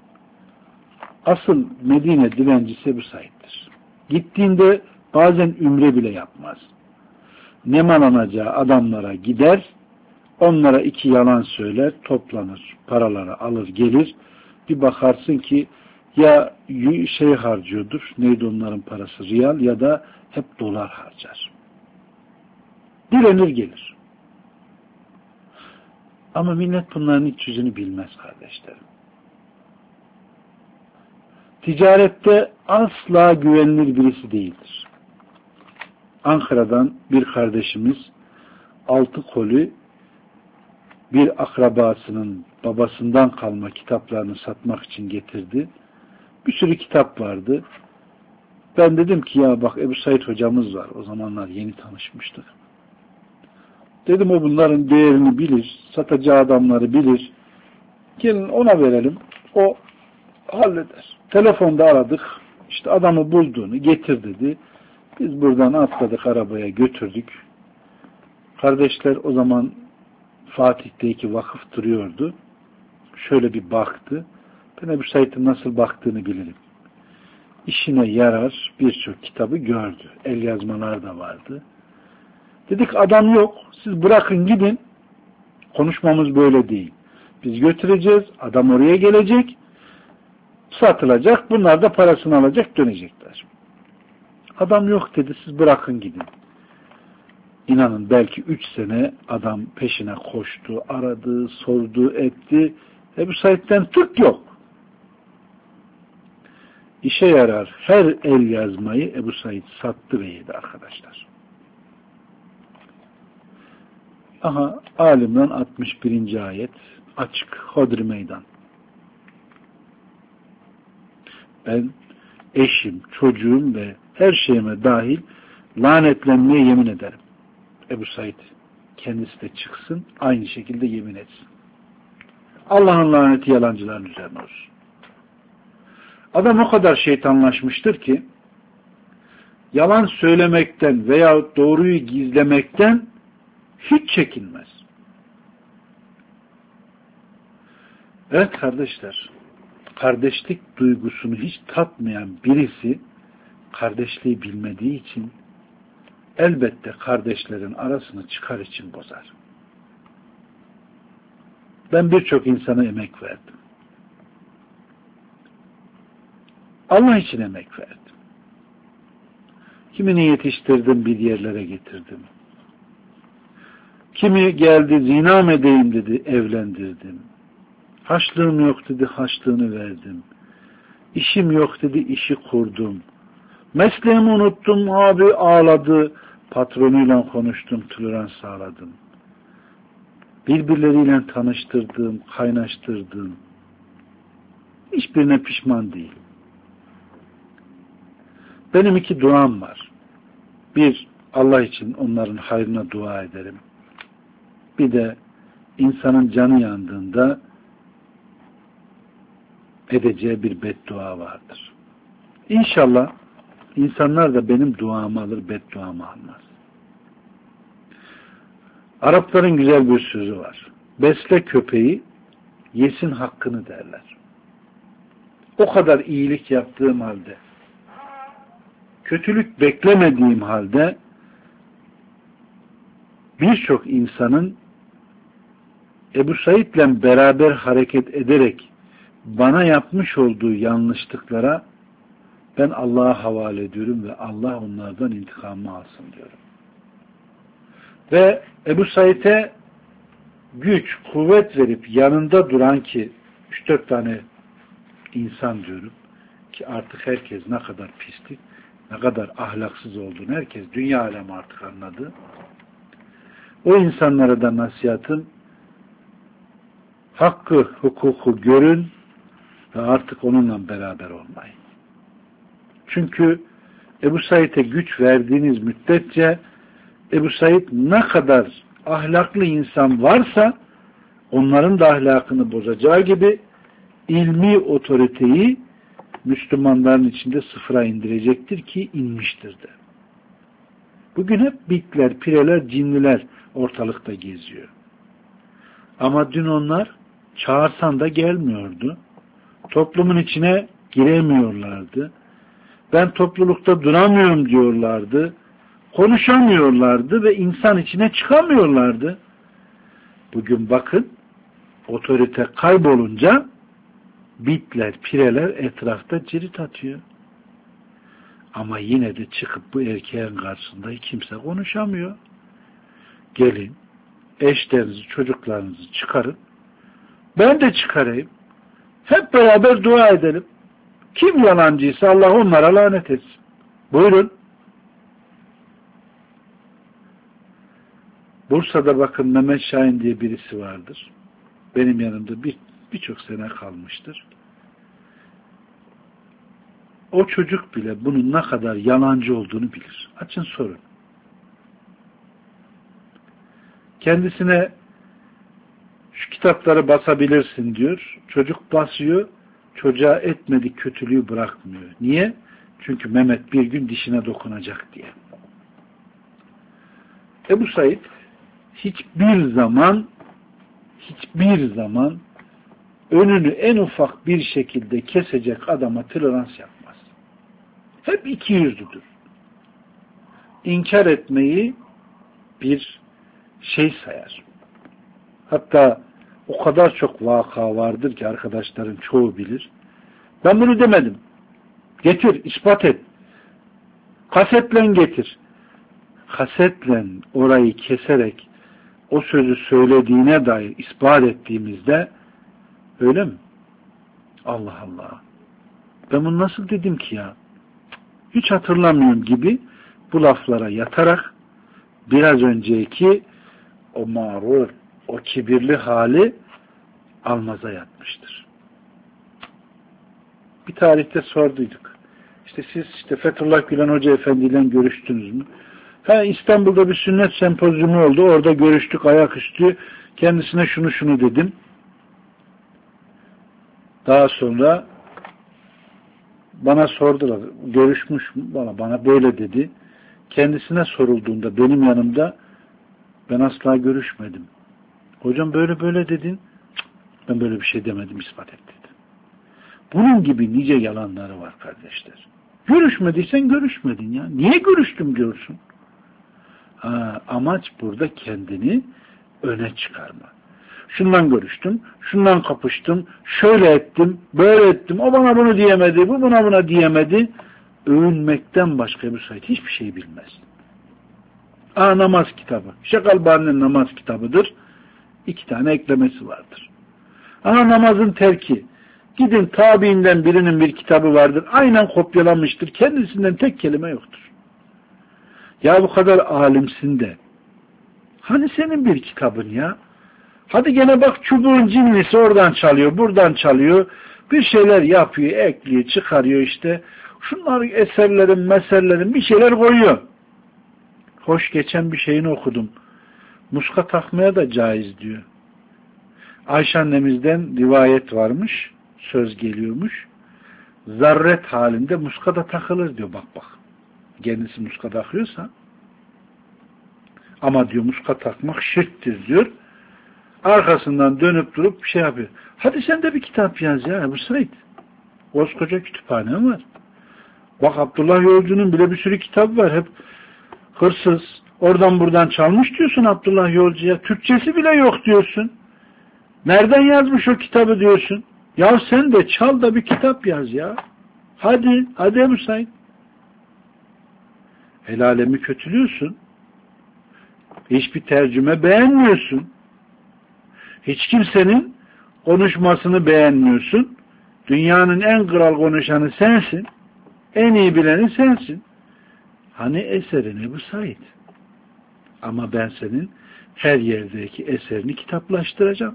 Asıl Medine dilencisi Ebu Said'dir. Gittiğinde bazen ümre bile yapmaz. Nemalanacağı adamlara gider, onlara iki yalan söyler, toplanır, paraları alır gelir. Bir bakarsın ki ya şey harcıyordur, neydi onların parası, riyal ya da hep dolar harcar. Direnir gelir. Ama millet bunların iç yüzünü bilmez kardeşlerim. Ticarette asla güvenilir birisi değildir. Ankara'dan bir kardeşimiz altı koli bir akrabasının babasından kalma kitaplarını satmak için getirdi. Bir sürü kitap vardı. Ben dedim ki ya bak Ebu Said hocamız var. O zamanlar yeni tanışmıştık. Dedim o bunların değerini bilir. Satacağı adamları bilir. Gelin ona verelim. O halleder. Telefonda aradık. İşte adamı bulduğunu getir dedi. Biz buradan atladık arabaya götürdük. Kardeşler o zaman Fatih'teki vakıf duruyordu. Şöyle bir baktı. Ben Ebu Said'in nasıl baktığını bilirim. İşine yarar birçok kitabı gördü. El yazmalar da vardı. Dedik adam yok. Siz bırakın gidin. Konuşmamız böyle değil. Biz götüreceğiz. Adam oraya gelecek. Satılacak. Bunlar da parasını alacak dönecekler. Adam yok dedi. Siz bırakın gidin. İnanın belki üç sene adam peşine koştu, aradı, sordu, etti. Ebu Said'den tık yok. İşe yarar her el yazmayı Ebu Said sattı ve yedi arkadaşlar. Aha Alimran altmış birinci ayet açık Hodri meydan. Ben eşim, çocuğum ve her şeyime dahil lanetlenmeye yemin ederim. Ebu Said kendisi de çıksın aynı şekilde yemin etsin. Allah'ın laneti yalancıların üzerine olsun. Adam o kadar şeytanlaşmıştır ki yalan söylemekten veya doğruyu gizlemekten hiç çekinmez. Evet kardeşler, kardeşlik duygusunu hiç tatmayan birisi kardeşliği bilmediği için elbette kardeşlerin arasını çıkar için bozar. Ben birçok insana emek verdim. Allah için emek verdim. Kimini yetiştirdim, bir yerlere getirdim. Kimi geldi, zina mı edeyim dedi, evlendirdim. Haçlığım yok dedi, haçlığını verdim. İşim yok dedi, işi kurdum. Mesleğimi unuttum, abi ağladı. Patronuyla konuştum, tolerans sağladım. Birbirleriyle tanıştırdım, kaynaştırdım. Hiçbirine pişman değil. Benim iki duam var. Bir, Allah için onların hayrına dua ederim. Bir de insanın canı yandığında edeceği bir beddua vardır. İnşallah insanlar da benim duamı alır, bedduamı almaz. Arapların güzel bir sözü var. Besle köpeği, yesin hakkını derler. O kadar iyilik yaptığım halde, kötülük beklemediğim halde birçok insanın Ebu Said'le beraber hareket ederek bana yapmış olduğu yanlışlıklara ben Allah'a havale ediyorum ve Allah onlardan intikamını alsın diyorum. Ve Ebu Said'e güç, kuvvet verip yanında duran ki üç dört tane insan diyorum ki artık herkes ne kadar pislik, ne kadar ahlaksız olduğunu herkes dünya alemi artık anladı. O insanlara da nasihatım hakkı, hukuku görün ve artık onunla beraber olmayın. Çünkü Ebu Said'e güç verdiğiniz müddetçe Ebu Said ne kadar ahlaklı insan varsa onların da ahlakını bozacağı gibi ilmi otoriteyi Müslümanların içinde sıfıra indirecektir ki inmiştir de. Bugün hep bitler, pireler, cinliler ortalıkta geziyor. Ama dün onlar çağırsan da gelmiyordu. Toplumun içine giremiyorlardı. Ben toplulukta duramıyorum diyorlardı. Konuşamıyorlardı ve insan içine çıkamıyorlardı. Bugün bakın otorite kaybolunca bitler, pireler etrafta cirit atıyor. Ama yine de çıkıp bu erkeğin karşısında kimse konuşamıyor. Gelin eşlerinizi, çocuklarınızı çıkarın. Ben de çıkarayım. Hep beraber dua edelim. Kim yalancıysa Allah onlara lanet etsin. Buyurun. Bursa'da bakın Mehmet Şahin diye birisi vardır. Benim yanımda bir birçok sene kalmıştır. O çocuk bile bunun ne kadar yalancı olduğunu bilir. Açın sorun. Kendisine şu kitapları basabilirsin diyor. Çocuk basıyor. Çocuğa etmedik kötülüğü bırakmıyor. Niye? Çünkü Mehmet bir gün dişine dokunacak diye. Ebu Said hiçbir zaman hiçbir zaman önünü en ufak bir şekilde kesecek adama tolerans yapmaz. Hep iki yüzlüdür. İnkar etmeyi bir şey sayar. Hatta o kadar çok vaka vardır ki arkadaşların çoğu bilir. Ben bunu demedim. Getir, ispat et. Kasetle getir. Kasetle orayı keserek o sözü söylediğine dair ispat ettiğimizde öyle mi? Allah Allah. Ben bunu nasıl dedim ki ya? Hiç hatırlamıyorum gibi bu laflara yatarak biraz önceki o mağrur, o kibirli hali almaza yatmıştır. Bir tarihte sorduyduk. İşte siz işte Fethullah Gülen Hoca Efendi ile görüştünüz mü? Ha, İstanbul'da bir sünnet sempozyumu oldu. Orada görüştük ayaküstü. Kendisine şunu şunu dedim. Daha sonra bana sordular. Görüşmüş mü? Bana, bana böyle dedi. Kendisine sorulduğunda benim yanımda ben asla görüşmedim. Hocam böyle böyle dedin. Ben böyle bir şey demedim, ispat et dedi. Bunun gibi nice yalanları var kardeşler. Görüşmediysen görüşmedin ya. Niye görüştüm diyorsun? Ha, amaç burada kendini öne çıkarma. Şundan görüştüm, şundan kapıştım, şöyle ettim, böyle ettim, o bana bunu diyemedi, bu buna buna diyemedi. Övünmekten başka bir sayı hiçbir şey bilmez. Aa, namaz kitabı. Şeyh Albani'nin namaz kitabıdır. İki tane eklemesi vardır. Aha, namazın terki. Gidin tabiinden birinin bir kitabı vardır. Aynen kopyalamıştır. Kendisinden tek kelime yoktur. Ya bu kadar alimsin de. Hani senin bir kitabın ya? Hadi gene bak çubuğun cinlisi oradan çalıyor, buradan çalıyor. Bir şeyler yapıyor, ekliyor, çıkarıyor işte. Şunlar eserlerin, mesellerin bir şeyler koyuyor. Hoş, geçen bir şeyini okudum. Muska takmaya da caiz diyor. Ayşe annemizden rivayet varmış, söz geliyormuş. Zarret halinde muska da takılır diyor, bak bak. Kendisi muska takıyorsa. Ama diyor muska takmak şirktir diyor. Arkasından dönüp durup bir şey yapıyor. Hadi sen de bir kitap yaz ya Ebu Said. Koskoca kütüphanem var. Bak Abdullah Yolcu'nun bile bir sürü kitap var. Hep hırsız, oradan buradan çalmış diyorsun Abdullah Yolcu'ya. Türkçesi bile yok diyorsun. Nereden yazmış o kitabı diyorsun. Ya sen de çal da bir kitap yaz ya. Hadi, hadi Ebu Said. El alemi kötülüyorsun. Hiçbir tercüme beğenmiyorsun. Hiç kimsenin konuşmasını beğenmiyorsun. Dünyanın en kral konuşanı sensin. En iyi bileni sensin. Hani eserin Ebu Said. Ama ben senin her yerdeki eserini kitaplaştıracağım.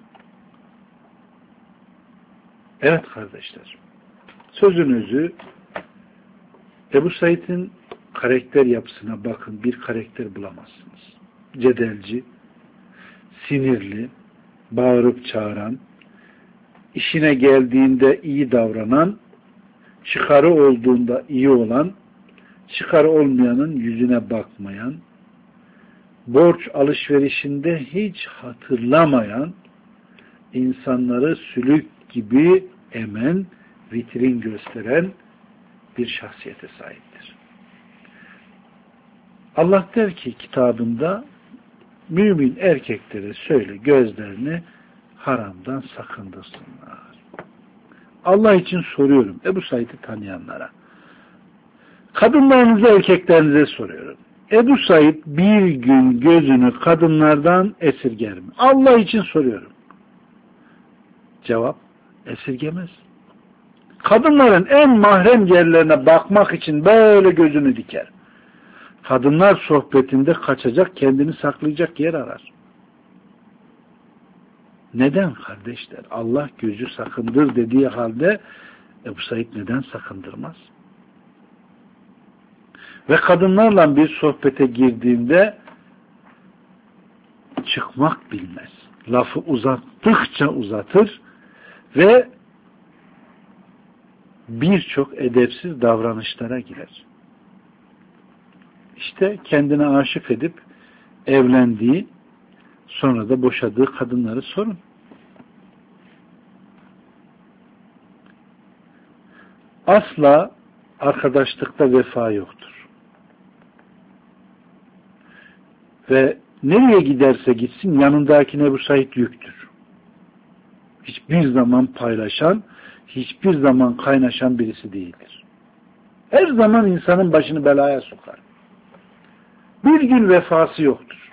Evet kardeşler. Sözün özü, Ebu Said'in karakter yapısına bakın, bir karakter bulamazsınız. Cedelci, sinirli, bağırıp çağıran, işine geldiğinde iyi davranan, çıkarı olduğunda iyi olan, çıkarı olmayanın yüzüne bakmayan, borç alışverişinde hiç hatırlamayan, insanları sülük gibi emen, vitrin gösteren bir şahsiyete sahiptir. Allah der ki kitabında, mümin erkeklere söyle gözlerini haramdan sakındırsınlar. Allah için soruyorum Ebu Said'i tanıyanlara. Kadınlarınıza, erkeklerinize soruyorum. Ebu Said bir gün gözünü kadınlardan esirger mi? Allah için soruyorum. Cevap, esirgemez. Kadınların en mahrem yerlerine bakmak için böyle gözünü diker. Kadınlar sohbetinde kaçacak, kendini saklayacak yer arar. Neden kardeşler? Allah gözü sakındır dediği halde Ebu Said neden sakındırmaz? Ve kadınlarla bir sohbete girdiğinde çıkmak bilmez. Lafı uzattıkça uzatır ve birçok edepsiz davranışlara girer. İşte kendine aşık edip evlendiği, sonra da boşadığı kadınları sorun. Asla arkadaşlıkta vefa yoktur. Ve nereye giderse gitsin yanındakine Ebu Said yüktür. Hiçbir zaman paylaşan, hiçbir zaman kaynaşan birisi değildir. Her zaman insanın başını belaya sokar. Bir gün vefası yoktur.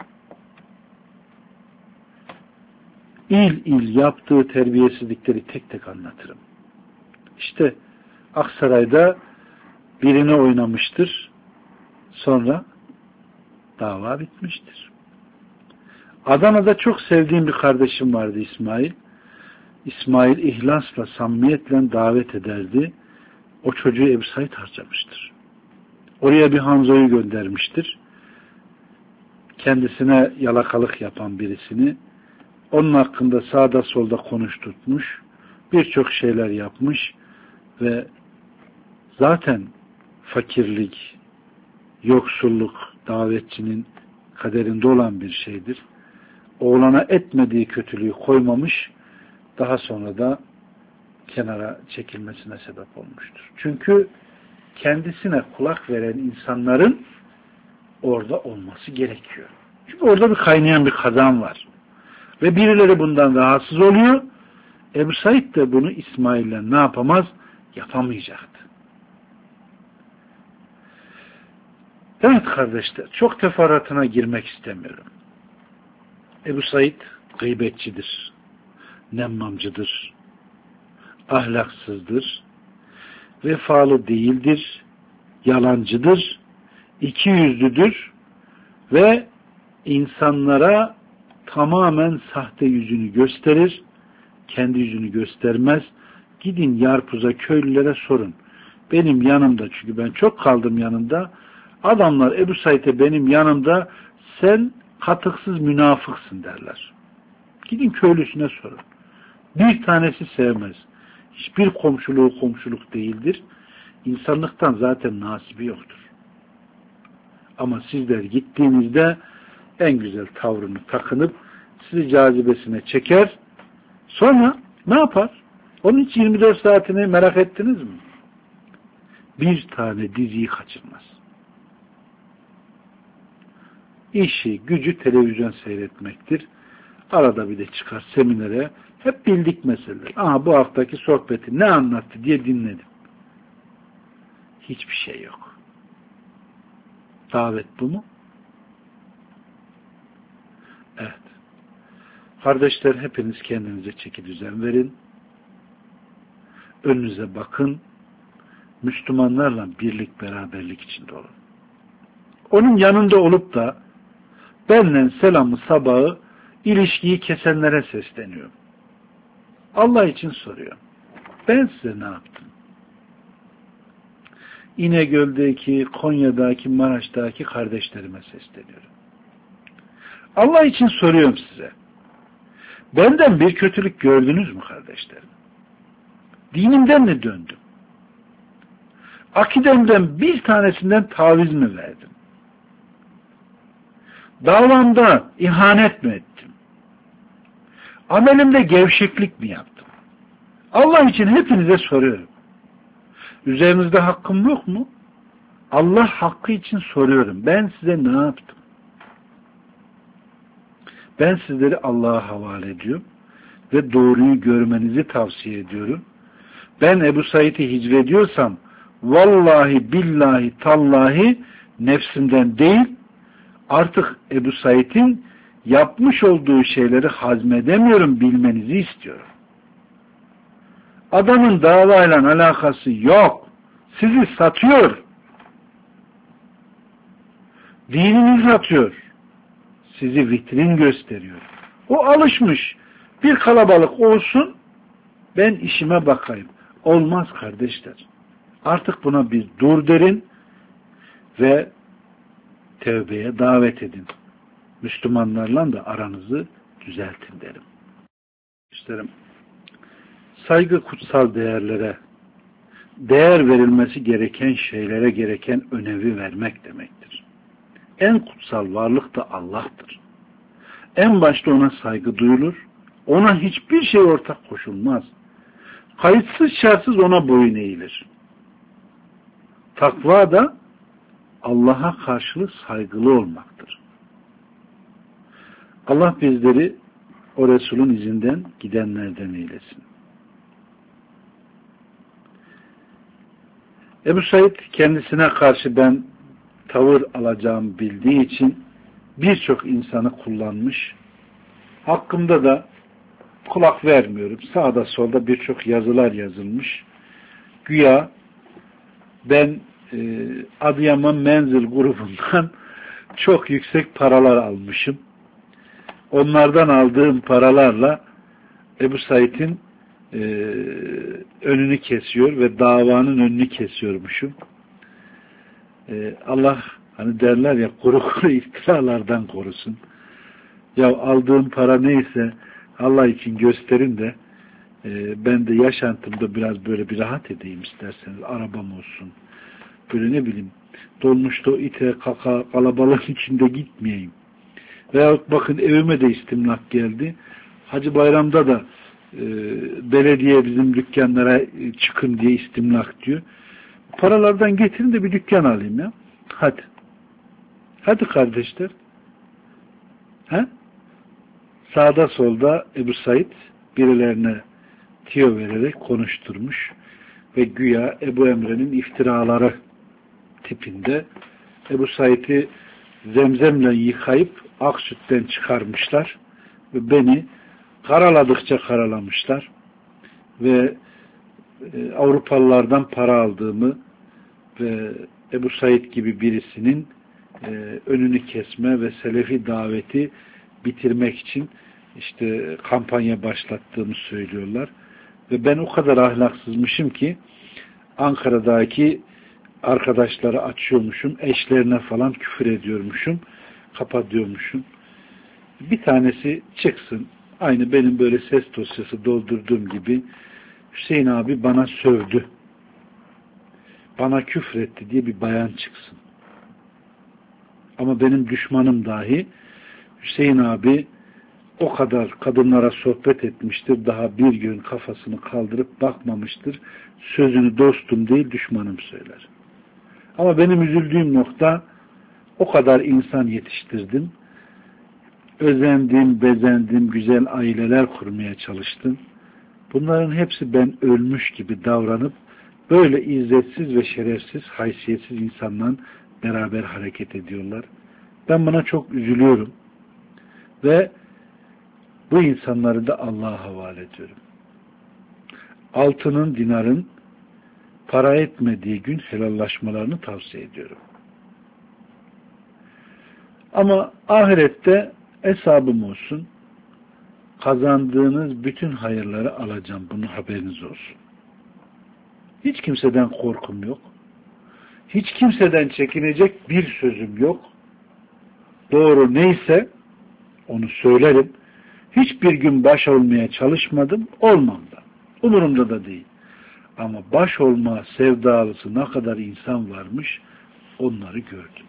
İl il yaptığı terbiyesizlikleri tek tek anlatırım. İşte Aksaray'da birini oynamıştır. Sonra dava bitmiştir. Adana'da çok sevdiğim bir kardeşim vardı, İsmail. İsmail ihlasla, samimiyetle davet ederdi. O çocuğu Ebu Said harcamıştır. Oraya bir Hanzo'yu göndermiştir. Kendisine yalakalık yapan birisini, onun hakkında sağda solda konuşturmuş, birçok şeyler yapmış ve zaten fakirlik, yoksulluk davetçinin kaderinde olan bir şeydir. Oğlana etmediği kötülüğü koymamış, daha sonra da kenara çekilmesine sebep olmuştur. Çünkü kendisine kulak veren insanların orada olması gerekiyor. Çünkü orada bir kaynayan bir kazan var. Ve birileri bundan rahatsız oluyor. Ebu Said de bunu İsmail'le ne yapamaz? Yapamayacaktı. Evet kardeşler, çok teferruatına girmek istemiyorum. Ebu Said gıybetçidir, nemmamcıdır, ahlaksızdır, vefalı değildir, yalancıdır, ikiyüzlüdür ve insanlara tamamen sahte yüzünü gösterir, kendi yüzünü göstermez. Gidin Yarpuz'a, köylülere sorun. Benim yanımda, çünkü ben çok kaldım yanında, adamlar Ebu Said'e benim yanımda sen katıksız münafıksın derler. Gidin köylüsüne sorun. Bir tanesi sevmez. Hiçbir komşuluğu komşuluk değildir. İnsanlıktan zaten nasibi yoktur. Ama sizler gittiğinizde en güzel tavrını takınıp sizi cazibesine çeker. Sonra ne yapar? Onun hiç yirmi dört saatini merak ettiniz mi? Bir tane diziyi kaçırmaz. İşi, gücü televizyon seyretmektir. Arada bir de çıkar seminere. Hep bildik meseleler. Aha bu haftaki sohbeti ne anlattı diye dinledim. Hiçbir şey yok. Davet bu mu? Evet. Kardeşler, hepiniz kendinize çeki düzen verin. Önünüze bakın. Müslümanlarla birlik, beraberlik içinde olun. Onun yanında olup da benle selamı sabahı ilişkiyi kesenlere sesleniyorum. Allah için soruyorum. Ben size ne yaptım? İnegöl'deki, Konya'daki, Maraş'taki kardeşlerime sesleniyorum. Allah için soruyorum size. Benden bir kötülük gördünüz mü kardeşlerim? Dinimden mi döndüm? Akidemden bir tanesinden taviz mi verdim? Davamda ihanet mi ettim? Amelimde gevşeklik mi yaptım? Allah için hepinize soruyorum. Üzerinizde hakkım yok mu? Allah hakkı için soruyorum. Ben size ne yaptım? Ben sizleri Allah'a havale ediyorum ve doğruyu görmenizi tavsiye ediyorum. Ben Ebu Said'i hicrediyorsam vallahi billahi tallahi nefsimden değil Artık Ebu Said'in yapmış olduğu şeyleri hazmedemiyorum, bilmenizi istiyorum. Adamın davayla alakası yok. Sizi satıyor. Dinini satıyor. Sizi vitrin gösteriyor. O alışmış. Bir kalabalık olsun, ben işime bakayım. Olmaz kardeşler. Artık buna bir dur derin ve tevbeye davet edin. Müslümanlarla da aranızı düzeltin derim. İsterim. Saygı kutsal değerlere, değer verilmesi gereken şeylere gereken önevi vermek demektir. En kutsal varlık da Allah'tır. En başta ona saygı duyulur, ona hiçbir şey ortak koşulmaz. Kayıtsız şartsız ona boyun eğilir. Takva da Allah'a karşı saygılı olmaktır. Allah bizleri o Resul'ün izinden gidenlerden eylesin. Ebu Said kendisine karşı ben tavır alacağımı bildiği için birçok insanı kullanmış. Hakkımda da kulak vermiyorum. Sağda solda birçok yazılar yazılmış. Güya ben e, Adıyaman Menzil grubundan çok yüksek paralar almışım. Onlardan aldığım paralarla Ebu Said'in e, önünü kesiyor ve davanın önünü kesiyormuşum. E, Allah hani derler ya kuru kuru iftiralardan korusun. Ya aldığım para neyse Allah için gösterin de e, ben de yaşantımda biraz böyle bir rahat edeyim isterseniz. Arabam olsun. Böyle ne bileyim dolmuşta ite kaka kalabalığın içinde gitmeyeyim. Veyahut bakın evime de istimlak geldi. Hacı Bayram'da da e, belediye bizim dükkanlara e, çıkın diye istimlak diyor. Paralardan getirin de bir dükkan alayım ya. Hadi. Hadi kardeşler. He? Sağda solda Ebu Said birilerine tiyo vererek konuşturmuş ve güya Ebu Emre'nin iftiraları tipinde Ebu Said'i zemzemle yıkayıp ak sütten çıkarmışlar ve beni karaladıkça karalamışlar ve e, Avrupalılardan para aldığımı ve Ebu Said gibi birisinin e, önünü kesme ve Selefi daveti bitirmek için işte kampanya başlattığımı söylüyorlar. Ve ben o kadar ahlaksızmışım ki Ankara'daki arkadaşları açıyormuşum, eşlerine falan küfür ediyormuşum, kapatıyormuşum. Bir tanesi çıksın, aynı benim böyle ses dosyası doldurduğum gibi, Hüseyin abi bana sövdü, bana küfretti diye bir bayan çıksın. Ama benim düşmanım dahi Hüseyin abi o kadar kadınlara sohbet etmiştir, daha bir gün kafasını kaldırıp bakmamıştır, sözünü dostum değil düşmanım söyler. Ama benim üzüldüğüm nokta, o kadar insan yetiştirdim, özendim, bezendim, güzel aileler kurmaya çalıştım. Bunların hepsi ben ölmüş gibi davranıp böyle izzetsiz ve şerefsiz, haysiyetsiz insanla beraber hareket ediyorlar. Ben buna çok üzülüyorum ve bu insanları da Allah'a havale ediyorum. Altının, dinarın para etmediği gün helallaşmalarını tavsiye ediyorum. Ama ahirette hesabım olsun, kazandığınız bütün hayırları alacağım. Bunun haberiniz olsun. Hiç kimseden korkum yok. Hiç kimseden çekinecek bir sözüm yok. Doğru neyse onu söylerim. Hiçbir gün baş olmaya çalışmadım. Olmam da. Umurumda da değil. Ama baş olma sevdalısı ne kadar insan varmış onları gördüm.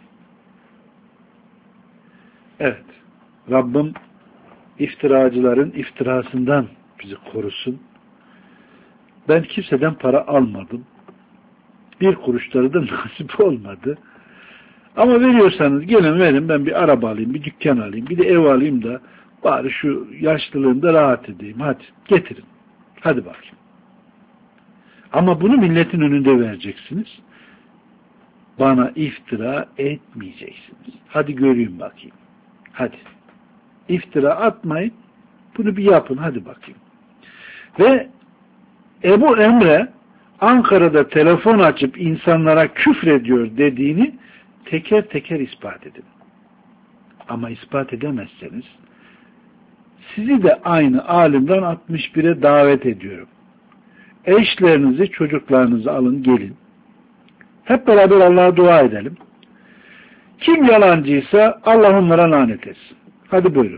Evet. Rabbim iftiracıların iftirasından bizi korusun. Ben kimseden para almadım. Bir kuruşları da nasip olmadı. Ama veriyorsanız gelin verin, ben bir araba alayım, bir dükkan alayım, bir de ev alayım da bari şu yaşlılığımda rahat edeyim. Hadi getirin. Hadi bakayım. Ama bunu milletin önünde vereceksiniz. bana iftira etmeyeceksiniz. Hadi göreyim bakayım. Hadi. İftira atmayın. Bunu bir yapın. Hadi bakayım. Ve Ebu Emre Ankara'da telefon açıp insanlara küfrediyor dediğini teker teker ispat edin. Ama ispat edemezseniz sizi de aynı alimden altmış bire davet ediyorum. Eşlerinizi, çocuklarınızı alın gelin. Hep beraber Allah'a dua edelim. Kim yalancıysa Allah onlara lanet etsin. Hadi buyurun.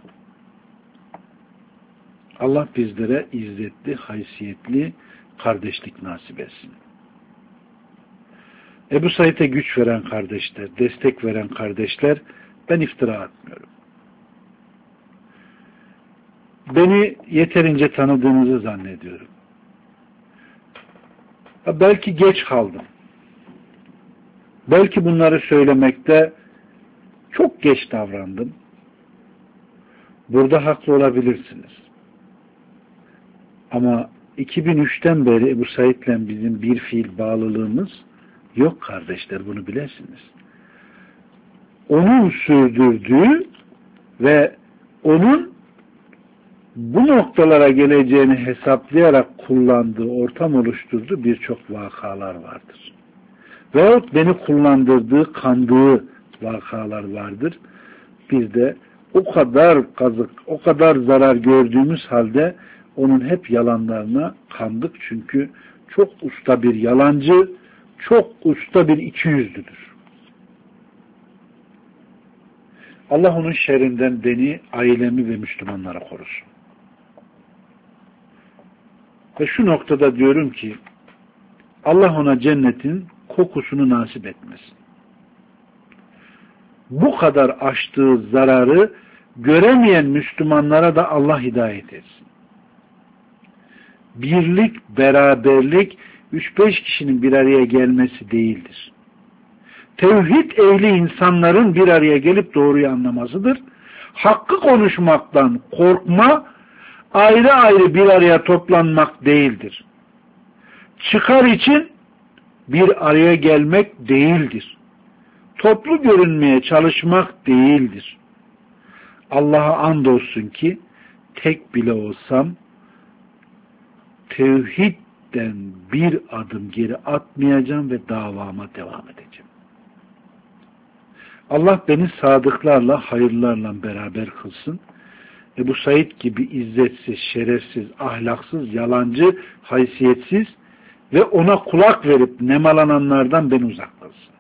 Allah bizlere izzetli, haysiyetli kardeşlik nasip etsin. Ebu Said'e güç veren kardeşler, destek veren kardeşler, ben iftira atmıyorum. Beni yeterince tanıdığınızı zannediyorum. Belki geç kaldım. Belki bunları söylemekte çok geç davrandım. Burada haklı olabilirsiniz. Ama iki bin üçten beri Ebu Said'le bizim bir fiil bağlılığımız yok kardeşler, bunu bilesiniz. Onun sürdürdüğü ve onun bu noktalara geleceğini hesaplayarak kullandığı, ortam oluşturduğu birçok vakalar vardır. Veyahut beni kullandırdığı, kandığı vakalar vardır. Biz de o kadar kazık, o kadar zarar gördüğümüz halde onun hep yalanlarına kandık. Çünkü çok usta bir yalancı, çok usta bir ikiyüzlüdür. Allah onun şerrinden beni, ailemi ve Müslümanlara korusun. Ve şu noktada diyorum ki Allah ona cennetin kokusunu nasip etmesin. Bu kadar açtığı zararı göremeyen Müslümanlara da Allah hidayet etsin. Birlik, beraberlik üç beş kişinin bir araya gelmesi değildir. Tevhid ehli insanların bir araya gelip doğruyu anlamasıdır. Hakkı konuşmaktan korkma, ayrı ayrı bir araya toplanmak değildir. Çıkar için bir araya gelmek değildir. Toplu görünmeye çalışmak değildir. Allah'a andolsun ki tek bile olsam tevhidden bir adım geri atmayacağım ve davama devam edeceğim. Allah beni sadıklarla, hayırlarla beraber kılsın. Ebu Said gibi izzetsiz, şerefsiz, ahlaksız, yalancı, haysiyetsiz ve ona kulak verip nemalananlardan beni uzak kılsın.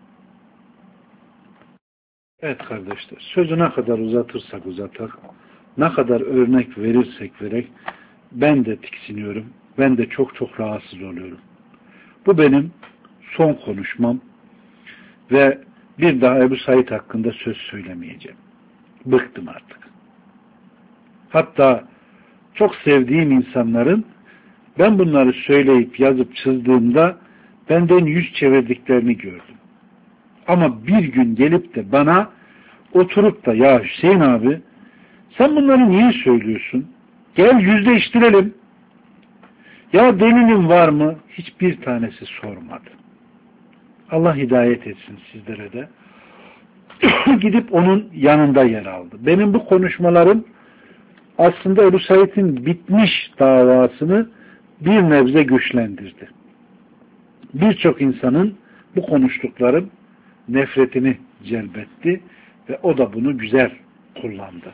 Evet kardeşler, sözü ne kadar uzatırsak uzatak, ne kadar örnek verirsek vererek ben de tiksiniyorum, ben de çok çok rahatsız oluyorum. Bu benim son konuşmam ve bir daha Ebu Said hakkında söz söylemeyeceğim. Bıktım artık. Hatta çok sevdiğim insanların ben bunları söyleyip yazıp çizdığımda benden yüz çevirdiklerini gördüm. Ama bir gün gelip de bana oturup da ya Hüseyin abi sen bunları niye söylüyorsun? Gel yüzleştirelim. Ya delilin var mı? Hiçbir tanesi sormadı. Allah hidayet etsin sizlere de. Gidip onun yanında yer aldı. Benim bu konuşmalarım aslında Ebu Said'in bitmiş davasını bir nebze güçlendirdi. Birçok insanın bu konuştuklarım nefretini celbetti ve o da bunu güzel kullandı.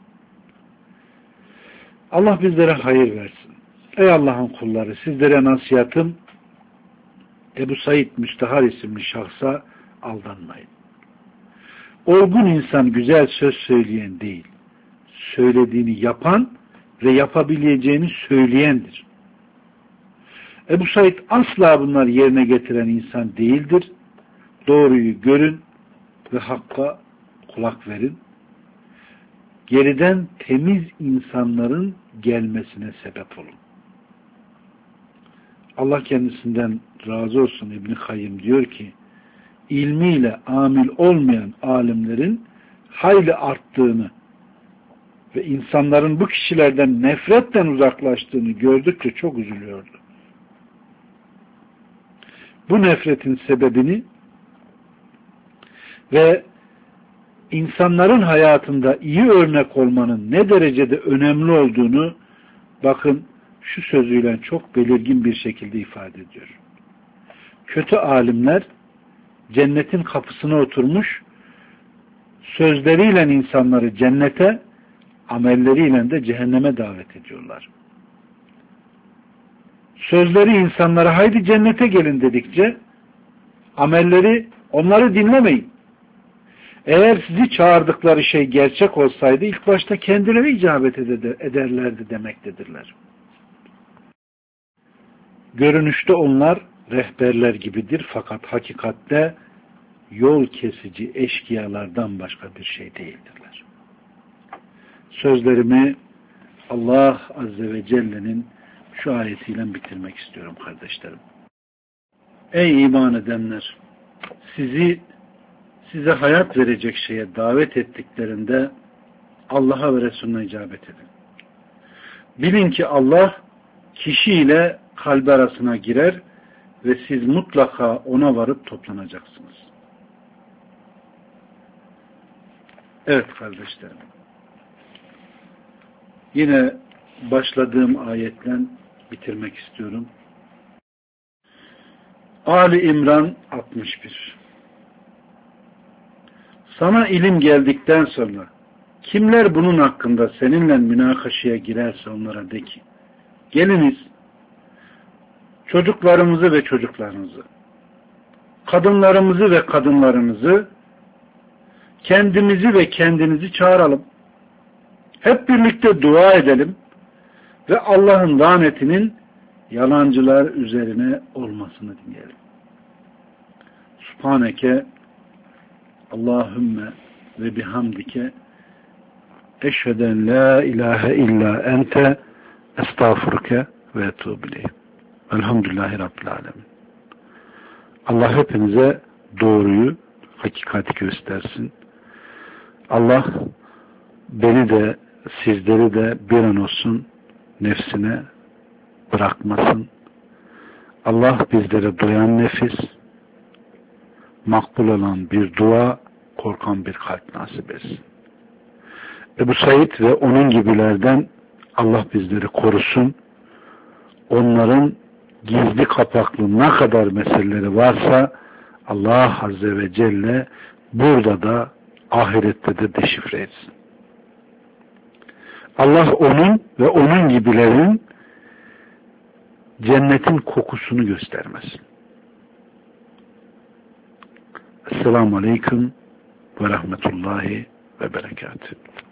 Allah bizlere hayır versin. Ey Allah'ın kulları, sizlere nasihatım Ebu Said Müstehar isimli şahsa aldanmayın. Olgun insan güzel söz söyleyen değil, söylediğini yapan ve yapabileceğini söyleyendir. Ebu Said asla bunları yerine getiren insan değildir. Doğruyu görün ve hakka kulak verin. Geriden temiz insanların gelmesine sebep olun. Allah kendisinden razı olsun. İbn-i Kayyım diyor ki, ilmiyle amil olmayan alimlerin hayli arttığını ve insanların bu kişilerden nefretten uzaklaştığını gördükçe çok üzülüyordu. Bu nefretin sebebini ve insanların hayatında iyi örnek olmanın ne derecede önemli olduğunu bakın şu sözüyle çok belirgin bir şekilde ifade ediyor. Kötü alimler cennetin kapısına oturmuş, sözleriyle insanları cennete, amelleriyle de cehenneme davet ediyorlar. Sözleri insanlara haydi cennete gelin dedikçe, amelleri onları dinlemeyin. Eğer sizi çağırdıkları şey gerçek olsaydı ilk başta kendileri icabet ederlerdi demektedirler. Görünüşte onlar rehberler gibidir fakat hakikatte yol kesici eşkıyalardan başka bir şey değildirler. Sözlerimi Allah Azze ve Celle'nin şu ayetiyle bitirmek istiyorum kardeşlerim. Ey iman edenler! Sizi size hayat verecek şeye davet ettiklerinde Allah'a ve Resulüne icabet edin. Bilin ki Allah kişiyle kalbi arasına girer ve siz mutlaka ona varıp toplanacaksınız. Evet kardeşlerim. Yine başladığım ayetle bitirmek istiyorum. Ali İmran altmış bir. Sana ilim geldikten sonra kimler bunun hakkında seninle münakaşaya girerse onlara de ki, geliniz çocuklarımızı ve çocuklarınızı, kadınlarımızı ve kadınlarınızı, kendimizi ve kendinizi çağıralım. Hep birlikte dua edelim ve Allah'ın lanetinin yalancılar üzerine olmasını dinleyelim. Subhaneke Allahümme ve bihamdike eşheden la ilahe illa ente estağfurke ve etûbü ileyh. Elhamdülillahi Rabbil alemin. Allah hepinize doğruyu, hakikati göstersin. Allah beni de sizleri de bir an olsun nefsine bırakmasın. Allah bizlere doyan nefis, makbul olan bir dua, korkan bir kalp nasip etsin. Ebu Said ve onun gibilerden Allah bizleri korusun. Onların gizli kapaklı ne kadar meseleleri varsa Allah Azze ve Celle burada da ahirette de deşifre etsin. Allah onun ve onun gibilerin cennetin kokusunu göstermesin. Esselamu Aleyküm ve Rahmetullahi ve Berekatuhu.